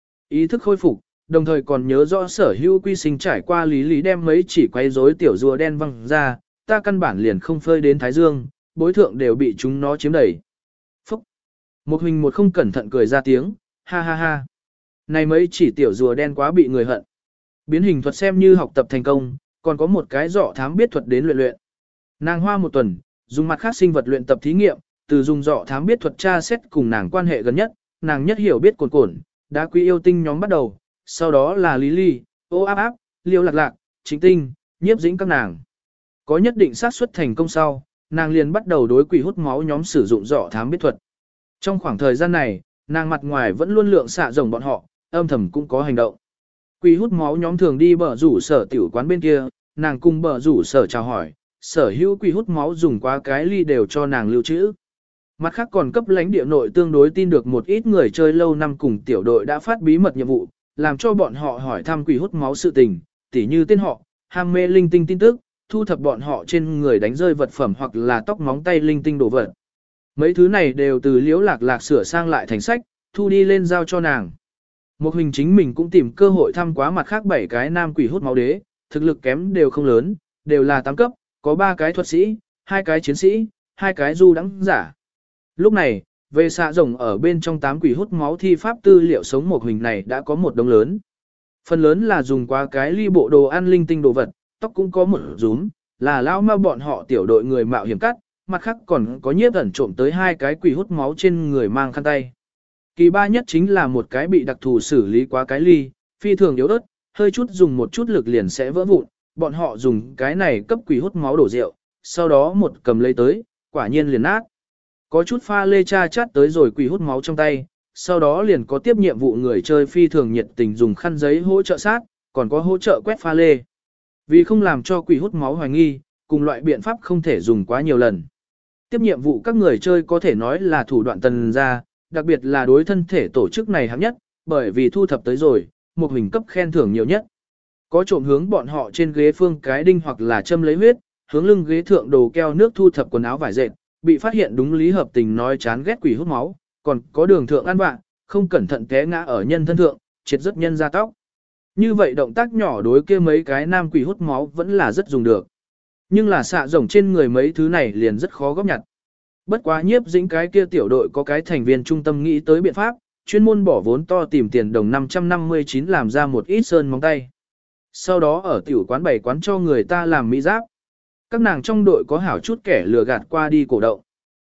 Speaker 1: Ý thức khôi phục, đồng thời còn nhớ rõ sở hữu quy sinh trải qua Lý Lý đem mấy chỉ quay rối tiểu rùa đen văng ra, ta căn bản liền không phơi đến Thái Dương, bối thượng đều bị chúng nó chiếm đầy. Phúc! Một hình một không cẩn thận cười ra tiếng, ha ha ha. Này mấy chỉ tiểu rùa đen quá bị người hận. Biến hình thuật xem như học tập thành công, còn có một cái dọ thám biết thuật đến luyện luyện. Nàng hoa một tuần, dùng mặt khác sinh vật luyện tập thí nghiệm, từ dùng dọ thám biết thuật tra xét cùng nàng quan hệ gần nhất, nàng nhất hiểu biết cồn cồn, đá quý yêu tinh nhóm bắt đầu, sau đó là Lý Lý, ô áp áp, liêu lạc lạc, chính tinh, nhiếp dĩnh các nàng. Có nhất định xác suất thành công sau, nàng liền bắt đầu đối quỷ hút máu nhóm sử dụng dọ thám biết thuật. Trong khoảng thời gian này, nàng mặt ngoài vẫn luôn lượng xạ rồng bọn họ, âm thầm cũng có hành động. Quỷ hút máu nhóm thường đi bờ rủ sở tiểu quán bên kia, nàng cùng bờ rủ sở chào hỏi, sở hữu quỷ hút máu dùng qua cái ly đều cho nàng lưu trữ. Mặt khác còn cấp lãnh địa nội tương đối tin được một ít người chơi lâu năm cùng tiểu đội đã phát bí mật nhiệm vụ, làm cho bọn họ hỏi thăm quỷ hút máu sự tình, tỉ như tên họ, ham mê linh tinh tin tức, thu thập bọn họ trên người đánh rơi vật phẩm hoặc là tóc móng tay linh tinh đồ vật. Mấy thứ này đều từ liễu lạc lạc sửa sang lại thành sách, thu đi lên giao cho nàng. Một hình chính mình cũng tìm cơ hội thăm quá mặt khác bảy cái nam quỷ hút máu đế, thực lực kém đều không lớn, đều là tám cấp, có ba cái thuật sĩ, hai cái chiến sĩ, hai cái du đẳng giả. Lúc này, về xạ rồng ở bên trong tám quỷ hút máu thi pháp tư liệu sống một hình này đã có một đống lớn. Phần lớn là dùng qua cái ly bộ đồ ăn linh tinh đồ vật, tóc cũng có một rúm, là lao ma bọn họ tiểu đội người mạo hiểm cắt, mặt khác còn có nhiếp ẩn trộm tới hai cái quỷ hút máu trên người mang khăn tay. Kỳ ba nhất chính là một cái bị đặc thù xử lý qua cái ly, phi thường yếu ớt, hơi chút dùng một chút lực liền sẽ vỡ vụn, bọn họ dùng cái này cấp quỷ hút máu đổ rượu, sau đó một cầm lấy tới, quả nhiên liền nát. Có chút pha lê cha chát tới rồi quỷ hút máu trong tay, sau đó liền có tiếp nhiệm vụ người chơi phi thường nhiệt tình dùng khăn giấy hỗ trợ sát, còn có hỗ trợ quét pha lê. Vì không làm cho quỷ hút máu hoài nghi, cùng loại biện pháp không thể dùng quá nhiều lần. Tiếp nhiệm vụ các người chơi có thể nói là thủ đoạn tần ra, đặc biệt là đối thân thể tổ chức này hạng nhất, bởi vì thu thập tới rồi, một hình cấp khen thưởng nhiều nhất. Có trộm hướng bọn họ trên ghế phương cái đinh hoặc là châm lấy huyết, hướng lưng ghế thượng đồ keo nước thu thập quần áo vải dệt, bị phát hiện đúng lý hợp tình nói chán ghét quỷ hút máu, còn có đường thượng ăn vạ, không cẩn thận té ngã ở nhân thân thượng, triệt rất nhân ra tóc. Như vậy động tác nhỏ đối kia mấy cái nam quỷ hút máu vẫn là rất dùng được. Nhưng là xạ rồng trên người mấy thứ này liền rất khó góp nhặt. Bất quá nhiếp dĩnh cái kia tiểu đội có cái thành viên trung tâm nghĩ tới biện pháp, chuyên môn bỏ vốn to tìm tiền đồng năm trăm năm mươi chín làm ra một ít sơn móng tay. Sau đó ở tiểu quán bày quán cho người ta làm mỹ giáp. Các nàng trong đội có hảo chút kẻ lừa gạt qua đi cổ động.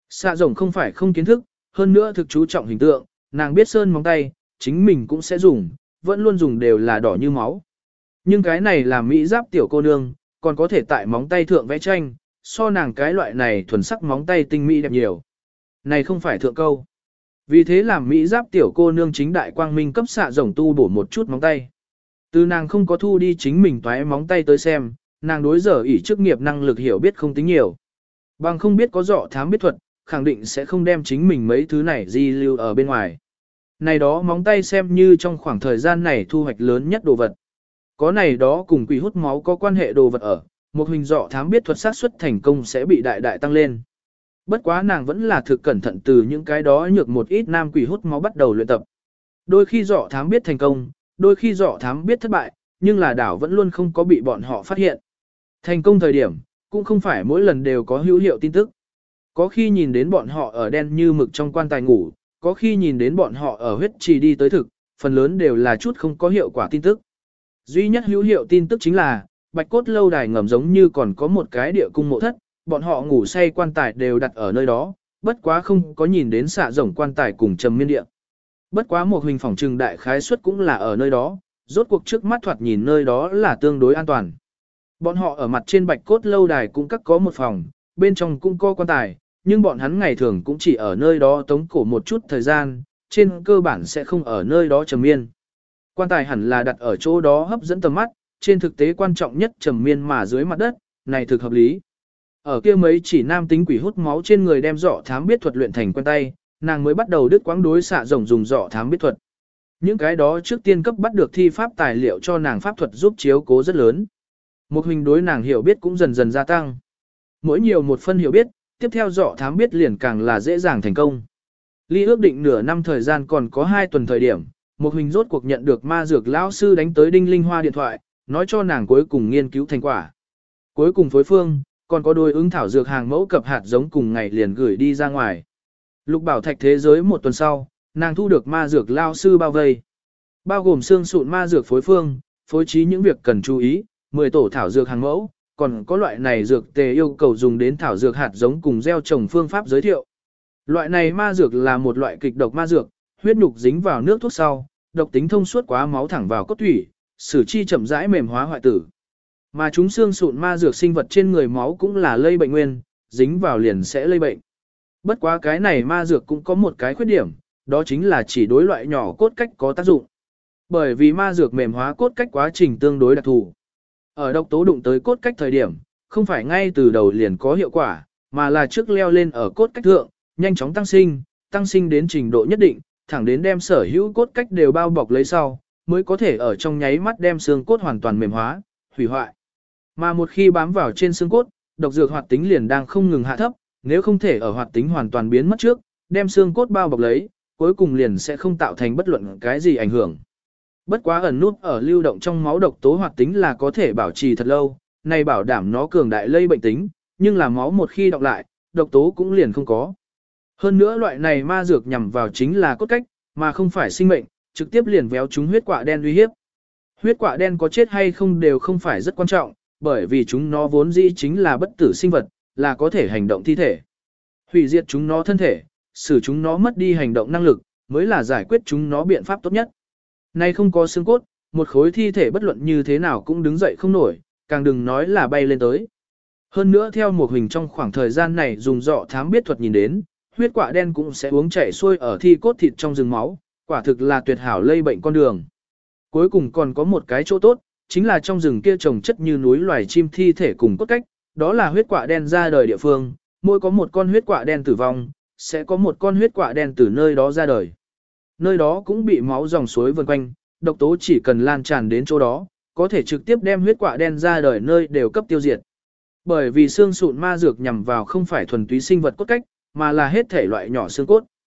Speaker 1: Xạ rồng không phải không kiến thức, hơn nữa thực chú trọng hình tượng, nàng biết sơn móng tay, chính mình cũng sẽ dùng, vẫn luôn dùng đều là đỏ như máu. Nhưng cái này là mỹ giáp tiểu cô nương, còn có thể tại móng tay thượng vẽ tranh, so nàng cái loại này thuần sắc móng tay tinh mỹ đẹp nhiều. Này không phải thượng câu. Vì thế làm mỹ giáp tiểu cô nương chính đại quang minh cấp xạ rồng tu bổ một chút móng tay. Từ nàng không có thu đi chính mình toái móng tay tới xem, nàng đối giờ ỷ chức nghiệp năng lực hiểu biết không tính nhiều. Bằng không biết có dọ thám biết thuật, khẳng định sẽ không đem chính mình mấy thứ này di lưu ở bên ngoài. Này đó móng tay xem như trong khoảng thời gian này thu hoạch lớn nhất đồ vật. Có này đó cùng quỷ hút máu có quan hệ đồ vật ở, một hình dọ thám biết thuật xác suất thành công sẽ bị đại đại tăng lên. Bất quá nàng vẫn là thực cẩn thận từ những cái đó nhược một ít nam quỷ hút máu bắt đầu luyện tập. Đôi khi dọ thám biết thành công, đôi khi dọ thám biết thất bại, nhưng là đảo vẫn luôn không có bị bọn họ phát hiện. Thành công thời điểm, cũng không phải mỗi lần đều có hữu hiệu tin tức. Có khi nhìn đến bọn họ ở đen như mực trong quan tài ngủ, có khi nhìn đến bọn họ ở huyết trì đi tới thực, phần lớn đều là chút không có hiệu quả tin tức. Duy nhất hữu hiệu tin tức chính là, bạch cốt lâu đài ngầm giống như còn có một cái địa cung mộ thất, bọn họ ngủ say quan tài đều đặt ở nơi đó, bất quá không có nhìn đến xạ rồng quan tài cùng trầm miên địa. Bất quá một hình phòng trừng đại khái suất cũng là ở nơi đó, rốt cuộc trước mắt thoạt nhìn nơi đó là tương đối an toàn. Bọn họ ở mặt trên bạch cốt lâu đài cũng cắt có một phòng, bên trong cũng có quan tài, nhưng bọn hắn ngày thường cũng chỉ ở nơi đó tống cổ một chút thời gian, trên cơ bản sẽ không ở nơi đó trầm miên. Quan tài hẳn là đặt ở chỗ đó hấp dẫn tầm mắt, trên thực tế quan trọng nhất trầm miên mà dưới mặt đất, này thực hợp lý. Ở kia mấy chỉ nam tính quỷ hút máu trên người đem dọ thám biết thuật luyện thành quen tay, nàng mới bắt đầu đứt quãng đối xạ rồng dùng dọ thám biết thuật. Những cái đó trước tiên cấp bắt được thi pháp tài liệu cho nàng pháp thuật giúp chiếu cố rất lớn. Một hình đối nàng hiểu biết cũng dần dần gia tăng. Mỗi nhiều một phân hiểu biết, tiếp theo dọ thám biết liền càng là dễ dàng thành công. Ly ước định nửa năm thời gian còn có hai tuần thời điểm, một hình rốt cuộc nhận được ma dược lão sư đánh tới Đinh Linh Hoa điện thoại, nói cho nàng cuối cùng nghiên cứu thành quả. Cuối cùng phối phương, còn có đôi ứng thảo dược hàng mẫu cập hạt giống cùng ngày liền gửi đi ra ngoài. Lục bảo thạch thế giới một tuần sau, nàng thu được ma dược lão sư bao vây. Bao gồm xương sụn ma dược phối phương, phối trí những việc cần chú ý, mười tổ thảo dược hàng mẫu, còn có loại này dược tề yêu cầu dùng đến thảo dược hạt giống cùng gieo trồng phương pháp giới thiệu. Loại này ma dược là một loại kịch độc ma dược, huyết nhục dính vào nước thuốc sau, độc tính thông suốt quá máu thẳng vào cốt thủy, sử chi chậm rãi mềm hóa hoại tử. Mà chúng xương sụn ma dược sinh vật trên người máu cũng là lây bệnh nguyên, dính vào liền sẽ lây bệnh. Bất quá cái này ma dược cũng có một cái khuyết điểm, đó chính là chỉ đối loại nhỏ cốt cách có tác dụng. Bởi vì ma dược mềm hóa cốt cách quá trình tương đối đặc thù. Ở độc tố đụng tới cốt cách thời điểm, không phải ngay từ đầu liền có hiệu quả, mà là trước leo lên ở cốt cách thượng, nhanh chóng tăng sinh, tăng sinh đến trình độ nhất định, thẳng đến đem sở hữu cốt cách đều bao bọc lấy sau, mới có thể ở trong nháy mắt đem xương cốt hoàn toàn mềm hóa, hủy hoại. Mà một khi bám vào trên xương cốt, độc dược hoạt tính liền đang không ngừng hạ thấp, nếu không thể ở hoạt tính hoàn toàn biến mất trước, đem xương cốt bao bọc lấy, cuối cùng liền sẽ không tạo thành bất luận cái gì ảnh hưởng. Bất quá ẩn nút ở lưu động trong máu độc tố hoạt tính là có thể bảo trì thật lâu, này bảo đảm nó cường đại lây bệnh tính, nhưng là máu một khi đọc lại, độc tố cũng liền không có. Hơn nữa loại này ma dược nhằm vào chính là cốt cách, mà không phải sinh mệnh, trực tiếp liền véo chúng huyết quạ đen uy hiếp. Huyết quạ đen có chết hay không đều không phải rất quan trọng, bởi vì chúng nó vốn dĩ chính là bất tử sinh vật, là có thể hành động thi thể. Hủy diệt chúng nó thân thể, xử chúng nó mất đi hành động năng lực, mới là giải quyết chúng nó biện pháp tốt nhất. Nay không có xương cốt, một khối thi thể bất luận như thế nào cũng đứng dậy không nổi, càng đừng nói là bay lên tới. Hơn nữa theo một hình trong khoảng thời gian này dùng dọ thám biết thuật nhìn đến, huyết quạ đen cũng sẽ uống chảy xuôi ở thi cốt thịt trong rừng máu, quả thực là tuyệt hảo lây bệnh con đường. Cuối cùng còn có một cái chỗ tốt, chính là trong rừng kia trồng chất như núi loài chim thi thể cùng cốt cách, đó là huyết quạ đen ra đời địa phương, mỗi có một con huyết quạ đen tử vong, sẽ có một con huyết quạ đen từ nơi đó ra đời. Nơi đó cũng bị máu dòng suối vần quanh, độc tố chỉ cần lan tràn đến chỗ đó, có thể trực tiếp đem huyết quạ đen ra đời nơi đều cấp tiêu diệt. Bởi vì xương sụn ma dược nhằm vào không phải thuần túy sinh vật cốt cách, mà là hết thể loại nhỏ xương cốt.